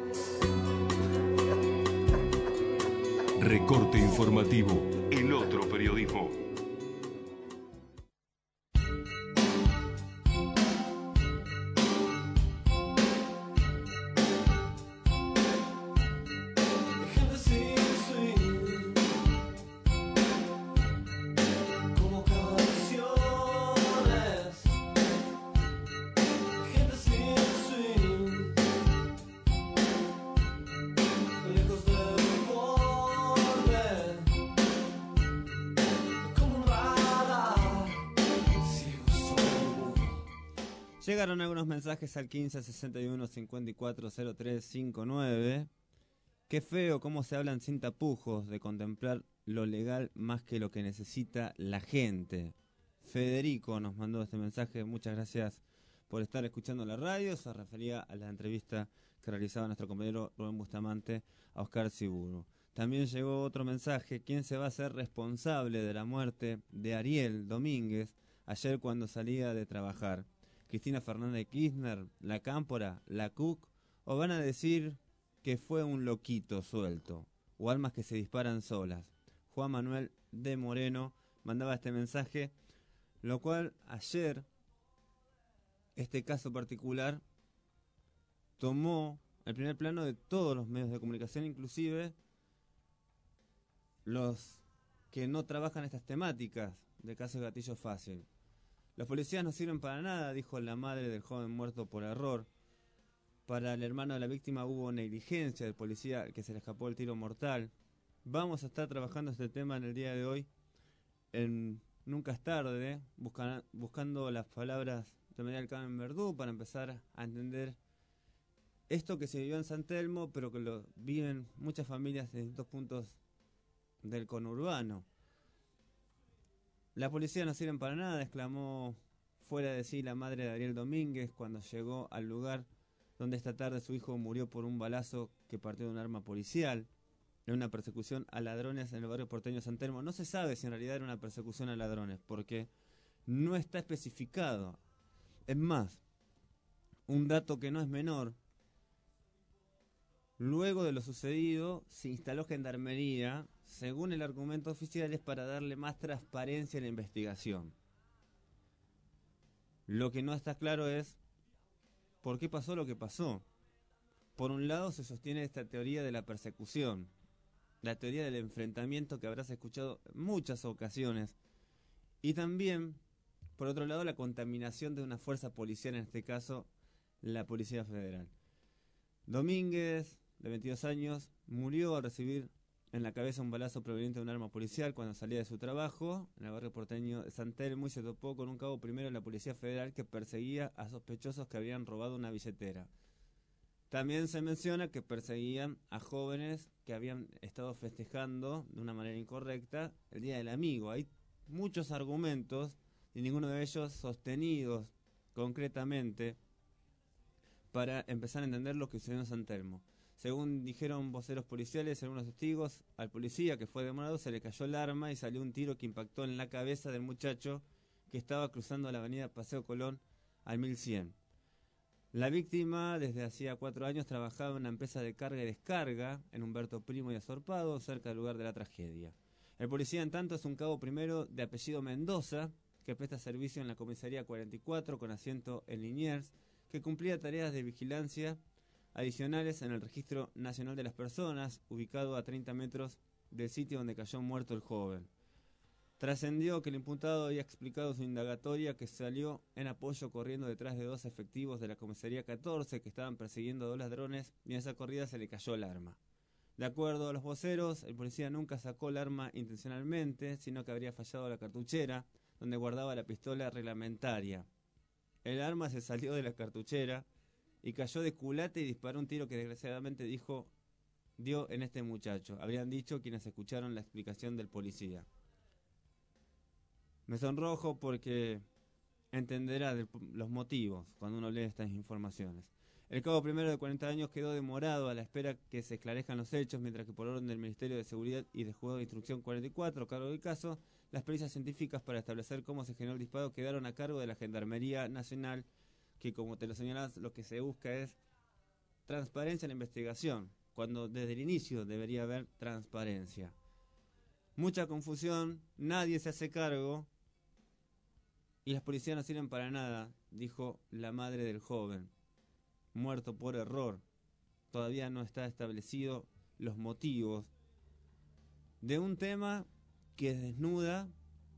Speaker 1: Recorte informativo, el otro periodismo.
Speaker 13: Lejos de
Speaker 7: Llegaron algunos mensajes al 15 61 54 03 59. Qué feo cómo se hablan sin tapujos de contemplar lo legal más que lo que necesita la gente. Federico nos mandó este mensaje. Muchas gracias por estar escuchando la radio. Se refería a la entrevista que realizaba nuestro compañero Rubén Bustamante a Oscar Siburu. También llegó otro mensaje. ¿Quién se va a hacer responsable de la muerte de Ariel Domínguez ayer cuando salía de trabajar? ¿Cristina Fernández de Kirchner, la Cámpora, la Cook? ¿O van a decir que fue un loquito suelto? ¿O almas que se disparan solas? Juan Manuel de Moreno mandaba este mensaje, lo cual ayer, este caso particular, tomó el primer plano de todos los medios de comunicación, inclusive los que no trabajan estas temáticas de casos de gatillo fácil. Los policías no sirven para nada, dijo la madre del joven muerto por error. Para el hermano de la víctima hubo negligencia del policía al que se le escapó el tiro mortal. Vamos a estar trabajando este tema en el día de hoy en Nunca es tarde, buscando las palabras de María del Carmen Verdú para empezar a entender esto que se vivió en San Telmo, pero que lo viven muchas familias de distintos puntos del conurbano. La policía no sirven para nada, exclamó fuera de sí la madre de Ariel Domínguez cuando llegó al lugar donde esta tarde su hijo murió por un balazo que partió de un arma policial, en una persecución a ladrones en el barrio porteño San Telmo. No se sabe si en realidad era una persecución a ladrones, porque no está especificado. Es más, un dato que no es menor, luego de lo sucedido se instaló gendarmería, según el argumento oficial, es para darle más transparencia a la investigación. Lo que no está claro es por qué pasó lo que pasó. Por un lado se sostiene esta teoría de la persecución, la teoría del enfrentamiento que habrás escuchado en muchas ocasiones, y también, por otro lado, la contaminación de una fuerza policial, en este caso, la Policía Federal. Domínguez, de 22 años, murió al recibir en la cabeza un balazo proveniente de un arma policial cuando salía de su trabajo en el barrio porteño de San Telmo y se topó con un cabo primero de la Policía Federal que perseguía a sospechosos que habían robado una billetera. También se menciona que perseguían a jóvenes que habían estado festejando de una manera incorrecta el Día del Amigo. Hay muchos argumentos y ninguno de ellos sostenidos concretamente para empezar a entender lo que sucedió en San Telmo. Según dijeron voceros policiales, algunos testigos, al policía que fue demorado se le cayó el arma y salió un tiro que impactó en la cabeza del muchacho que estaba cruzando la avenida Paseo Colón al 1100. La víctima desde hacía 4 años trabajaba en una empresa de carga y descarga en Humberto Primo y Azorpado, cerca del lugar de la tragedia. El policía, en tanto, es un cabo primero de apellido Mendoza, que presta servicio en la comisaría 44 con asiento en Liniers, que cumplía tareas de vigilancia adicionales en el Registro Nacional de las Personas, ubicado a 30 metros del sitio donde cayó muerto el joven. Trascendió que el imputado había explicado su indagatoria que salió en apoyo corriendo detrás de 2 efectivos de la comisaría 14 que estaban persiguiendo a 2 ladrones y en esa corrida se le cayó el arma. De acuerdo a los voceros, el policía nunca sacó el arma intencionalmente, sino que habría fallado la cartuchera donde guardaba la pistola reglamentaria. El arma se salió de la cartuchera y cayó de culate y disparó un tiro que desgraciadamente dio en este muchacho. Habrían dicho quienes escucharon la explicación del policía. Me sonrojo porque entenderá los motivos cuando uno lee estas informaciones. El cabo primero de 40 años quedó demorado a la espera que se esclarezcan los hechos, mientras que por orden del Ministerio de Seguridad y del Juzgado de Instrucción 44, a cargo del caso, las pericias científicas para establecer cómo se generó el disparo quedaron a cargo de la Gendarmería Nacional, que, como te lo señalás, lo que se busca es transparencia en la investigación, cuando desde el inicio debería haber transparencia. Mucha confusión, nadie se hace cargo y las policías no sirven para nada, dijo la madre del joven, muerto por error. Todavía no está establecido los motivos de un tema que desnuda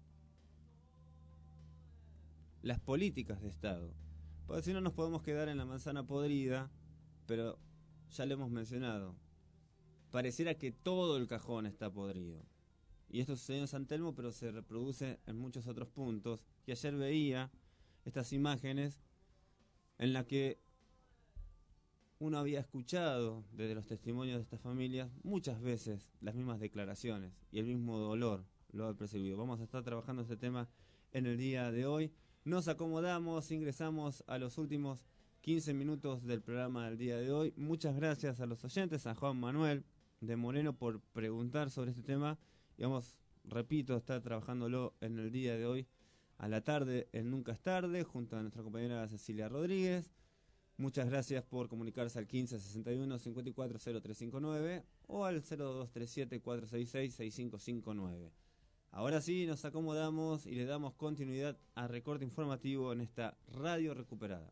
Speaker 7: las políticas de Estado. Porque si no nos podemos quedar en la manzana podrida, pero ya lo hemos mencionado. Pareciera que todo el cajón está podrido. Y esto sucedió en San Telmo, pero se reproduce en muchos otros puntos. Y ayer veía estas imágenes en la que uno había escuchado desde los testimonios de estas familias muchas veces las mismas declaraciones y el mismo dolor lo ha percibido. Vamos a estar trabajando este tema en el día de hoy. Nos acomodamos, ingresamos a los últimos 15 minutos del programa del día de hoy. Muchas gracias a los oyentes, a Juan Manuel de Moreno por preguntar sobre este tema. Y vamos, repito, a estar trabajándolo en el día de hoy a la tarde en Nunca es Tarde, junto a nuestra compañera Cecilia Rodríguez. Muchas gracias por comunicarse al 1561-540359 o al 0237-466-6559. Ahora sí, nos acomodamos y le damos continuidad a Recorte Informativo en esta radio recuperada.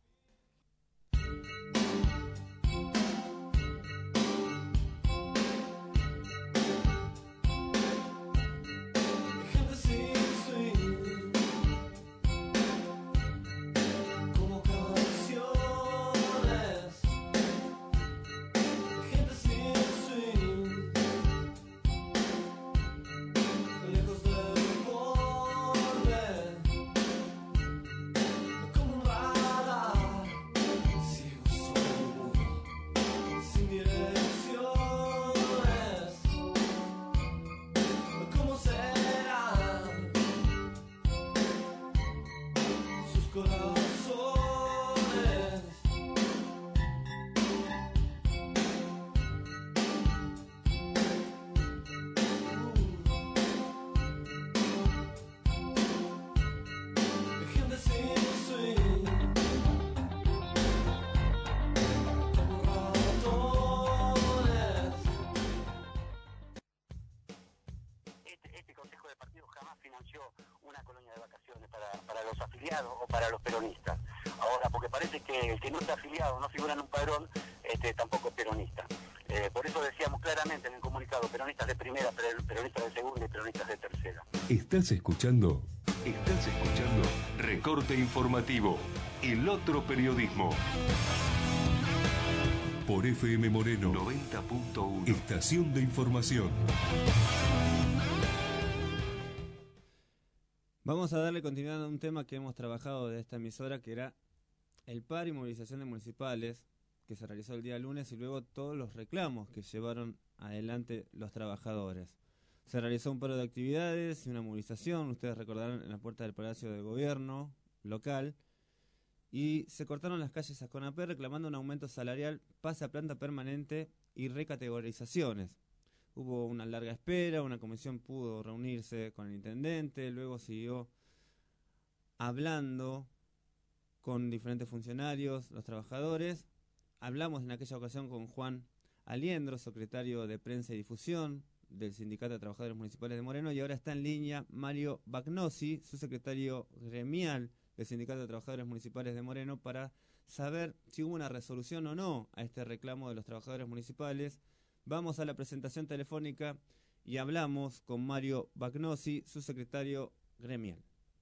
Speaker 2: O para los peronistas. Ahora, porque parece que el que no está afiliado, no figura en un padrón, tampoco es peronista. Por eso decíamos claramente en el comunicado, peronistas de primera, peronistas de segunda y peronistas de tercera.
Speaker 1: ¿Estás escuchando? Recorte Informativo, el otro periodismo. Por FM Moreno 90.1, Estación de Información.
Speaker 7: Vamos a darle continuidad a un tema que hemos trabajado de esta emisora, que era el paro y movilización de municipales, que se realizó el día lunes, y luego todos los reclamos que llevaron adelante los trabajadores. Se realizó un paro de actividades y una movilización, ustedes recordarán, en la puerta del Palacio de Gobierno local, y se cortaron las calles a CONAPER reclamando un aumento salarial, pase a planta permanente y recategorizaciones. Hubo una larga espera, una comisión pudo reunirse con el intendente, luego siguió hablando con diferentes funcionarios, los trabajadores. Hablamos en aquella ocasión con Juan Aliendro, secretario de Prensa y Difusión del Sindicato de Trabajadores Municipales de Moreno, y ahora está en línea Mario Bagnosi, su secretario gremial del Sindicato de Trabajadores Municipales de Moreno, para saber si hubo una resolución o no a este reclamo de los trabajadores municipales. Vamos a la presentación telefónica y hablamos con Mario Bagnosi, su secretario gremial.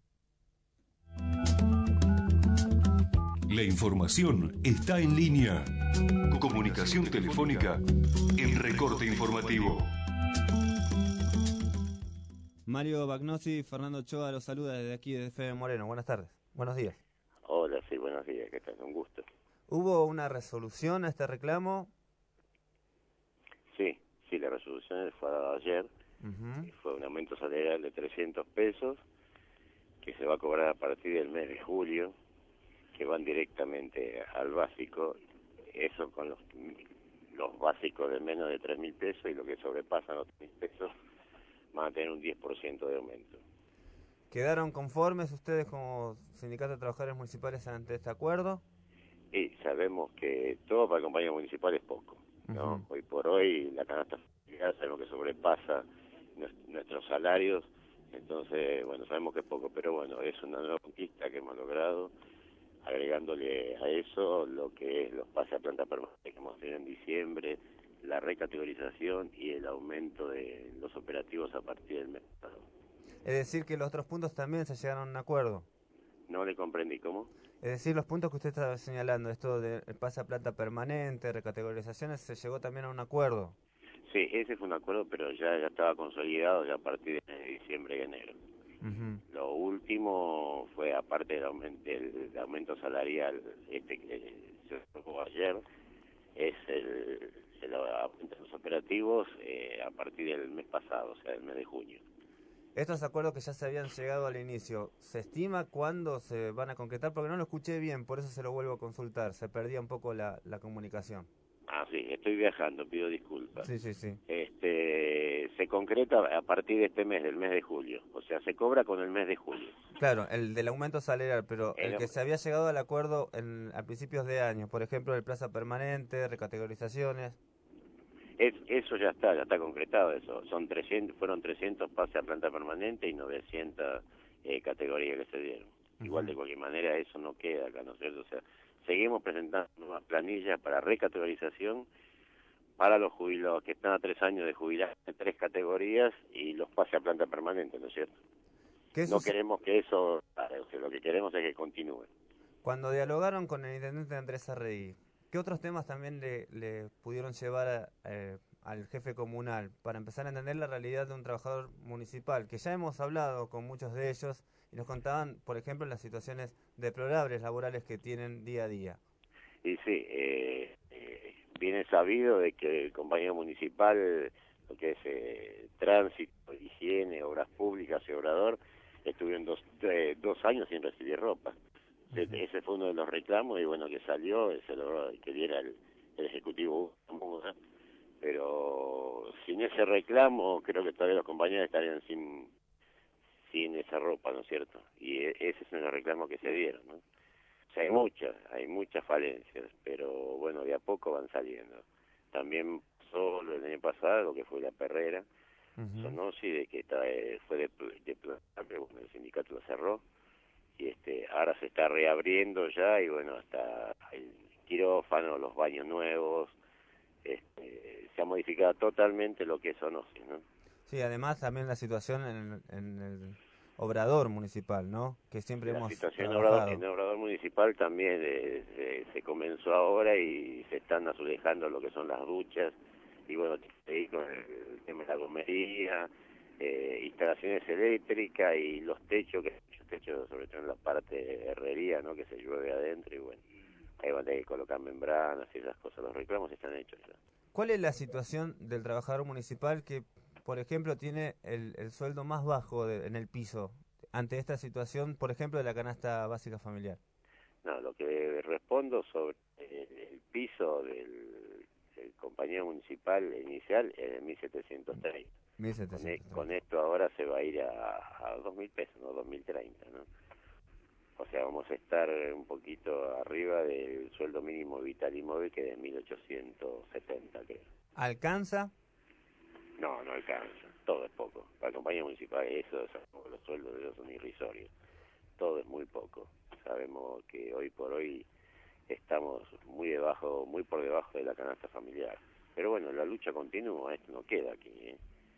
Speaker 1: La información está en línea. Comunicación telefónica, el Recorte Informativo.
Speaker 7: Mario Bagnosi, Fernando Ochoa los saluda desde aquí, desde FM Moreno. Buenas tardes. Buenos días.
Speaker 6: Hola, sí, buenos días. ¿Qué tal? Un gusto.
Speaker 7: ¿Hubo una resolución a este reclamo?
Speaker 6: Sí, la resolución fue dada ayer. Y fue un aumento salarial de 300 pesos que se va a cobrar a partir del mes de julio, que van directamente al básico. Eso con los básicos de menos de 3.000 pesos, y lo que sobrepasan los 3.000 pesos van a tener un 10% de aumento.
Speaker 7: ¿Quedaron conformes ustedes como Sindicato de Trabajadores Municipales ante este acuerdo?
Speaker 6: Y sabemos que todo para compañías municipales es poco, ¿no? Hoy por hoy la canasta familiar sabemos que sobrepasa nuestros salarios, entonces, bueno, sabemos que es poco, pero bueno, es una nueva conquista que hemos logrado, agregándole a eso lo que es los pases a planta permanente que hemos tenido en diciembre, la recategorización y el aumento de los operativos a partir del mes pasado.
Speaker 7: Es decir, que los otros puntos también se llegaron a un acuerdo.
Speaker 6: No le comprendí, ¿cómo?
Speaker 7: Es decir, los puntos que usted está señalando, esto del pase a planta permanente, recategorizaciones, se llegó también a un acuerdo.
Speaker 6: Sí, ese fue un acuerdo, pero ya estaba consolidado ya a partir de diciembre y enero. Lo último fue a aparte del aumento salarial que se aprobó ayer, es el aumento de los operativos a partir del mes pasado, o sea, del mes de junio.
Speaker 7: Estos acuerdos que ya se habían llegado al inicio, ¿se estima cuándo se van a concretar? Porque no lo escuché bien, por eso se lo vuelvo a consultar, se perdía un poco la comunicación.
Speaker 6: Ah, sí, estoy viajando, pido disculpas.
Speaker 7: Sí.
Speaker 6: Se concreta a partir de este mes, del mes de julio, o sea, se cobra con el mes de julio.
Speaker 7: Claro, el del aumento salarial, pero el que se había llegado al acuerdo a principios de año, por ejemplo, el plaza permanente, recategorizaciones.
Speaker 6: Eso ya está concretado, eso. Fueron 300 pases a planta permanente y 900 categorías que se dieron. Igual, de cualquier manera, eso no queda acá, ¿no es cierto? O sea, seguimos presentando nuevas planillas para recategorización para los jubilados que están a 3 años de jubilar en 3 categorías y los pase a planta permanente, ¿no es cierto? No queremos que eso, o sea, lo que queremos es que continúe.
Speaker 7: Cuando dialogaron con el intendente Andrés Arregui, ¿qué otros temas también le pudieron llevar al jefe comunal para empezar a entender la realidad de un trabajador municipal? Que ya hemos hablado con muchos de ellos y nos contaban, por ejemplo, las situaciones deplorables laborales que tienen día a día.
Speaker 6: Y sí, viene sabido de que el compañero municipal, lo que es tránsito, higiene, obras públicas y obrador, estuvieron 2 años sin recibir ropa. Ese fue uno de los reclamos y bueno, que salió, se logró que diera el Ejecutivo, pero sin ese reclamo creo que todavía los compañeros estarían sin esa ropa, ¿no es cierto? Y ese es un reclamo que se dieron, ¿no? O sea, hay muchas falencias, pero bueno, de a poco van saliendo. También pasó el año pasado lo que fue la perrera, Sonosi, de que fue de bueno, el sindicato lo cerró, y ahora se está reabriendo ya, y bueno, hasta el quirófano, los baños nuevos, se ha modificado totalmente lo que es Sonosi, ¿no?
Speaker 7: Sí, además también la situación en el obrador municipal, ¿no? Que siempre hemos trabajado.
Speaker 6: En el obrador municipal también se comenzó ahora y se están azulejando lo que son las duchas, y bueno, ahí con el tema de la gomería, instalaciones eléctricas y los techos, sobre todo en la parte de herrería, ¿no? Que se llueve adentro, y bueno, ahí van a tener que colocar membranas y esas cosas. Los reclamos están hechos ya.
Speaker 7: ¿Cuál es la situación del trabajador municipal que, por ejemplo, tiene el sueldo más bajo en el piso ante esta situación, por ejemplo, de la canasta básica familiar?
Speaker 6: No, lo que respondo sobre el piso del compañero municipal inicial es de 1.730.
Speaker 7: 1.730.
Speaker 6: Con esto ahora se va a ir a 2.000 pesos, no 2.030, ¿no? O sea, vamos a estar un poquito arriba del sueldo mínimo vital y móvil, que es de 1.870, creo.
Speaker 7: ¿Alcanza?
Speaker 6: No alcanza. Todo es poco. Para la compañía municipal los sueldos de ellos son irrisorios. Todo es muy poco. Sabemos que hoy por hoy estamos muy por debajo de la canasta familiar. Pero bueno, la lucha continúa, esto no queda aquí, ¿eh?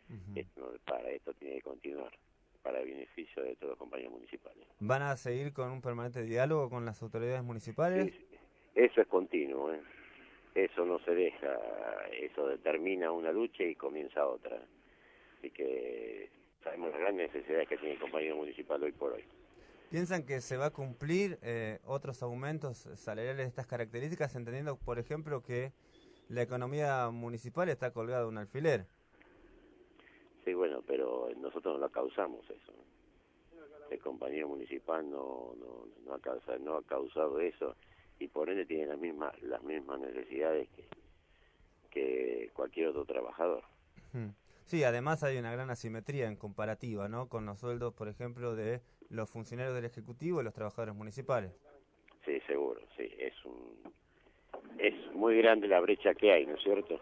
Speaker 6: Esto tiene que continuar, para el beneficio de todos los compañeros municipales.
Speaker 7: ¿Van a seguir con un permanente diálogo con las autoridades municipales?
Speaker 6: Sí, eso es continuo, ¿eh? Eso no se deja, eso determina una lucha y comienza otra. Así que sabemos las grandes necesidades que tiene el compañero municipal hoy por hoy.
Speaker 7: ¿Piensan que se va a cumplir otros aumentos salariales de estas características, entendiendo, por ejemplo, que la economía municipal está colgada de un alfiler?
Speaker 6: Sí, bueno, pero nosotros no lo causamos eso. El compañero municipal no ha causado eso, y por ende tiene las mismas necesidades que cualquier otro trabajador.
Speaker 7: Sí, además hay una gran asimetría en comparativa, ¿no? Con los sueldos, por ejemplo, de los funcionarios del Ejecutivo y los trabajadores municipales.
Speaker 6: Sí, seguro, sí. Es muy grande la brecha que hay, ¿no es cierto?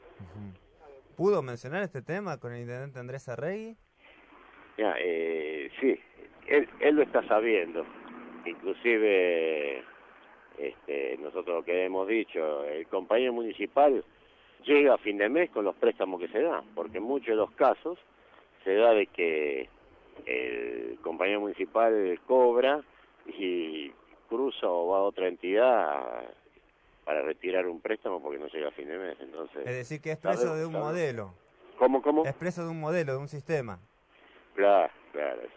Speaker 7: ¿Pudo mencionar este tema con el intendente Andrés Arregui?
Speaker 6: Ya, sí, él lo está sabiendo. Inclusive, nosotros lo que hemos dicho, el compañero municipal llega a fin de mes con los préstamos que se dan, porque en muchos de los casos se da de que el compañero municipal cobra y cruza o va a otra entidad para retirar un préstamo porque no llega a fin de mes. Entonces,
Speaker 7: es decir, que es preso de un modelo.
Speaker 6: ¿Cómo?
Speaker 7: Es preso de un modelo, de un sistema.
Speaker 6: Claro, exacto.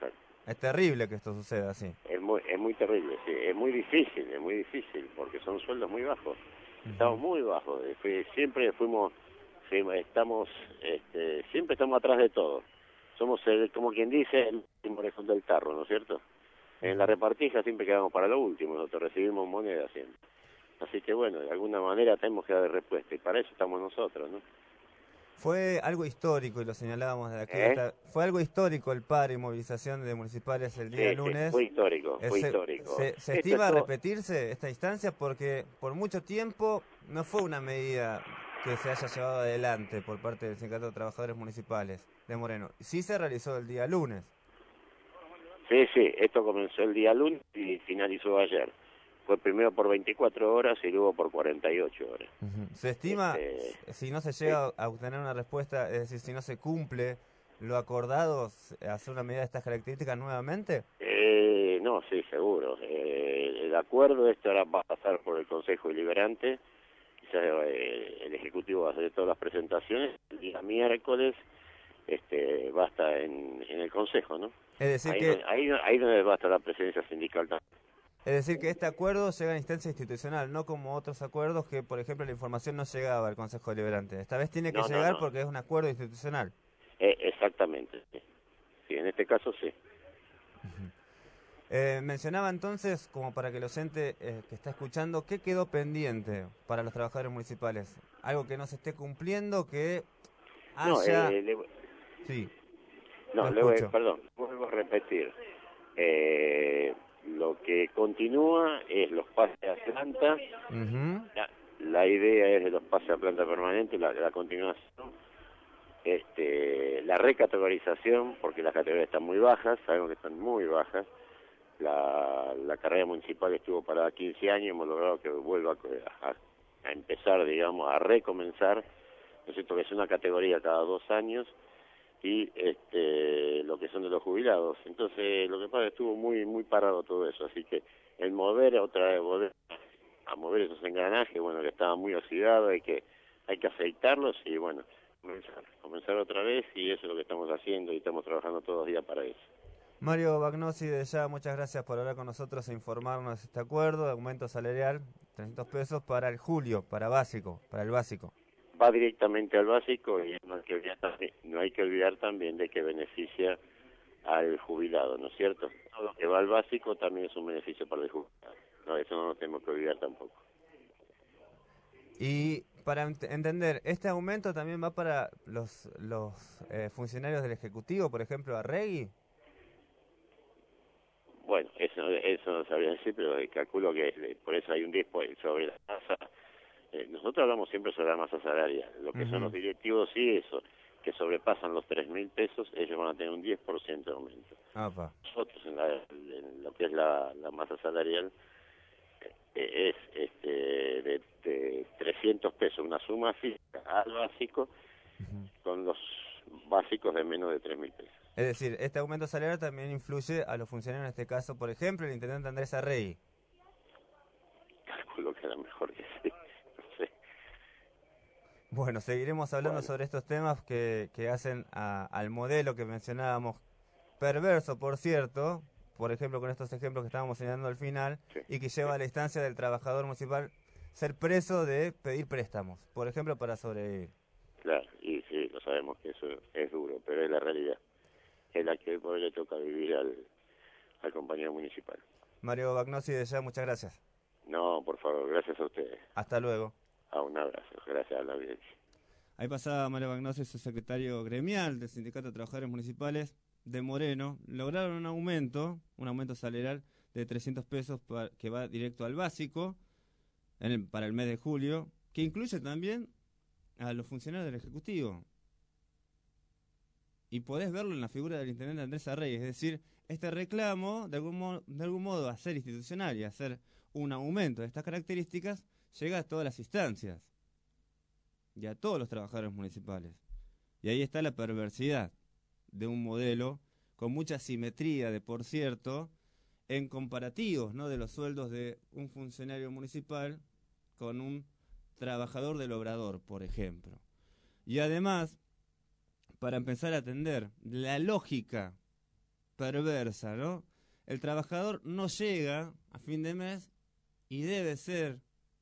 Speaker 7: Es terrible que esto suceda así.
Speaker 6: Es muy terrible, sí. Es muy difícil, porque son sueldos muy bajos. Estamos muy bajos. Siempre estamos atrás de todo. Somos, como quien dice, el último orejón del tarro, ¿no es cierto? En la repartija siempre quedamos para lo último, nosotros recibimos moneda siempre. Así que bueno, de alguna manera tenemos que dar respuesta, y para eso estamos nosotros, ¿no?
Speaker 7: Fue algo histórico, y lo señalábamos de aquí. Fue algo histórico el paro y movilización de municipales el día lunes.
Speaker 6: Sí, fue histórico, histórico.
Speaker 7: ¿Se estima repetirse esta instancia? Porque por mucho tiempo no fue una medida que se haya llevado adelante por parte del Sindicato de Trabajadores Municipales de Moreno. Sí se realizó el día lunes.
Speaker 6: Sí, esto comenzó el día lunes y finalizó ayer. Fue primero por 24 horas y luego por 48 horas.
Speaker 7: ¿Se estima, si no se llega a obtener una respuesta, es decir, si no se cumple lo acordado, hacer una medida de estas características nuevamente?
Speaker 6: No, sí, seguro. El acuerdo ahora va a pasar por el Consejo Deliberante. Quizás el Ejecutivo va a hacer todas las presentaciones. El día miércoles va a estar en el Consejo, ¿no?
Speaker 7: Es decir
Speaker 6: ahí donde va a estar la presencia sindical también.
Speaker 7: Es decir, que este acuerdo llega a instancia institucional, no como otros acuerdos que, por ejemplo, la información no llegaba al Consejo Deliberante. Esta vez tiene que llegar porque es un acuerdo institucional.
Speaker 6: Exactamente, sí. Sí, en este caso sí.
Speaker 7: Mencionaba entonces, como para que el oyente que está escuchando, ¿qué quedó pendiente para los trabajadores municipales? ¿Algo que no se esté cumpliendo, que haya...? Sí.
Speaker 6: No, perdón, vuelvo a repetir. Lo que continúa es los pases a planta. La idea es de los pases a planta permanente, la continuación. La recategorización, porque las categorías están muy bajas, sabemos que están muy bajas. La carrera municipal estuvo parada 15 años, hemos logrado que vuelva a empezar, digamos, a recomenzar, ¿no es cierto?, que es una categoría cada 2 años, y lo que son de los jubilados. Entonces, lo que pasa es que estuvo muy parado todo eso, así que el volver a mover esos engranajes, bueno, que estaban muy oxidados, hay que aceitarlos y, bueno, comenzar otra vez, y eso es lo que estamos haciendo y estamos trabajando todos los días para eso.
Speaker 7: Mario Bagnosi, de ya, muchas gracias por hablar con nosotros e informarnos de este acuerdo de aumento salarial, 300 pesos para el julio, para el básico.
Speaker 6: Va directamente al básico, y no hay que olvidar también de que beneficia al jubilado, ¿no es cierto? Todo lo que va al básico también es un beneficio para el jubilado. No, eso no lo tenemos que olvidar tampoco.
Speaker 7: Y para entender, ¿este aumento también va para los funcionarios del Ejecutivo, por ejemplo, Arregui?
Speaker 6: Bueno, eso no sabría decir, pero calculo que por eso hay un 10% sobre la tasa. Nosotros hablamos siempre sobre la masa salarial. Lo que son los directivos, sí, eso, que sobrepasan los 3.000 pesos, ellos van a tener un 10% de aumento. Nosotros, en lo que es la masa salarial, es de 300 pesos, una suma fija al básico, con los básicos de menos de 3.000 pesos.
Speaker 7: Es decir, este aumento salarial también influye a los funcionarios, en este caso, por ejemplo, el intendente Andrés Arregui.
Speaker 6: Calculo que a lo mejor que sí, no sé.
Speaker 7: Bueno, seguiremos hablando sobre estos temas que hacen al modelo que mencionábamos, perverso, por cierto, por ejemplo, con estos ejemplos que estábamos señalando al final, y que lleva a la instancia del trabajador municipal ser preso de pedir préstamos, por ejemplo, para sobrevivir.
Speaker 6: Claro, y sí, lo sabemos que eso es duro, pero es la realidad. Es la que hoy le toca vivir al compañero municipal.
Speaker 7: Mario Bagnosi, de ya, muchas gracias.
Speaker 6: No, por favor, gracias a ustedes.
Speaker 7: Hasta luego.
Speaker 6: Un abrazo, gracias a la audiencia.
Speaker 7: Ahí pasaba Mario Bagnosi, su secretario gremial del Sindicato de Trabajadores Municipales de Moreno. Lograron un aumento salarial de 300 pesos que va directo al básico para el mes de julio, que incluye también a los funcionarios del Ejecutivo. Y podés verlo en la figura del intendente Andrés Arregui, es decir, este reclamo, de algún modo, a ser institucional y a hacer un aumento de estas características, llega a todas las instancias y a todos los trabajadores municipales. Y ahí está la perversidad de un modelo con mucha simetría, por cierto, en comparativos, ¿no?, de los sueldos de un funcionario municipal con un trabajador del obrador, por ejemplo. Y además, para empezar a atender la lógica perversa, ¿no? El trabajador no llega a fin de mes y debe ser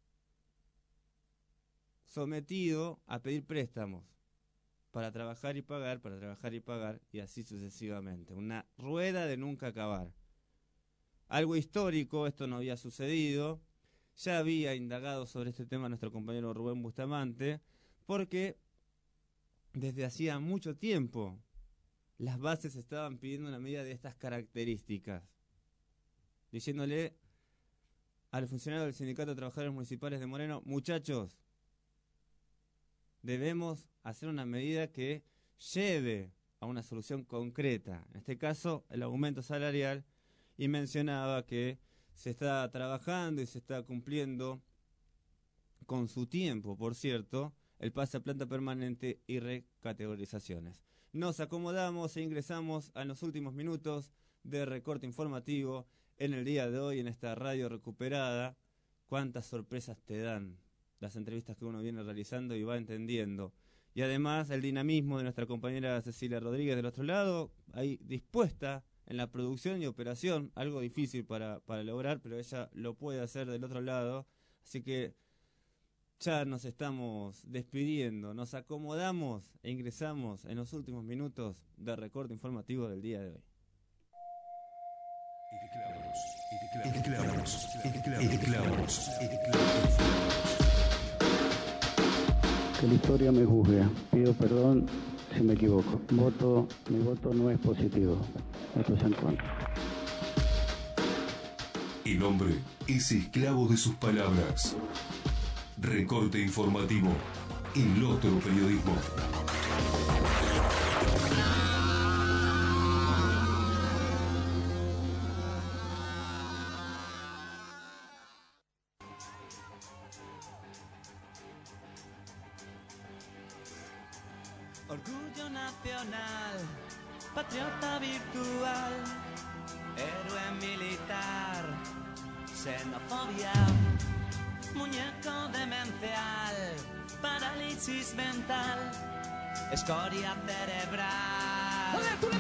Speaker 7: sometido a pedir préstamos para trabajar y pagar, y así sucesivamente. Una rueda de nunca acabar. Algo histórico, esto no había sucedido. Ya había indagado sobre este tema nuestro compañero Rubén Bustamante, porque desde hacía mucho tiempo las bases estaban pidiendo una medida de estas características, diciéndole a los funcionarios del Sindicato de Trabajadores Municipales de Moreno: muchachos, debemos hacer una medida que lleve a una solución concreta, en este caso el aumento salarial, y mencionaba que se está trabajando y se está cumpliendo con su tiempo, por cierto, el pase a planta permanente y recategorizaciones. Nos acomodamos e ingresamos a los últimos minutos de recorte informativo en el día de hoy, en esta radio recuperada. Cuántas sorpresas te dan las entrevistas que uno viene realizando y va entendiendo. Y además el dinamismo de nuestra compañera Cecilia Rodríguez del otro lado, ahí dispuesta en la producción y operación, algo difícil para lograr, pero ella lo puede hacer del otro lado. Así que ya nos estamos despidiendo, nos acomodamos e ingresamos en los últimos minutos de recorte informativo del día de hoy.
Speaker 5: Que la historia me juzgue. Pido perdón si me equivoco. Mi voto no es positivo. Esto es en contra.
Speaker 1: El hombre es esclavo de sus palabras. Recorte informativo. El otro periodismo.
Speaker 13: Orgullo nacional, patriota virtual, héroe militar, xenofobia, muñeco demencial, parálisis mental, escoria cerebral.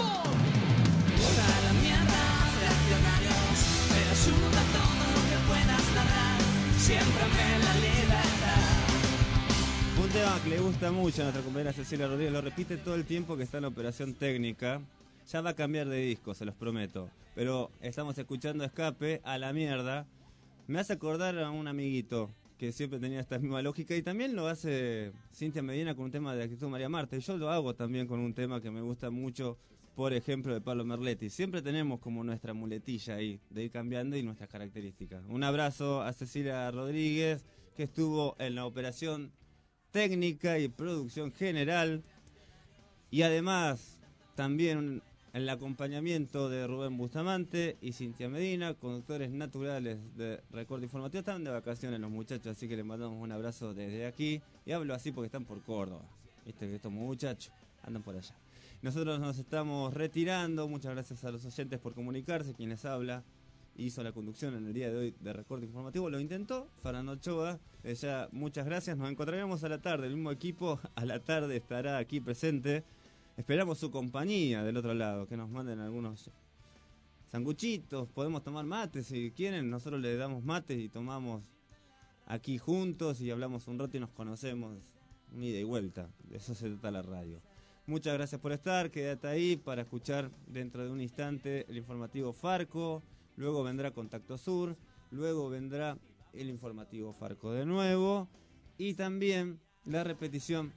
Speaker 13: ¡Hola la mierda, reaccionarios! Pero ayuda todo lo que puedas lograr, siempre me la libertad.
Speaker 7: Un tema que le gusta mucho a nuestra compañera Cecilia Rodríguez, lo repite todo el tiempo que está en la operación técnica. Ya va a cambiar de disco, se los prometo. Pero estamos escuchando Escape a la mierda. Me hace acordar a un amiguito que siempre tenía esta misma lógica, y también lo hace Cintia Medina con un tema de Actitud María Marta, y yo lo hago también con un tema que me gusta mucho, por ejemplo, de Pablo Merletti. Siempre tenemos como nuestra muletilla ahí, de ir cambiando, y nuestras características. Un abrazo a Cecilia Rodríguez, que estuvo en la operación técnica y producción general, y además también el acompañamiento de Rubén Bustamante y Cintia Medina, conductores naturales de Recorte Informativo. Están de vacaciones los muchachos, así que les mandamos un abrazo desde aquí, y hablo así porque están por Córdoba, viste que estos muchachos andan por allá. Nosotros nos estamos retirando. Muchas gracias a los oyentes por comunicarse. Quien les habla hizo la conducción en el día de hoy de Recorte Informativo, lo intentó Fernando Ochoa. Ya muchas gracias, nos encontraremos a la tarde, el mismo equipo a la tarde estará aquí presente. Esperamos su compañía del otro lado, que nos manden algunos sanguchitos, podemos tomar mates si quieren, nosotros le damos mates y tomamos aquí juntos y hablamos un rato y nos conocemos, un ida y vuelta, de eso se trata la radio. Muchas gracias por estar, quédate ahí para escuchar dentro de un instante el informativo Farco. Luego vendrá Contacto Sur, luego vendrá el informativo Farco de nuevo, y también la repetición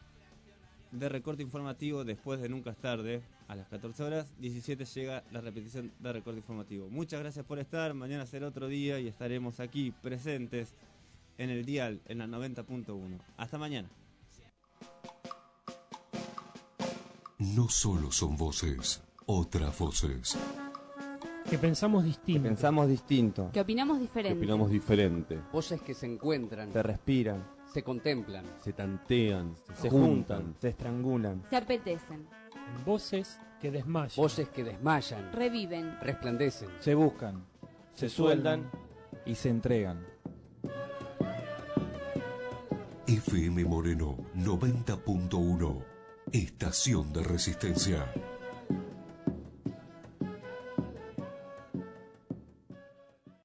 Speaker 7: de Recorte Informativo después de Nunca es Tarde, a las 14 horas, 17 llega la repetición de Recorte Informativo. Muchas gracias por estar, mañana será otro día y estaremos aquí presentes en el dial, en la 90.1. Hasta mañana.
Speaker 1: No solo son voces, otras voces.
Speaker 10: Que pensamos distinto.
Speaker 20: Que opinamos diferente.
Speaker 9: Voces que se encuentran.
Speaker 10: Se respiran.
Speaker 9: Se contemplan.
Speaker 10: Se tantean. Se juntan. Se estrangulan.
Speaker 20: Se apetecen.
Speaker 10: Voces que desmayan.
Speaker 9: Voces que desmayan.
Speaker 20: Reviven.
Speaker 9: Resplandecen.
Speaker 10: Se buscan. Se sueldan. Y se entregan.
Speaker 1: FM Moreno 90.1. Estación de Resistencia.